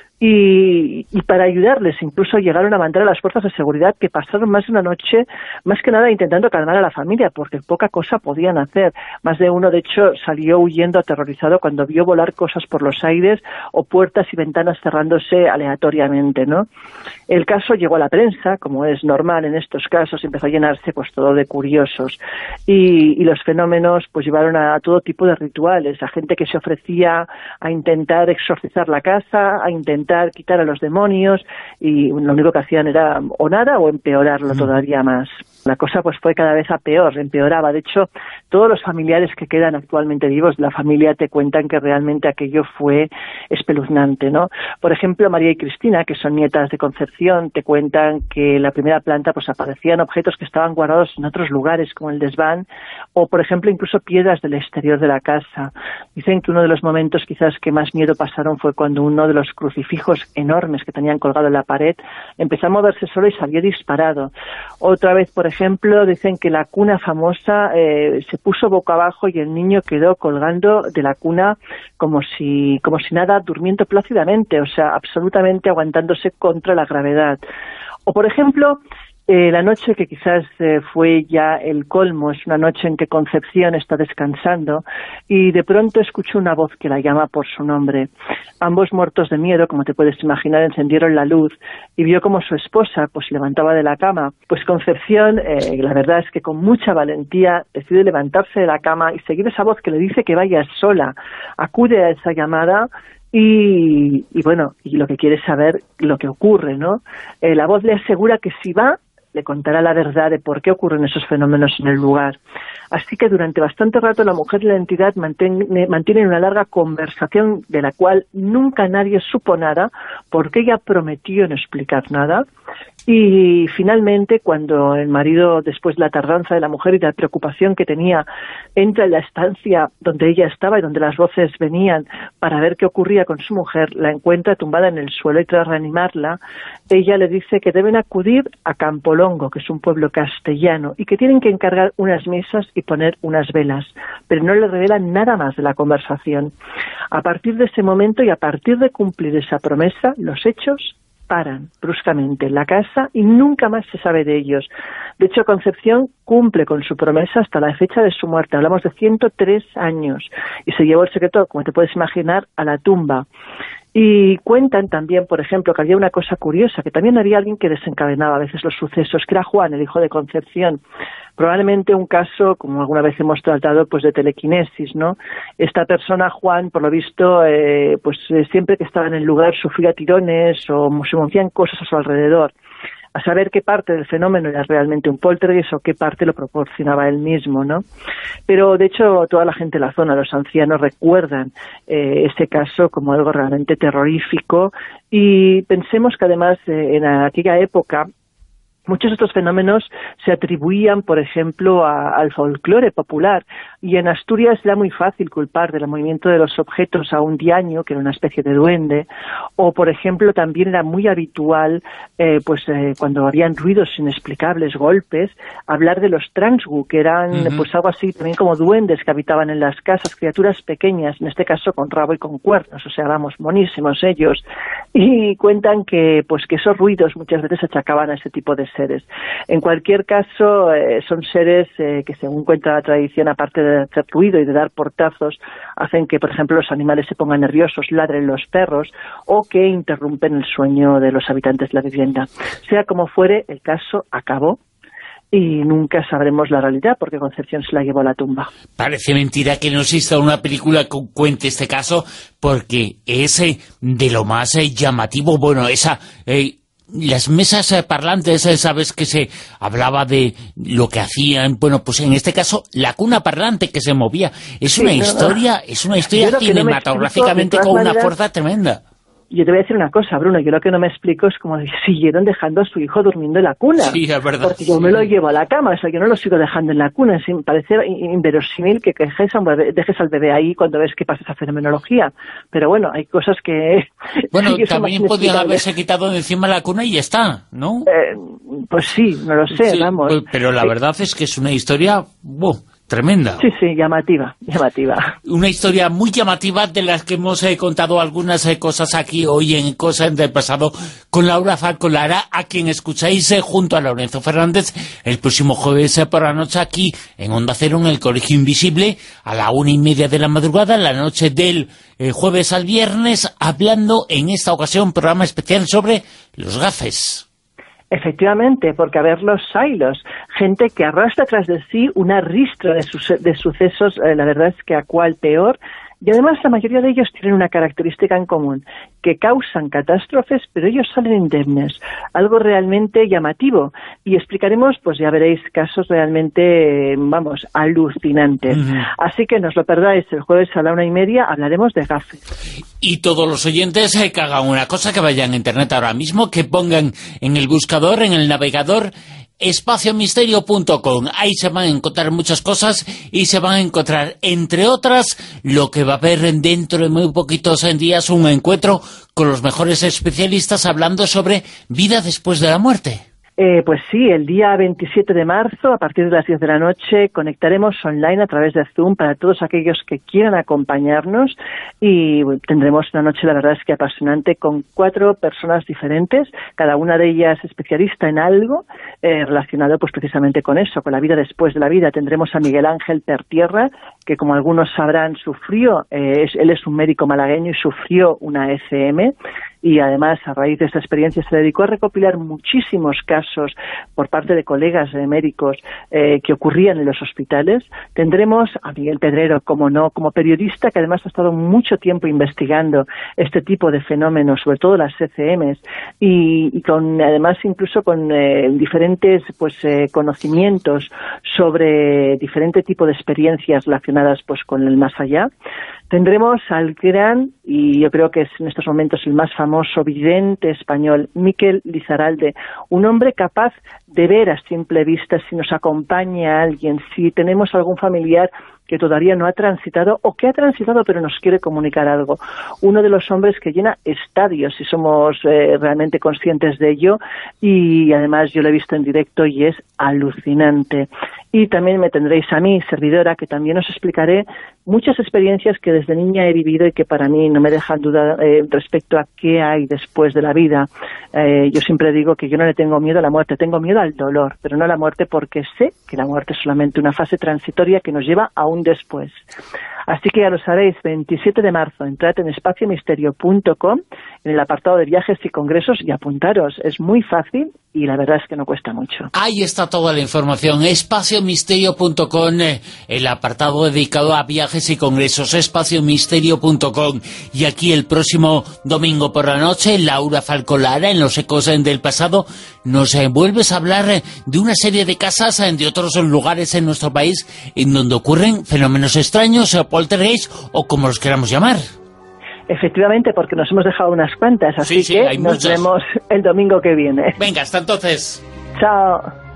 Y, y para ayudarles incluso llegaron a mandar a las fuerzas de seguridad, que pasaron más de una noche, más que nada intentando calmar a la familia, porque poca cosa podían hacer. Más de uno, de hecho, salió huyendo aterrorizado cuando vio volar cosas por los aires o puertas y ventanas cerrándose aleatoriamente, ¿no? El caso llegó a la prensa, como es normal en estos casos, empezó a llenarse pues todo de curiosos. Y, y los fenómenos pues llevaron a, a todo tipo de rituales, a gente que se ofrecía a intentar exorcizar la casa, a intentar quitar a los demonios, y lo único que hacían era o nada o empeorarlo todavía más. La cosa pues fue cada vez a peor, empeoraba. De hecho, todos los familiares que quedan actualmente vivos de la familia te cuentan que realmente aquello fue espeluznante, ¿no? Por ejemplo, María y Cristina, que son nietas de Concepción, te cuentan que en la primera planta pues aparecían objetos que estaban guardados en otros lugares, como el desván, o por ejemplo incluso piedras del exterior de la casa. Dicen que uno de los momentos quizás que más miedo pasaron fue cuando uno de los crucifijos enormes que tenían colgado en la pared empezó a moverse solo y salió disparado. Otra vez, por ejemplo, dicen que la cuna famosa eh, se puso boca abajo y el niño quedó colgando de la cuna como si, como si nada, durmiendo plácidamente, o sea, absolutamente aguantándose contra la gravedad. O, por ejemplo, Eh, la noche que quizás eh, fue ya el colmo, es una noche en que Concepción está descansando y de pronto escuchó una voz que la llama por su nombre. Ambos, muertos de miedo, como te puedes imaginar, encendieron la luz y vio como su esposa pues se levantaba de la cama. Pues Concepción, eh, la verdad es que con mucha valentía decide levantarse de la cama y seguir esa voz que le dice que vaya sola. Acude a esa llamada. Y, y bueno, y lo que quiere saber lo que ocurre, ¿no? Eh, la voz le asegura que si va, le contará la verdad de por qué ocurren esos fenómenos en el lugar. Así que durante bastante rato la mujer y la entidad mantiene, mantienen una larga conversación de la cual nunca nadie supo nada, porque ella prometió no explicar nada. Y finalmente, cuando el marido, después de la tardanza de la mujer y de la preocupación que tenía, entra en la estancia donde ella estaba y donde las voces venían para ver qué ocurría con su mujer, la encuentra tumbada en el suelo y tras reanimarla, ella le dice que deben acudir a Campolongo, que es un pueblo castellano, y que tienen que encargar unas mesas y poner unas velas, pero no le revelan nada más de la conversación. A partir de ese momento y a partir de cumplir esa promesa, los hechos paran bruscamente en la casa y nunca más se sabe de ellos. De hecho, Concepción cumple con su promesa hasta la fecha de su muerte. Hablamos de ciento tres años y se llevó el secreto, como te puedes imaginar, a la tumba. Y cuentan también, por ejemplo, que había una cosa curiosa, que también había alguien que desencadenaba a veces los sucesos, que era Juan, el hijo de Concepción. Probablemente un caso, como alguna vez hemos tratado, pues de telequinesis, ¿no? Esta persona, Juan, por lo visto, eh, pues eh, siempre que estaba en el lugar sufría tirones o se movían cosas a su alrededor. a saber qué parte del fenómeno era realmente un poltergeist o qué parte lo proporcionaba él mismo, ¿no? Pero, de hecho, toda la gente de la zona, los ancianos, recuerdan eh, ese caso como algo realmente terrorífico, y pensemos que además eh, en aquella época muchos de estos fenómenos se atribuían, por ejemplo, a, al folclore popular, y en Asturias era muy fácil culpar del movimiento de los objetos a un diaño, que era una especie de duende, o, por ejemplo, también era muy habitual, eh, pues eh, cuando habían ruidos inexplicables, golpes, hablar de los transgu, que eran uh-huh. pues algo así también como duendes que habitaban en las casas, criaturas pequeñas, en este caso con rabo y con cuernos, o sea, vamos, monísimos ellos, y cuentan que pues que esos ruidos muchas veces achacaban a ese tipo de seres. En cualquier caso, eh, son seres eh, que, según cuenta la tradición, aparte de hacer ruido y de dar portazos, hacen que, por ejemplo, los animales se pongan nerviosos, ladren los perros, o que interrumpen el sueño de los habitantes de la vivienda. Sea como fuere, el caso acabó, y nunca sabremos la realidad, porque Concepción se la llevó a la tumba. Parece mentira que no exista una película que cuente este caso, porque es eh, de lo más eh, llamativo. Bueno, esa... Eh, las mesas eh, parlantes, eh, sabes que se hablaba de lo que hacían, bueno, pues en este caso, la cuna parlante que se movía. Es sí, una historia, no. es una historia cinematográficamente no con maneras... una fuerza tremenda. Yo te voy a decir una cosa, Bruno, yo lo que no me explico es como siguieron dejando a su hijo durmiendo en la cuna. Sí, es verdad. Porque yo me lo llevo a la cama, o sea, yo no lo sigo dejando en la cuna. Es, parece inverosímil que dejes, a un bebé, dejes al bebé ahí cuando ves que pasa esa fenomenología. Pero bueno, hay cosas que... Bueno, que también podían haberse quitado de encima la cuna y ya está, ¿no? Eh, pues sí, no lo sé, sí, vamos. Pero la verdad es que es una historia... ¡buh! Tremenda. Sí, sí, llamativa, llamativa. Una historia muy llamativa, de las que hemos eh, contado algunas eh, cosas aquí hoy en Cosas del Pasado con Laura Falcolara, a quien escucháis eh, junto a Lorenzo Fernández el próximo jueves eh, por la noche aquí en Onda Cero, en el Colegio Invisible, a la una y media de la madrugada, la noche del eh, jueves al viernes, hablando en esta ocasión programa especial sobre los gafes. Efectivamente, porque a ver los silos, gente que arrastra tras de sí una ristra de, su de sucesos, eh, la verdad es que a cual peor, y además la mayoría de ellos tienen una característica en común, que causan catástrofes, pero ellos salen indemnes, algo realmente llamativo, y explicaremos, pues ya veréis, casos realmente, vamos, alucinantes. Uh-huh. Así que no os lo perdáis, el jueves a la una y media hablaremos de gafes. Y todos los oyentes eh, que hagan una cosa, que vayan a internet ahora mismo, que pongan en el buscador, en el navegador, espacio misterio punto com. Ahí se van a encontrar muchas cosas y se van a encontrar, entre otras, lo que va a haber dentro de muy poquitos días, un encuentro con los mejores especialistas hablando sobre vida después de la muerte. Eh, pues sí, el día veintisiete de marzo, a partir de las diez de la noche, conectaremos online a través de Zoom para todos aquellos que quieran acompañarnos, y tendremos una noche, la verdad es que apasionante, con cuatro personas diferentes, cada una de ellas especialista en algo eh, relacionado pues precisamente con eso, con la vida después de la vida. Tendremos a Miguel Ángel Pertierra, que como algunos sabrán sufrió, eh, es, él es un médico malagueño y sufrió una E C M, y además a raíz de esta experiencia se dedicó a recopilar muchísimos casos por parte de colegas de médicos eh, que ocurrían en los hospitales. Tendremos a Miguel Pedrero, como no, como periodista, que además ha estado mucho tiempo investigando este tipo de fenómenos, sobre todo las E C Ms, y, y con además incluso con eh, diferentes pues eh, conocimientos sobre diferente tipo de experiencias relacionadas pues con el más allá. Tendremos al gran, y yo creo que es en estos momentos el más famoso vidente español, Miquel Lizarralde, un hombre capaz de ver a simple vista si nos acompaña alguien, si tenemos algún familiar que todavía no ha transitado o que ha transitado pero nos quiere comunicar algo. Uno de los hombres que llena estadios, si somos eh, realmente conscientes de ello, y además yo lo he visto en directo y es alucinante. Y también me tendréis a mí, servidora, que también os explicaré muchas experiencias que desde niña he vivido y que para mí no me dejan duda eh, respecto a qué hay después de la vida. Eh, yo siempre digo que yo no le tengo miedo a la muerte, tengo miedo al dolor, pero no a la muerte, porque sé que la muerte es solamente una fase transitoria que nos lleva a un después. Así que ya lo sabéis, veintisiete de marzo, entrad en espacio misterio punto com, en el apartado de viajes y congresos, y apuntaros. Es muy fácil y la verdad es que no cuesta mucho. Ahí está toda la información, espacio misterio punto com, el apartado dedicado a viajes viajes y congresos, espacio misterio punto com. Y aquí el próximo domingo por la noche, Laura Falcolara, en Los Ecos del Pasado, nos eh, vuelves a hablar eh, de una serie de casas eh, de otros lugares en nuestro país en donde ocurren fenómenos extraños, eh, poltergeist o como los queramos llamar. Efectivamente, porque nos hemos dejado unas cuantas, así sí, sí, que hay nos muchas. vemos el domingo que viene. Venga, hasta entonces. Chao.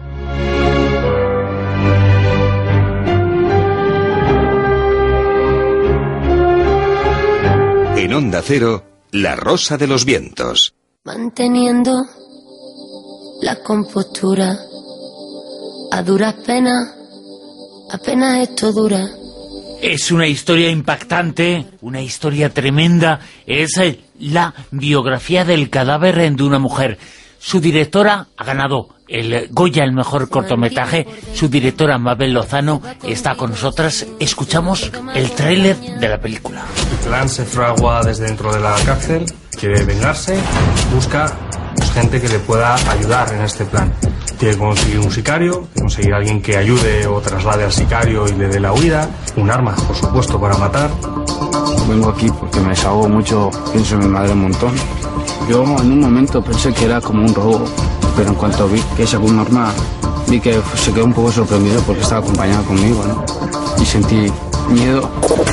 En Onda Cero, La Rosa de los Vientos. Manteniendo la compostura, a duras penas, apenas esto dura. Es una historia impactante, una historia tremenda. Es eh, la biografía del cadáver de una mujer. Su directora ha ganado el Goya, el mejor cortometraje. Su directora, Mabel Lozano, está con nosotras. Escuchamos el tráiler de la película. El plan se fragua desde dentro de la cárcel, quiere vengarse, busca gente que le pueda ayudar en este plan. Tiene que conseguir un sicario, tiene que conseguir a alguien que ayude o traslade al sicario y le dé la huida, un arma, por supuesto, para matar. Vengo aquí porque me desahogo mucho, pienso en mi madre un montón. Yo en un momento pensé que era como un robo, pero en cuanto vi que sacó un arma, vi que se quedó un poco sorprendido porque estaba acompañada conmigo, ¿no? Y sentí miedo.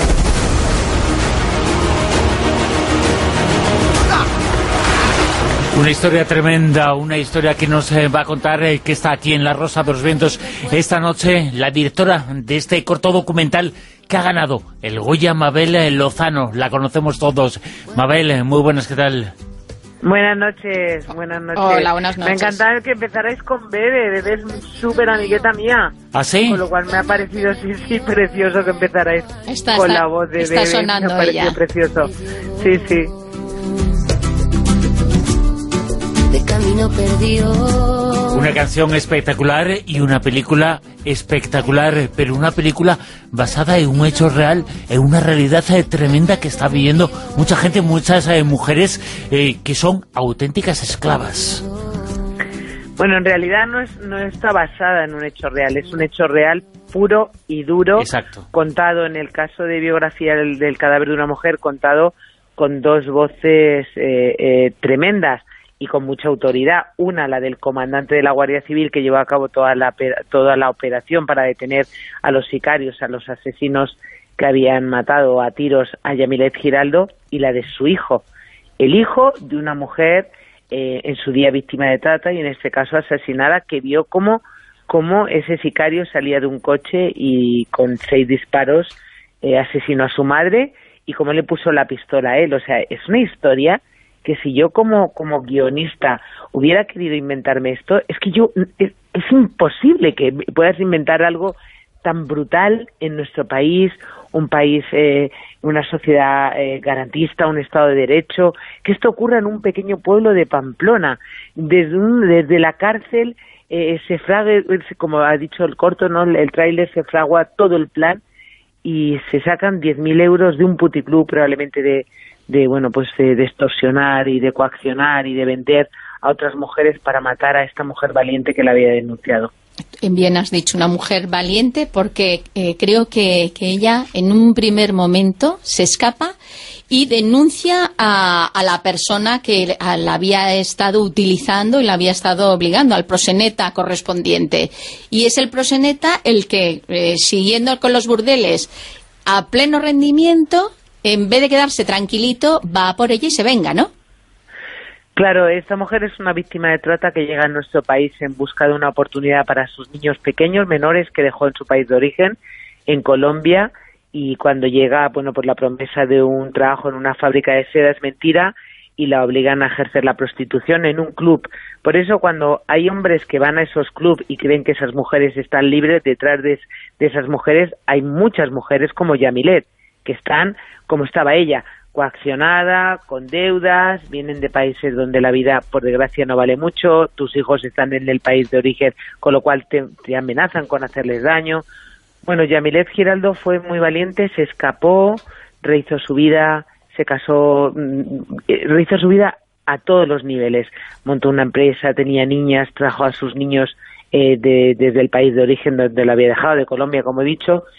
Una historia tremenda, una historia que nos eh, va a contar, eh, que está aquí en La Rosa de los Vientos esta noche, la directora de este corto documental que ha ganado el Goya, Mabel Lozano. La conocemos todos. Mabel, eh, muy buenas, ¿qué tal? Buenas noches, buenas noches. Hola, buenas noches. Me encantaba que empezarais con Bebe, Bebe es súper amigueta mía. ¿Ah, sí? Con lo cual me ha parecido, sí, sí, precioso que empezarais está, con está, la voz de está Bebe. sonando me ha parecido ella. Precioso. Sí, sí. De camino perdido. Una canción espectacular y una película espectacular, pero una película basada en un hecho real, en una realidad eh, tremenda que está viviendo mucha gente, muchas eh, mujeres eh, que son auténticas esclavas. Bueno, en realidad no, es, no está basada en un hecho real, es un hecho real puro y duro. Exacto. Contado en el caso de biografía del, del cadáver de una mujer, contado con dos voces eh, eh, tremendas y con mucha autoridad. Una, la del comandante de la Guardia Civil, que llevó a cabo toda la, toda la operación para detener a los sicarios, a los asesinos que habían matado a tiros a Yamilet Giraldo, y la de su hijo, el hijo de una mujer eh, en su día víctima de trata y en este caso asesinada, que vio cómo, cómo ese sicario salía de un coche y con seis disparos eh, asesinó a su madre y cómo le puso la pistola a él. O sea, es una historia que si yo como, como guionista hubiera querido inventarme esto, es que yo es, es imposible que puedas inventar algo tan brutal en nuestro país, un país, eh, una sociedad eh, garantista, un Estado de Derecho, que esto ocurra en un pequeño pueblo de Pamplona. Desde, un, desde la cárcel eh, se frague, como ha dicho el corto, ¿no? El, el tráiler, se fragua todo el plan y se sacan diez mil euros de un puticlub, probablemente de de bueno pues de, de extorsionar y de coaccionar y de vender a otras mujeres para matar a esta mujer valiente que la había denunciado. Bien has dicho, una mujer valiente, porque eh, creo que, que ella en un primer momento se escapa y denuncia a, a la persona que a, la había estado utilizando y la había estado obligando, al proxeneta correspondiente. Y es el proxeneta el que, eh, siguiendo con los burdeles a pleno rendimiento, en vez de quedarse tranquilito, va por ella y se venga, ¿no? Claro, esta mujer es una víctima de trata que llega a nuestro país en busca de una oportunidad para sus niños pequeños, menores, que dejó en su país de origen, en Colombia, y cuando llega, bueno, por la promesa de un trabajo en una fábrica de seda es mentira y la obligan a ejercer la prostitución en un club. Por eso cuando hay hombres que van a esos clubs y creen que esas mujeres están libres, detrás de, de esas mujeres hay muchas mujeres como Yamilet, que están como estaba ella, coaccionada, con deudas, vienen de países donde la vida, por desgracia, no vale mucho, tus hijos están en el país de origen, con lo cual te, te amenazan con hacerles daño. Bueno, Yamilet Giraldo fue muy valiente, se escapó, rehizo su vida, se casó, rehizo su vida a todos los niveles, montó una empresa, tenía niñas, trajo a sus niños eh, de, desde el país de origen donde lo había dejado, de Colombia, como he dicho,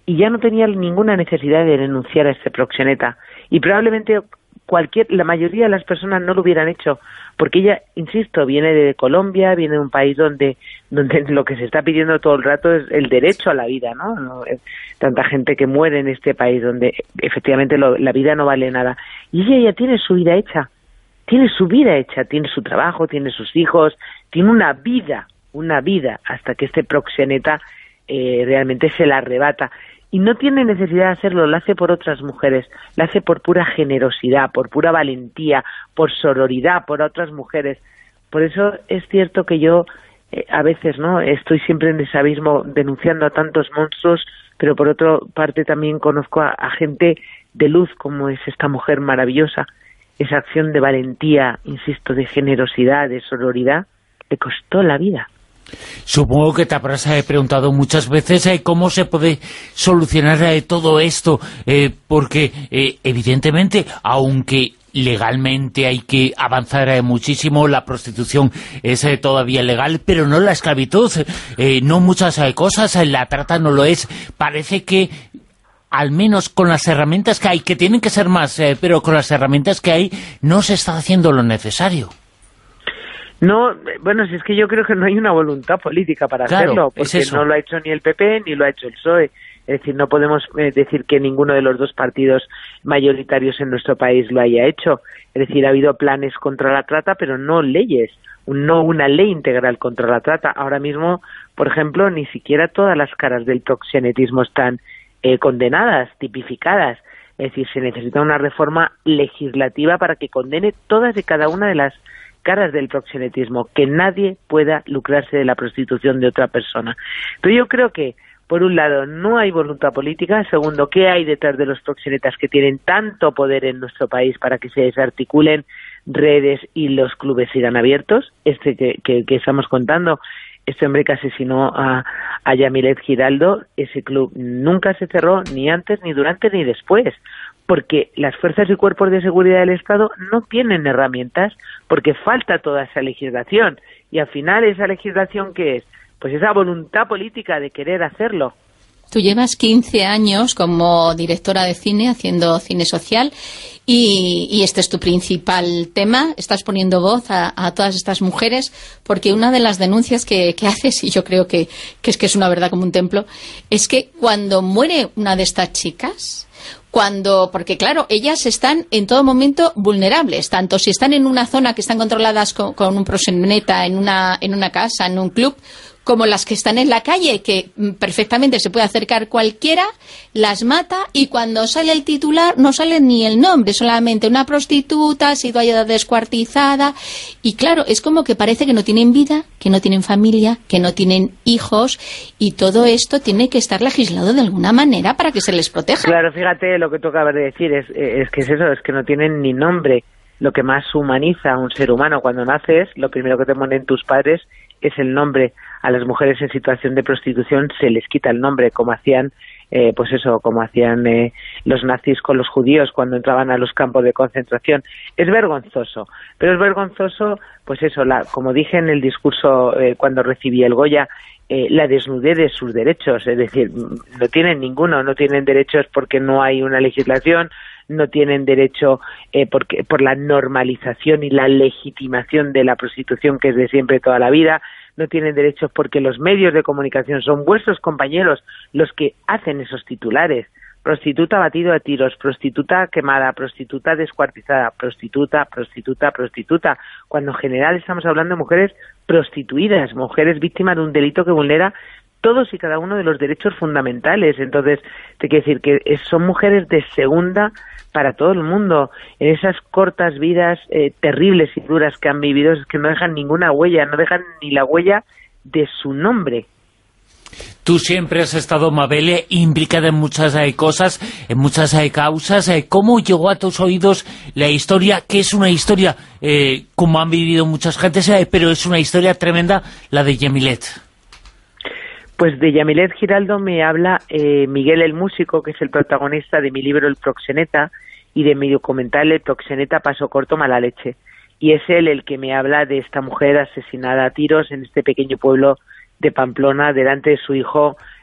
y ya no tenía ninguna necesidad de denunciar a este proxeneta. Y probablemente cualquier, la mayoría de las personas no lo hubieran hecho, porque ella, insisto, viene de Colombia, viene de un país donde donde lo que se está pidiendo todo el rato es el derecho a la vida, ¿no? no tanta gente que muere en este país donde efectivamente lo, la vida no vale nada. Y ella ya tiene su vida hecha, tiene su vida hecha, tiene su trabajo, tiene sus hijos, tiene una vida, una vida, hasta que este proxeneta eh, realmente se la arrebata. Y no tiene necesidad de hacerlo, lo hace por otras mujeres, lo hace por pura generosidad, por pura valentía, por sororidad, por otras mujeres. Por eso es cierto que yo eh, a veces no estoy siempre en ese abismo denunciando a tantos monstruos, pero por otra parte también conozco a, a gente de luz como es esta mujer maravillosa. Esa acción de valentía, insisto, de generosidad, de sororidad, le costó la vida. Supongo que te habrás eh, preguntado muchas veces eh, cómo se puede solucionar eh, todo esto, eh, porque eh, evidentemente, aunque legalmente hay que avanzar eh, muchísimo, la prostitución es eh, todavía legal, pero no la esclavitud, eh, no muchas eh, cosas, eh, la trata no lo es. Parece que al menos con las herramientas que hay, que tienen que ser más, eh, pero con las herramientas que hay no se está haciendo lo necesario. No, bueno, si es que yo creo que no hay una voluntad política para claro, hacerlo, porque es eso. No lo ha hecho ni el P P ni lo ha hecho el P S O E. Es decir, no podemos eh, decir que ninguno de los dos partidos mayoritarios en nuestro país lo haya hecho. Es decir, ha habido planes contra la trata, pero no leyes, no una ley integral contra la trata. Ahora mismo, por ejemplo, ni siquiera todas las caras del proxenetismo están eh, condenadas, tipificadas. Es decir, se necesita una reforma legislativa para que condene todas y cada una de las caras del proxenetismo, que nadie pueda lucrarse de la prostitución de otra persona. Pero yo creo que, por un lado, no hay voluntad política. Segundo, ¿qué hay detrás de los proxenetas que tienen tanto poder en nuestro país para que se desarticulen redes y los clubes sigan abiertos? Este que, que, que estamos contando, este hombre que asesinó a, a Yamilet Giraldo, ese club nunca se cerró, ni antes, ni durante, ni después, porque las fuerzas y cuerpos de seguridad del Estado no tienen herramientas, porque falta toda esa legislación. Y al final, ¿esa legislación qué es? Pues esa voluntad política de querer hacerlo. Tú llevas quince años como directora de cine, haciendo cine social, y, y este es tu principal tema. Estás poniendo voz a, a todas estas mujeres, porque una de las denuncias que, que haces, y yo creo que, que es que es una verdad como un templo, es que cuando muere una de estas chicas, cuando, porque claro, ellas están en todo momento vulnerables, tanto si están en una zona que están controladas con, con un proxeneta, en una, en una casa, en un club, como las que están en la calle, que perfectamente se puede acercar cualquiera, las mata, y cuando sale el titular no sale ni el nombre, solamente una prostituta, ha sido hallada descuartizada, y claro, es como que parece que no tienen vida, que no tienen familia, que no tienen hijos, y todo esto tiene que estar legislado de alguna manera para que se les proteja. Claro, fíjate lo que tú acabas de decir, es, es que es eso, es que no tienen ni nombre. Lo que más humaniza a un ser humano cuando naces, lo primero que te ponen tus padres es el nombre. A las mujeres en situación de prostitución se les quita el nombre, como hacían, eh, pues eso, como hacían eh, los nazis con los judíos cuando entraban a los campos de concentración. Es vergonzoso, pero es vergonzoso, pues eso, la, como dije en el discurso eh, cuando recibí el Goya, eh, la desnudez de sus derechos, es decir, no tienen ninguno, no tienen derechos porque no hay una legislación, no tienen derecho eh, porque, por la normalización y la legitimación de la prostitución que es de siempre toda la vida, no tienen derechos porque los medios de comunicación son vuestros compañeros los que hacen esos titulares. Prostituta batido a tiros, prostituta quemada, prostituta descuartizada, prostituta, prostituta, prostituta, cuando en general estamos hablando de mujeres prostituidas, mujeres víctimas de un delito que vulnera todos y cada uno de los derechos fundamentales. Entonces, te quiero decir que son mujeres de segunda para todo el mundo. En esas cortas vidas eh, terribles y duras que han vivido, es que no dejan ninguna huella, no dejan ni la huella de su nombre. Tú siempre has estado, Mabel, implicada en muchas eh, cosas, en muchas eh, causas. Eh, ¿Cómo llegó a tus oídos la historia, que es una historia, eh, como han vivido muchas gentes, eh, pero es una historia tremenda, la de Yamilet? Pues de Yamilet Giraldo me habla eh, Miguel el músico, que es el protagonista de mi libro El proxeneta, y de mi documental El proxeneta Paso corto mala leche. Y es él el que me habla de esta mujer asesinada a tiros en este pequeño pueblo de Pamplona delante de su hijo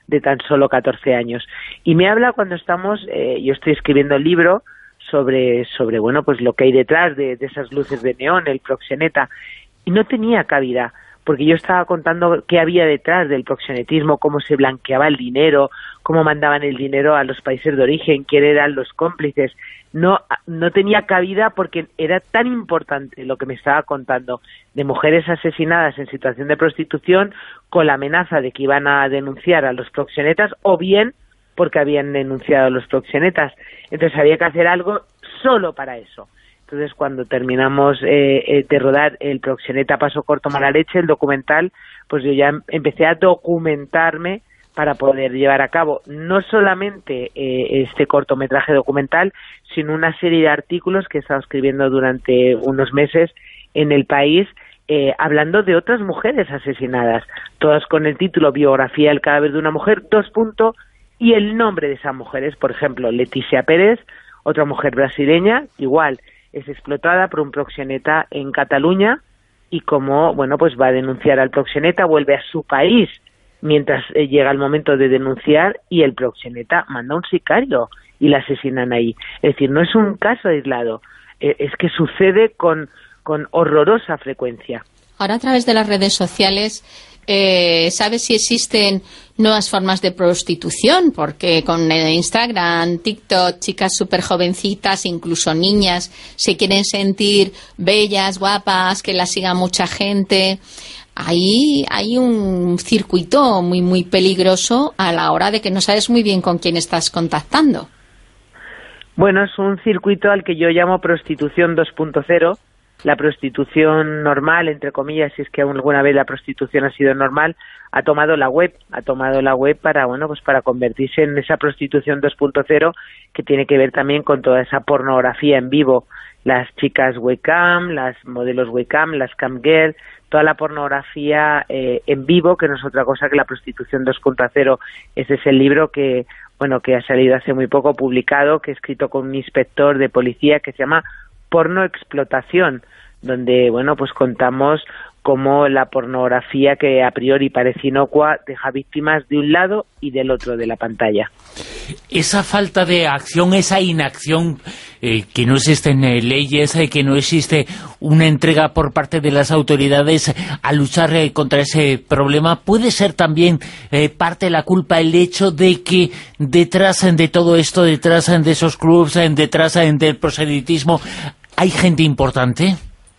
de tan solo catorce años. Y me habla cuando estamos, eh, yo estoy escribiendo el libro sobre, sobre bueno, pues lo que hay detrás de, de esas luces de neón, el proxeneta, y no tenía cabida, porque yo estaba contando qué había detrás del proxenetismo, cómo se blanqueaba el dinero, cómo mandaban el dinero a los países de origen, quiénes eran los cómplices. No, no tenía cabida porque era tan importante lo que me estaba contando de mujeres asesinadas en situación de prostitución con la amenaza de que iban a denunciar a los proxenetas o bien porque habían denunciado a los proxenetas. Entonces había que hacer algo solo para eso. Entonces, cuando terminamos eh, de rodar El proxeneta Paso Corto Mala Leche, el documental, pues yo ya empecé a documentarme para poder llevar a cabo no solamente eh, este cortometraje documental, sino una serie de artículos que he estado escribiendo durante unos meses en El País, eh, hablando de otras mujeres asesinadas, todas con el título Biografía del cadáver de una mujer, dos puntos, y el nombre de esas mujeres. Por ejemplo, Leticia Pérez, otra mujer brasileña, igual, es explotada por un proxeneta en Cataluña y como, bueno, pues va a denunciar al proxeneta, vuelve a su país mientras eh, llega el momento de denunciar y el proxeneta manda un sicario y la asesinan ahí. Es decir, no es un caso aislado, eh, es que sucede con, con horrorosa frecuencia. Ahora, a través de las redes sociales, eh, ¿sabes si existen nuevas formas de prostitución? Porque con Instagram, TikTok, chicas súper jovencitas, incluso niñas, se quieren sentir bellas, guapas, que las siga mucha gente. Ahí hay un circuito muy, muy peligroso a la hora de que no sabes muy bien con quién estás contactando. Bueno, es un circuito al que yo llamo prostitución dos punto cero. La prostitución normal, entre comillas, si es que alguna vez la prostitución ha sido normal, ha tomado la web, ha tomado la web para, bueno, pues para convertirse en esa prostitución dos punto cero que tiene que ver también con toda esa pornografía en vivo, las chicas webcam, las modelos webcam, las camgirl, toda la pornografía eh, en vivo, que no es otra cosa que la prostitución dos punto cero. Ese es el libro que, bueno, que ha salido hace muy poco, publicado, que he escrito con un inspector de policía que se llama Porno Explotación, donde, bueno, pues contamos cómo la pornografía, que a priori parece inocua, deja víctimas de un lado y del otro de la pantalla. Esa falta de acción, esa inacción, eh, que no existen eh, leyes, eh, que no existe una entrega por parte de las autoridades a luchar eh, contra ese problema, ¿puede ser también eh, parte de la culpa el hecho de que detrás de todo esto, detrás de esos clubs, detrás del proselitismo, hay gente importante?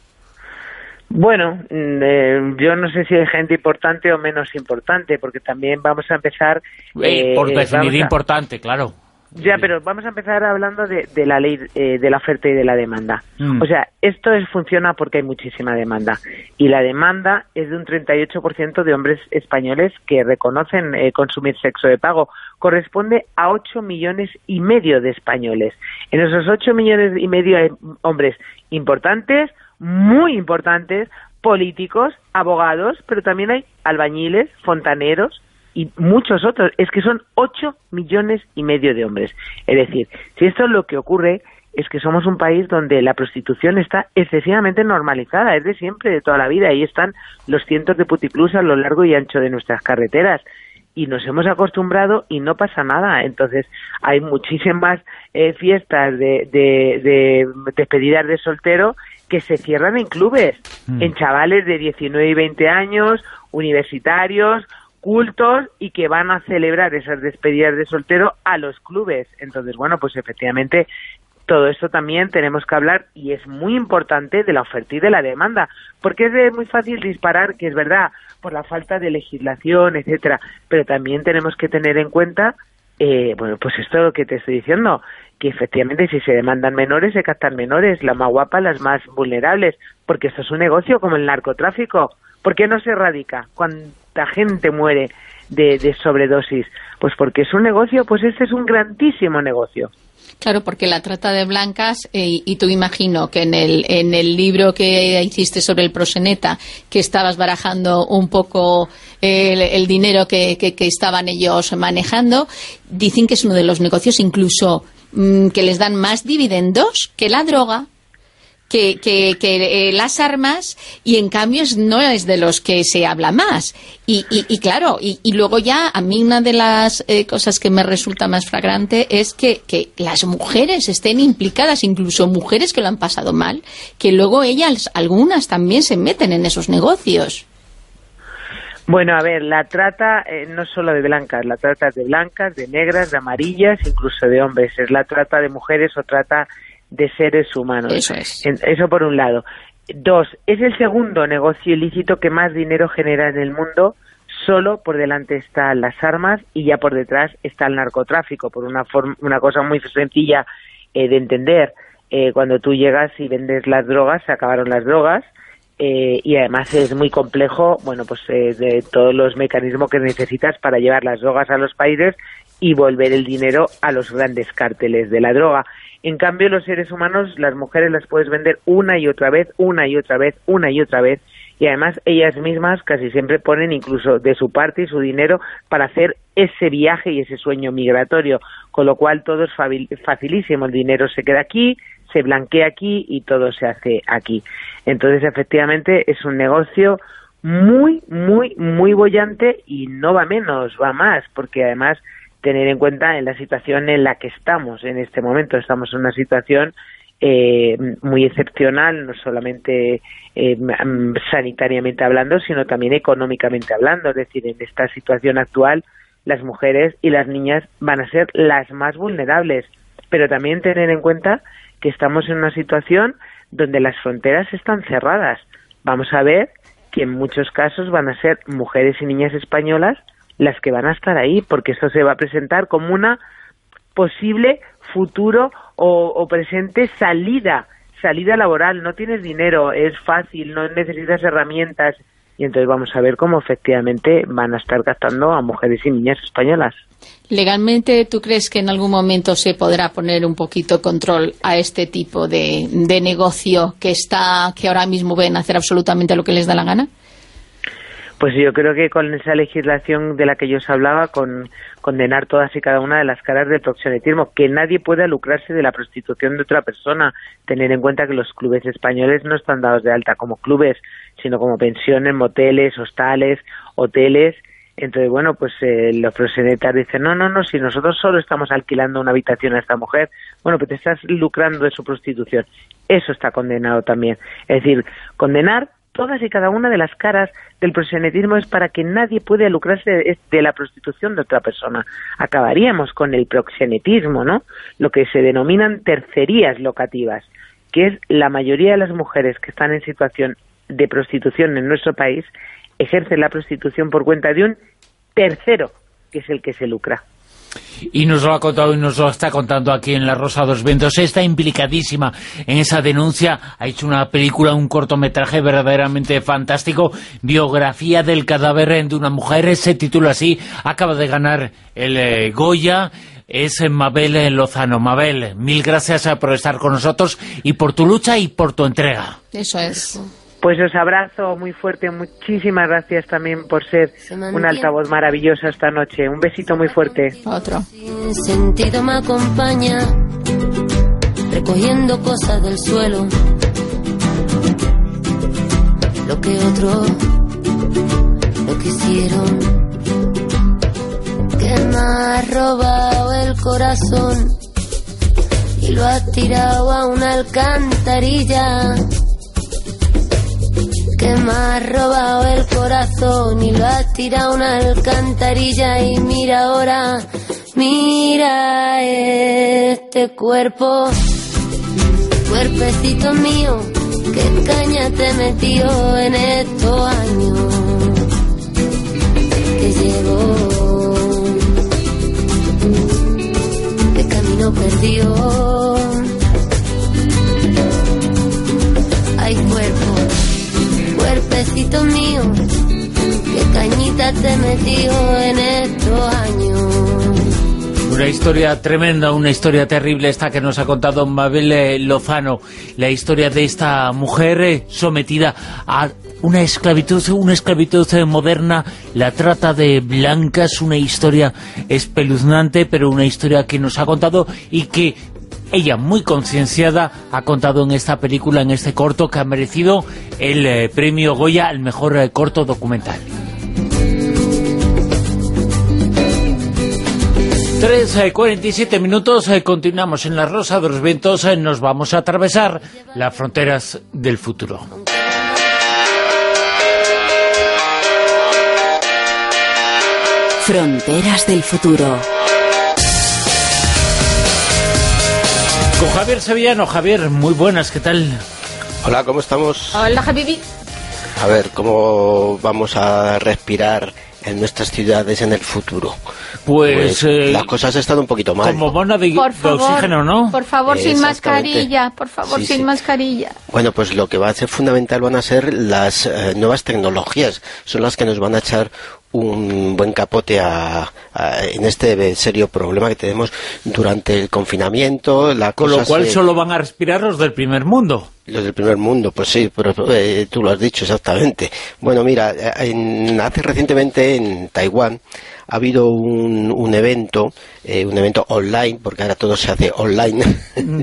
Bueno, eh, yo no sé si hay gente importante o menos importante, porque también vamos a empezar... Eh, por definir a, importante, claro. Ya, pero vamos a empezar hablando de, de la ley eh, de la oferta y de la demanda. Mm. O sea, esto es, funciona porque hay muchísima demanda. Y la demanda es de un treinta y ocho por ciento de hombres españoles que reconocen eh, consumir sexo de pago. Corresponde a ocho millones y medio de españoles. En esos ocho millones y medio hay hombres importantes, muy importantes, políticos, abogados, pero también hay albañiles, fontaneros y muchos otros. Es que son ocho millones y medio de hombres. Es decir, si esto es lo que ocurre, es que somos un país donde la prostitución está excesivamente normalizada, es de siempre, de toda la vida. Ahí están los cientos de puticlubs a lo largo y ancho de nuestras carreteras. Y nos hemos acostumbrado y no pasa nada. Entonces hay muchísimas eh, fiestas de, de, de despedidas de soltero que se cierran en clubes, mm. en chavales de diecinueve y veinte años, universitarios, cultos, y que van a celebrar esas despedidas de soltero a los clubes. Entonces, bueno, pues efectivamente todo esto también tenemos que hablar, y es muy importante, de la oferta y de la demanda, porque es muy fácil disparar, que es verdad, por la falta de legislación, etcétera, pero también tenemos que tener en cuenta, eh, bueno, pues esto lo que te estoy diciendo, que efectivamente si se demandan menores, se captan menores, las más guapas, las más vulnerables, porque esto es un negocio como el narcotráfico. ¿Por qué no se erradica? ¿Cuánta gente muere de, de sobredosis? Pues porque es un negocio, pues este es un grandísimo negocio. Claro, porque la trata de blancas, eh, y tú imagino que en el, en el libro que hiciste sobre el proxeneta, que estabas barajando un poco el, el dinero que, que, que estaban ellos manejando, dicen que es uno de los negocios incluso mmm, que les dan más dividendos que la droga, que, que, que eh, las armas, y en cambio no es de los que se habla más. Y, y, y claro, y, y luego ya a mí una de las eh, cosas que me resulta más flagrante es que, que las mujeres estén implicadas, incluso mujeres que lo han pasado mal, que luego ellas, algunas también se meten en esos negocios. Bueno, a ver, la trata eh, no es solo de blancas, la trata es de blancas, de negras, de amarillas, incluso de hombres. Es la trata de mujeres o trata de seres humanos. Eso es. En, eso por un lado. Dos, es el segundo negocio ilícito que más dinero genera en el mundo. Solo por delante están las armas y ya por detrás está el narcotráfico, por una, forma, una cosa muy sencilla eh, de entender. Eh, cuando tú llegas y vendes las drogas, se acabaron las drogas. Eh, y además es muy complejo, bueno, pues eh, de todos los mecanismos que necesitas para llevar las drogas a los países y volver el dinero a los grandes cárteles de la droga. En cambio, los seres humanos, las mujeres las puedes vender una y otra vez, una y otra vez, una y otra vez, y además ellas mismas casi siempre ponen incluso de su parte y su dinero para hacer ese viaje y ese sueño migratorio, con lo cual todo es facilísimo, el dinero se queda aquí, se blanquea aquí y todo se hace aquí. Entonces, efectivamente, es un negocio muy, muy, muy boyante y no va menos, va más, porque además tener en cuenta en la situación en la que estamos en este momento. Estamos en una situación eh, muy excepcional, no solamente eh, sanitariamente hablando, sino también económicamente hablando. Es decir, en esta situación actual, las mujeres y las niñas van a ser las más vulnerables, pero también tener en cuenta que estamos en una situación donde las fronteras están cerradas. Vamos a ver que en muchos casos van a ser mujeres y niñas españolas las que van a estar ahí, porque esto se va a presentar como una posible futuro o, o presente salida, salida laboral. No tienes dinero, es fácil, no necesitas herramientas, y entonces vamos a ver cómo efectivamente van a estar gastando a mujeres y niñas españolas. ¿Legalmente tú crees que en algún momento se podrá poner un poquito control a este tipo de, de negocio que está que ahora mismo ven hacer absolutamente lo que les da la gana? Pues yo creo que con esa legislación de la que yo os hablaba, con condenar todas y cada una de las caras del proxenetismo, que nadie pueda lucrarse de la prostitución de otra persona, tener en cuenta que los clubes españoles no están dados de alta como clubes, sino como pensiones, moteles, hostales, hoteles. Entonces, bueno, pues eh, los proxenetas dicen, no, no, no, si nosotros solo estamos alquilando una habitación a esta mujer, bueno, pues te estás lucrando de su prostitución. Eso está condenado también. Es decir, condenar todas y cada una de las caras del proxenetismo es para que nadie pueda lucrarse de, de la prostitución de otra persona. Acabaríamos con el proxenetismo, ¿no? Lo que se denominan tercerías locativas, que es la mayoría de las mujeres que están en situación de prostitución en nuestro país ejercen la prostitución por cuenta de un tercero, que es el que se lucra. Y nos lo ha contado y nos lo está contando aquí en La Rosa de los Vientos. Está implicadísima en esa denuncia. Ha hecho una película, un cortometraje verdaderamente fantástico. Biografía del cadáver de una mujer. Se titula así. Acaba de ganar el eh, Goya. Es Mabel Lozano. Mabel, mil gracias por estar con nosotros y por tu lucha y por tu entrega. Eso es. Pues os abrazo muy fuerte, muchísimas gracias también por ser un altavoz maravilloso esta noche. Un besito muy fuerte. Otro. Sin sentido me acompaña, recogiendo cosas del suelo, lo que otros no quisieron, que me ha robado el corazón y lo ha tirado a una alcantarilla. Que me ha robado el corazón y lo ha tirado a una alcantarilla. Y mira ahora, mira este cuerpo, cuerpecito mío, qué caña te metió en estos años que llevo, qué camino perdió. Hay cuerpo, cuerpecito mío, qué cañita te metió en estos años. Una historia tremenda, una historia terrible esta que nos ha contado Mabel Lozano. La historia de esta mujer sometida a una esclavitud, una esclavitud moderna, la trata de blancas, una historia espeluznante, pero una historia que nos ha contado y que ella muy concienciada, ha contado en esta película, en este corto, que ha merecido el eh, premio Goya al mejor eh, corto documental. tres y cuarenta y siete minutos, eh, continuamos en La Rosa de los Vientos, eh, nos vamos a atravesar las fronteras del futuro. Fronteras del futuro. Con Javier Sevillano. Javier, muy buenas, ¿qué tal? Hola, ¿cómo estamos? Hola, Javi. A ver, ¿cómo vamos a respirar en nuestras ciudades en el futuro? Pues, pues eh, las cosas están un poquito mal. Como bona de, por de favor, oxígeno, ¿no? Por favor, sin mascarilla, por favor, Sí, sin sí. mascarilla. Bueno, pues lo que va a ser fundamental van a ser las eh, nuevas tecnologías. Son las que nos van a echar un buen capote a, a, en este serio problema que tenemos durante el confinamiento. La Con cosa lo cual se... solo van a respirar los del primer mundo. Los del primer mundo, pues sí, pero eh, tú lo has dicho exactamente. Bueno, mira, en, hace recientemente en Taiwán ha habido un, un evento, eh, un evento online, porque ahora todo se hace online, mm.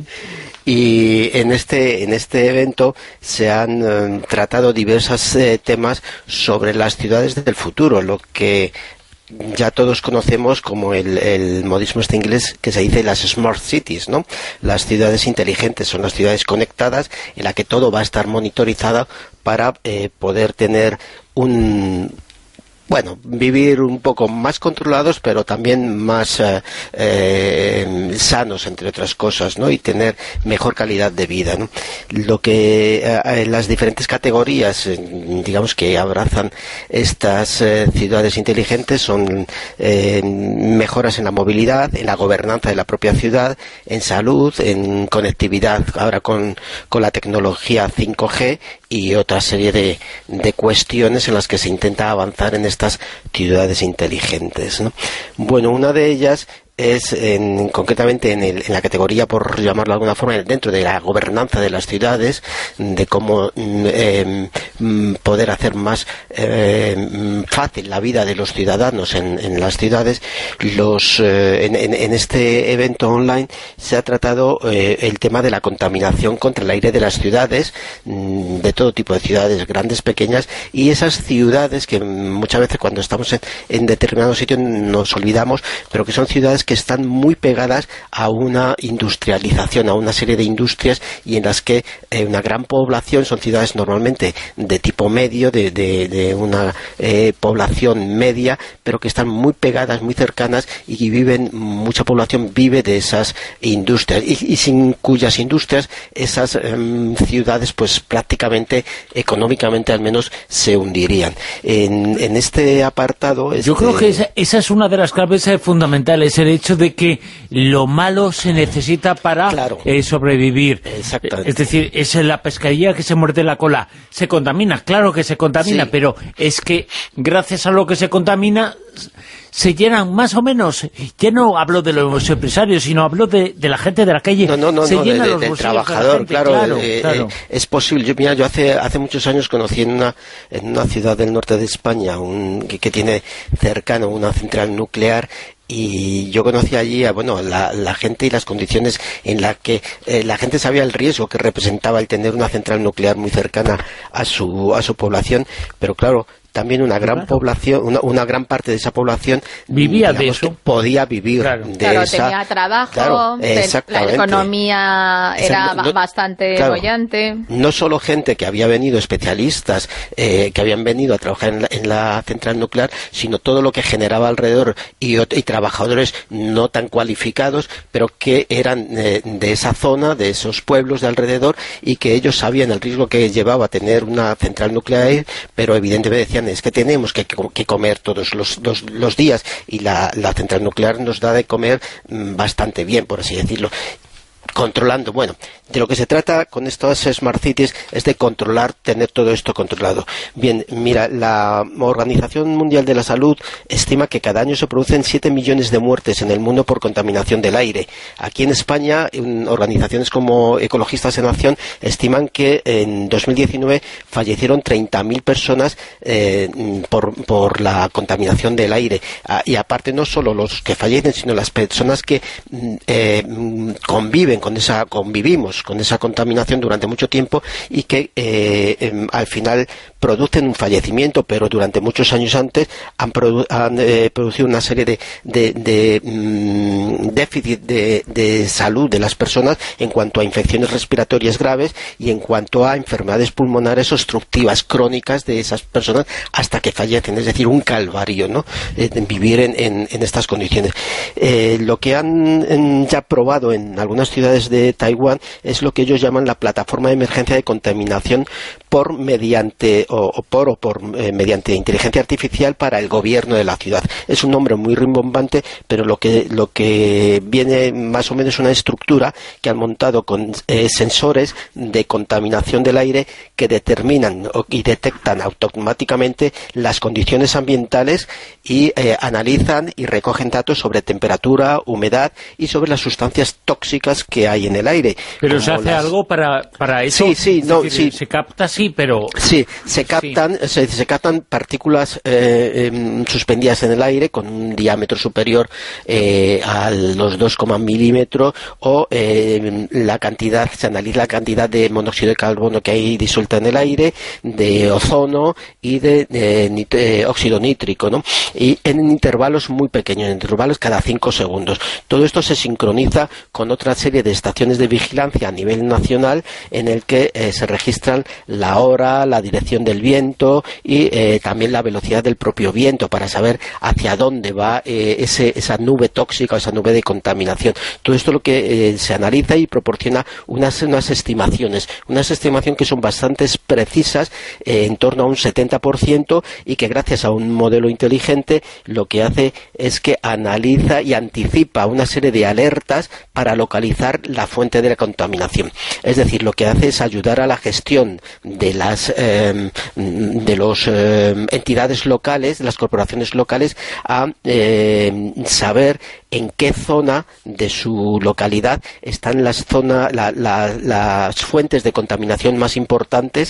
y en este en este evento se han eh, tratado diversos eh, temas sobre las ciudades del futuro, lo que ya todos conocemos como el, el modismo este inglés que se dice las smart cities, ¿no? Las ciudades inteligentes son las ciudades conectadas en las que todo va a estar monitorizado para eh, poder tener un... bueno, vivir un poco más controlados, pero también más eh, eh, sanos, entre otras cosas, ¿no? Y tener mejor calidad de vida, ¿no? Lo que eh, las diferentes categorías, eh, digamos, que abrazan estas eh, ciudades inteligentes son eh, mejoras en la movilidad, en la gobernanza de la propia ciudad, en salud, en conectividad, ahora con, con la tecnología cinco G y otra serie de, de cuestiones en las que se intenta avanzar en estas ciudades inteligentes, ¿no? Bueno, una de ellas es en, concretamente en, el, en la categoría, por llamarlo de alguna forma, dentro de la gobernanza de las ciudades, de cómo eh, poder hacer más eh, fácil la vida de los ciudadanos en, en las ciudades. Los, eh, en, en, en este evento online se ha tratado eh, el tema de la contaminación contra el aire de las ciudades, de todo tipo de ciudades, grandes, pequeñas, y esas ciudades que muchas veces cuando estamos en, en determinados sitios nos olvidamos, pero que son ciudades que están muy pegadas a una industrialización, a una serie de industrias, y en las que eh, una gran población, son ciudades normalmente de tipo medio, de, de, de una eh, población media, pero que están muy pegadas, muy cercanas, y viven, mucha población vive de esas industrias, y, y sin cuyas industrias esas eh, ciudades pues prácticamente, económicamente al menos, se hundirían. En, en este apartado... Este... Yo creo que esa, esa es una de las claves eh, fundamentales, el hecho de que lo malo se necesita para claro. eh, sobrevivir. Exactamente. Es decir, es la pescadilla que se muerde la cola. Se contamina, claro que se contamina, sí. Pero es que gracias a lo que se contamina se llenan más o menos. Ya no hablo de los empresarios, sino hablo de, de la gente de la calle. No, no, no, se no llenan de, los del trabajador, de gente, claro. claro, eh, claro. Eh, es posible. Yo, mira, yo hace hace muchos años conocí en una en una ciudad del norte de España un, que, que tiene cercano una central nuclear. Y yo conocí allí a, bueno, la, la gente y las condiciones en las que eh, la gente sabía el riesgo que representaba el tener una central nuclear muy cercana a su a su población, pero claro, también una gran claro. población, una, una gran parte de esa población vivía digamos, de eso, podía vivir claro. de claro, esa... tenía trabajo, claro, la economía era o sea, no, bastante claro, bollante. No solo gente que había venido, especialistas eh, que habían venido a trabajar en la, en la central nuclear, sino todo lo que generaba alrededor y, y trabajadores no tan cualificados, pero que eran eh, de esa zona, de esos pueblos de alrededor, y que ellos sabían el riesgo que llevaba tener una central nuclear, pero evidentemente decían, es que tenemos que, que comer todos los, los, los días, y la, la central nuclear nos da de comer mmm, bastante bien, por así decirlo. Controlando, bueno, de lo que se trata con estas Smart Cities es de controlar, tener todo esto controlado. Bien, mira, la Organización Mundial de la Salud estima que cada año se producen siete millones de muertes en el mundo por contaminación del aire. Aquí en España, en organizaciones como Ecologistas en Acción estiman que en dos mil diecinueve fallecieron treinta mil personas eh, por, por la contaminación del aire. Ah, y aparte no solo los que fallecen, sino las personas que eh, conviven con esa, convivimos con esa contaminación durante mucho tiempo y que eh, eh, al final producen un fallecimiento, pero durante muchos años antes han, produ han eh, producido una serie de, de, de mmm, déficit de, de salud de las personas en cuanto a infecciones respiratorias graves y en cuanto a enfermedades pulmonares obstructivas crónicas de esas personas hasta que fallecen. Es decir, un calvario, ¿no? Eh, vivir en, en, en estas condiciones. Eh, lo que han en, ya probado en algunas ciudades de Taiwán es lo que ellos llaman la plataforma de emergencia de contaminación por mediante o, o por o por eh, mediante inteligencia artificial para el gobierno de la ciudad. Es un nombre muy rimbombante, pero lo que lo que viene más o menos una estructura que han montado con eh, sensores de contaminación del aire que determinan o, y detectan automáticamente las condiciones ambientales y eh, analizan y recogen datos sobre temperatura, humedad y sobre las sustancias tóxicas que hay en el aire. Pero se hace las... algo para, para eso. Sí, sí, no, decir, sí. Se capta, sí, pero... Sí, se captan, sí. Se, se captan partículas eh, eh, suspendidas en el aire con un diámetro superior eh, a los dos coma milímetros o eh, la cantidad, se analiza la cantidad de monóxido de carbono que hay disuelta en el aire, de ozono y de, de, de, de óxido nítrico, ¿no? Y en intervalos muy pequeños, en intervalos cada cinco segundos. Todo esto se sincroniza con otra serie de estaciones de vigilancia a nivel nacional en el que eh, se registran la hora, la dirección del viento y eh, también la velocidad del propio viento para saber hacia dónde va eh, ese, esa nube tóxica o esa nube de contaminación. Todo esto es lo que eh, se analiza y proporciona unas, unas estimaciones, unas estimaciones que son bastante precisas, eh, en torno a un setenta por ciento, y que gracias a un modelo inteligente lo que hace es que analiza y anticipa una serie de alertas para localizar la fuente de la contaminación. Es decir, lo que hace es ayudar a la gestión de las eh, de los eh, entidades locales, de las corporaciones locales, a eh, saber en qué zona de su localidad están las zonas, la, la, las fuentes de contaminación más importantes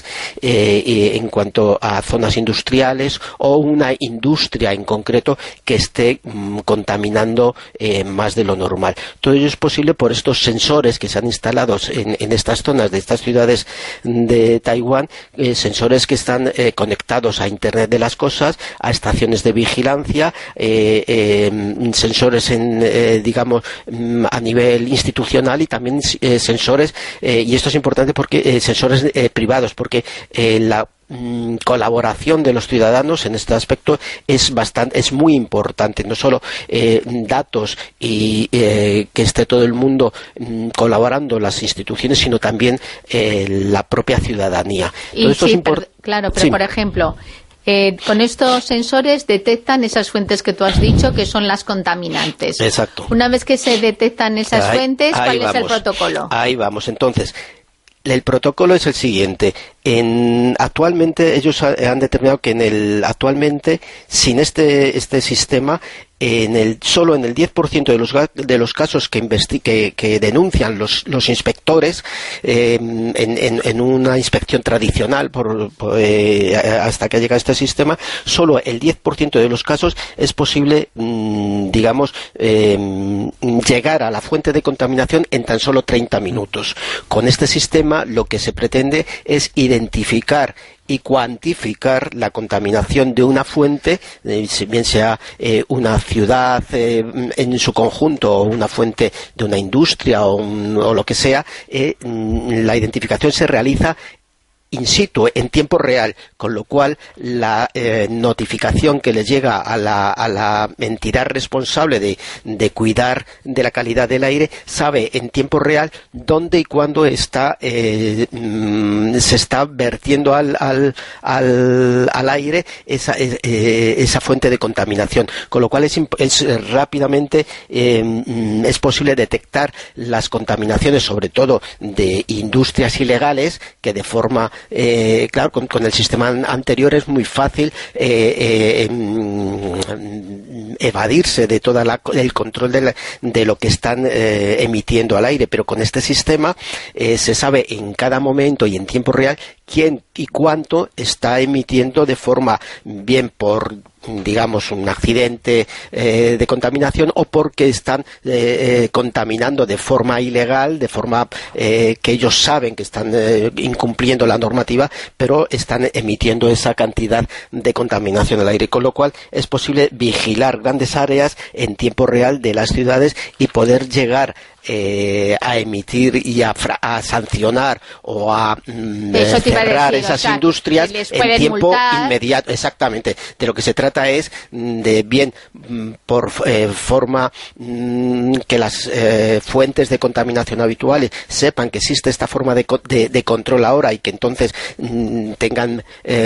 eh, en cuanto a zonas industriales o una industria en concreto que esté mm, contaminando eh, más de lo normal. Todo ello es posible por estos sensores que se han instalado en, en estas zonas de estas ciudades de Taiwán, eh, sensores que están eh, conectados a Internet de las Cosas, a estaciones de vigilancia, eh, eh, sensores en Eh, digamos a nivel institucional y también eh, sensores eh, y esto es importante porque eh, sensores eh, privados porque eh, la mm, colaboración de los ciudadanos en este aspecto es bastante es muy importante, no solo eh, datos y eh, que esté todo el mundo mm, colaborando, las instituciones, sino también eh, la propia ciudadanía. Y Todo esto sí, es per, claro, pero sí. por ejemplo, Eh, con estos sensores detectan esas fuentes que tú has dicho que son las contaminantes. Exacto. Una vez que se detectan esas ahí, fuentes, ¿cuál ahí es vamos, el protocolo? Ahí vamos, entonces. El protocolo es el siguiente. En, actualmente ellos han determinado que en el actualmente sin este este sistema en el solo en el diez por ciento de los de los casos que investi que, que denuncian los los inspectores eh, en, en, en una inspección tradicional por, por, eh, hasta que llega este sistema, solo el diez por ciento de los casos es posible mmm, digamos eh, llegar a la fuente de contaminación en tan solo treinta minutos. Con este sistema lo que se pretende es identificar y cuantificar la contaminación de una fuente, eh, bien sea eh, una ciudad eh, en su conjunto o una fuente de una industria o, un, o lo que sea. Eh, la identificación se realiza in situ, en tiempo real, con lo cual la eh, notificación que le llega a la, a la entidad responsable de, de cuidar de la calidad del aire sabe en tiempo real dónde y cuándo está eh, mm, se está vertiendo al, al, al, al aire esa, eh, esa fuente de contaminación, con lo cual es, es rápidamente eh, es posible detectar las contaminaciones, sobre todo de industrias ilegales, que de forma Eh, claro, con, con el sistema anterior es muy fácil eh, eh, evadirse de todo el control de, la, de lo que están eh, emitiendo al aire, pero con este sistema eh, se sabe en cada momento y en tiempo real quién y cuánto está emitiendo de forma bien por digamos, un accidente eh, de contaminación o porque están eh, eh, contaminando de forma ilegal, de forma eh, que ellos saben que están eh, incumpliendo la normativa, pero están emitiendo esa cantidad de contaminación al aire, con lo cual es posible vigilar grandes áreas en tiempo real de las ciudades y poder llegar Eh, a emitir y a, a sancionar o a mm, cerrar decir, esas o sea, industrias en tiempo multar. inmediato. Exactamente. De lo que se trata es de bien mm, por eh, forma mm, que las eh, fuentes de contaminación habituales sepan que existe esta forma de, de, de control ahora y que entonces mm, tengan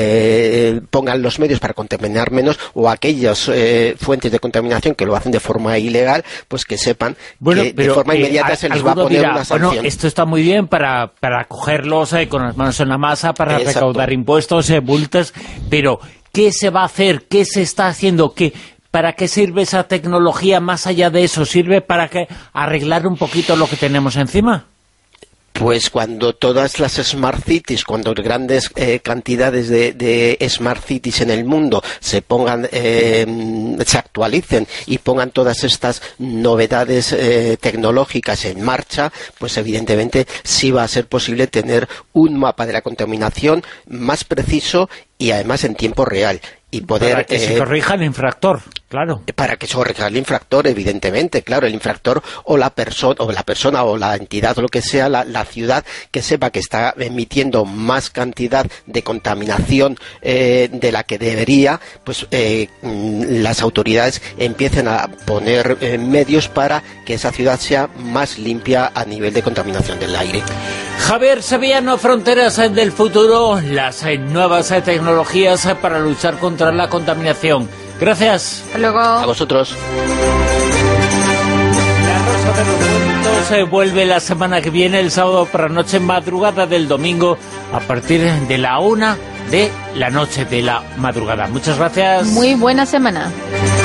eh, pongan los medios para contaminar menos, o aquellas eh, fuentes de contaminación que lo hacen de forma ilegal, pues que sepan bueno, que de forma inmediata Eh, se les va a poner dirá, una sanción. Bueno, esto está muy bien para, para cogerlos eh, con las manos en la masa, para Exacto. recaudar impuestos, eh, multas, pero ¿qué se va a hacer? ¿Qué se está haciendo? ¿Qué, ¿Para qué sirve esa tecnología más allá de eso? ¿Sirve para que arreglar un poquito lo que tenemos encima? Pues cuando todas las Smart Cities, cuando grandes eh, cantidades de, de Smart Cities en el mundo se pongan, eh, se actualicen y pongan todas estas novedades eh, tecnológicas en marcha, pues evidentemente sí va a ser posible tener un mapa de la contaminación más preciso y además en tiempo real. Y poder, para que eh, se corrija el infractor, claro. Para que se corrija el infractor, evidentemente, claro, el infractor o la persona o la persona o la entidad o lo que sea, la, la ciudad que sepa que está emitiendo más cantidad de contaminación eh, de la que debería, pues eh, las autoridades empiecen a poner eh, medios para que esa ciudad sea más limpia a nivel de contaminación del aire. Javier Sevillano, Fronteras del Futuro, las nuevas tecnologías para luchar contra la contaminación. Gracias. Hasta luego. A vosotros. La Rosa de los Vientos eh, vuelve la semana que viene, el sábado por la noche, madrugada del domingo, a partir de la una de la noche de la madrugada. Muchas gracias. Muy buena semana.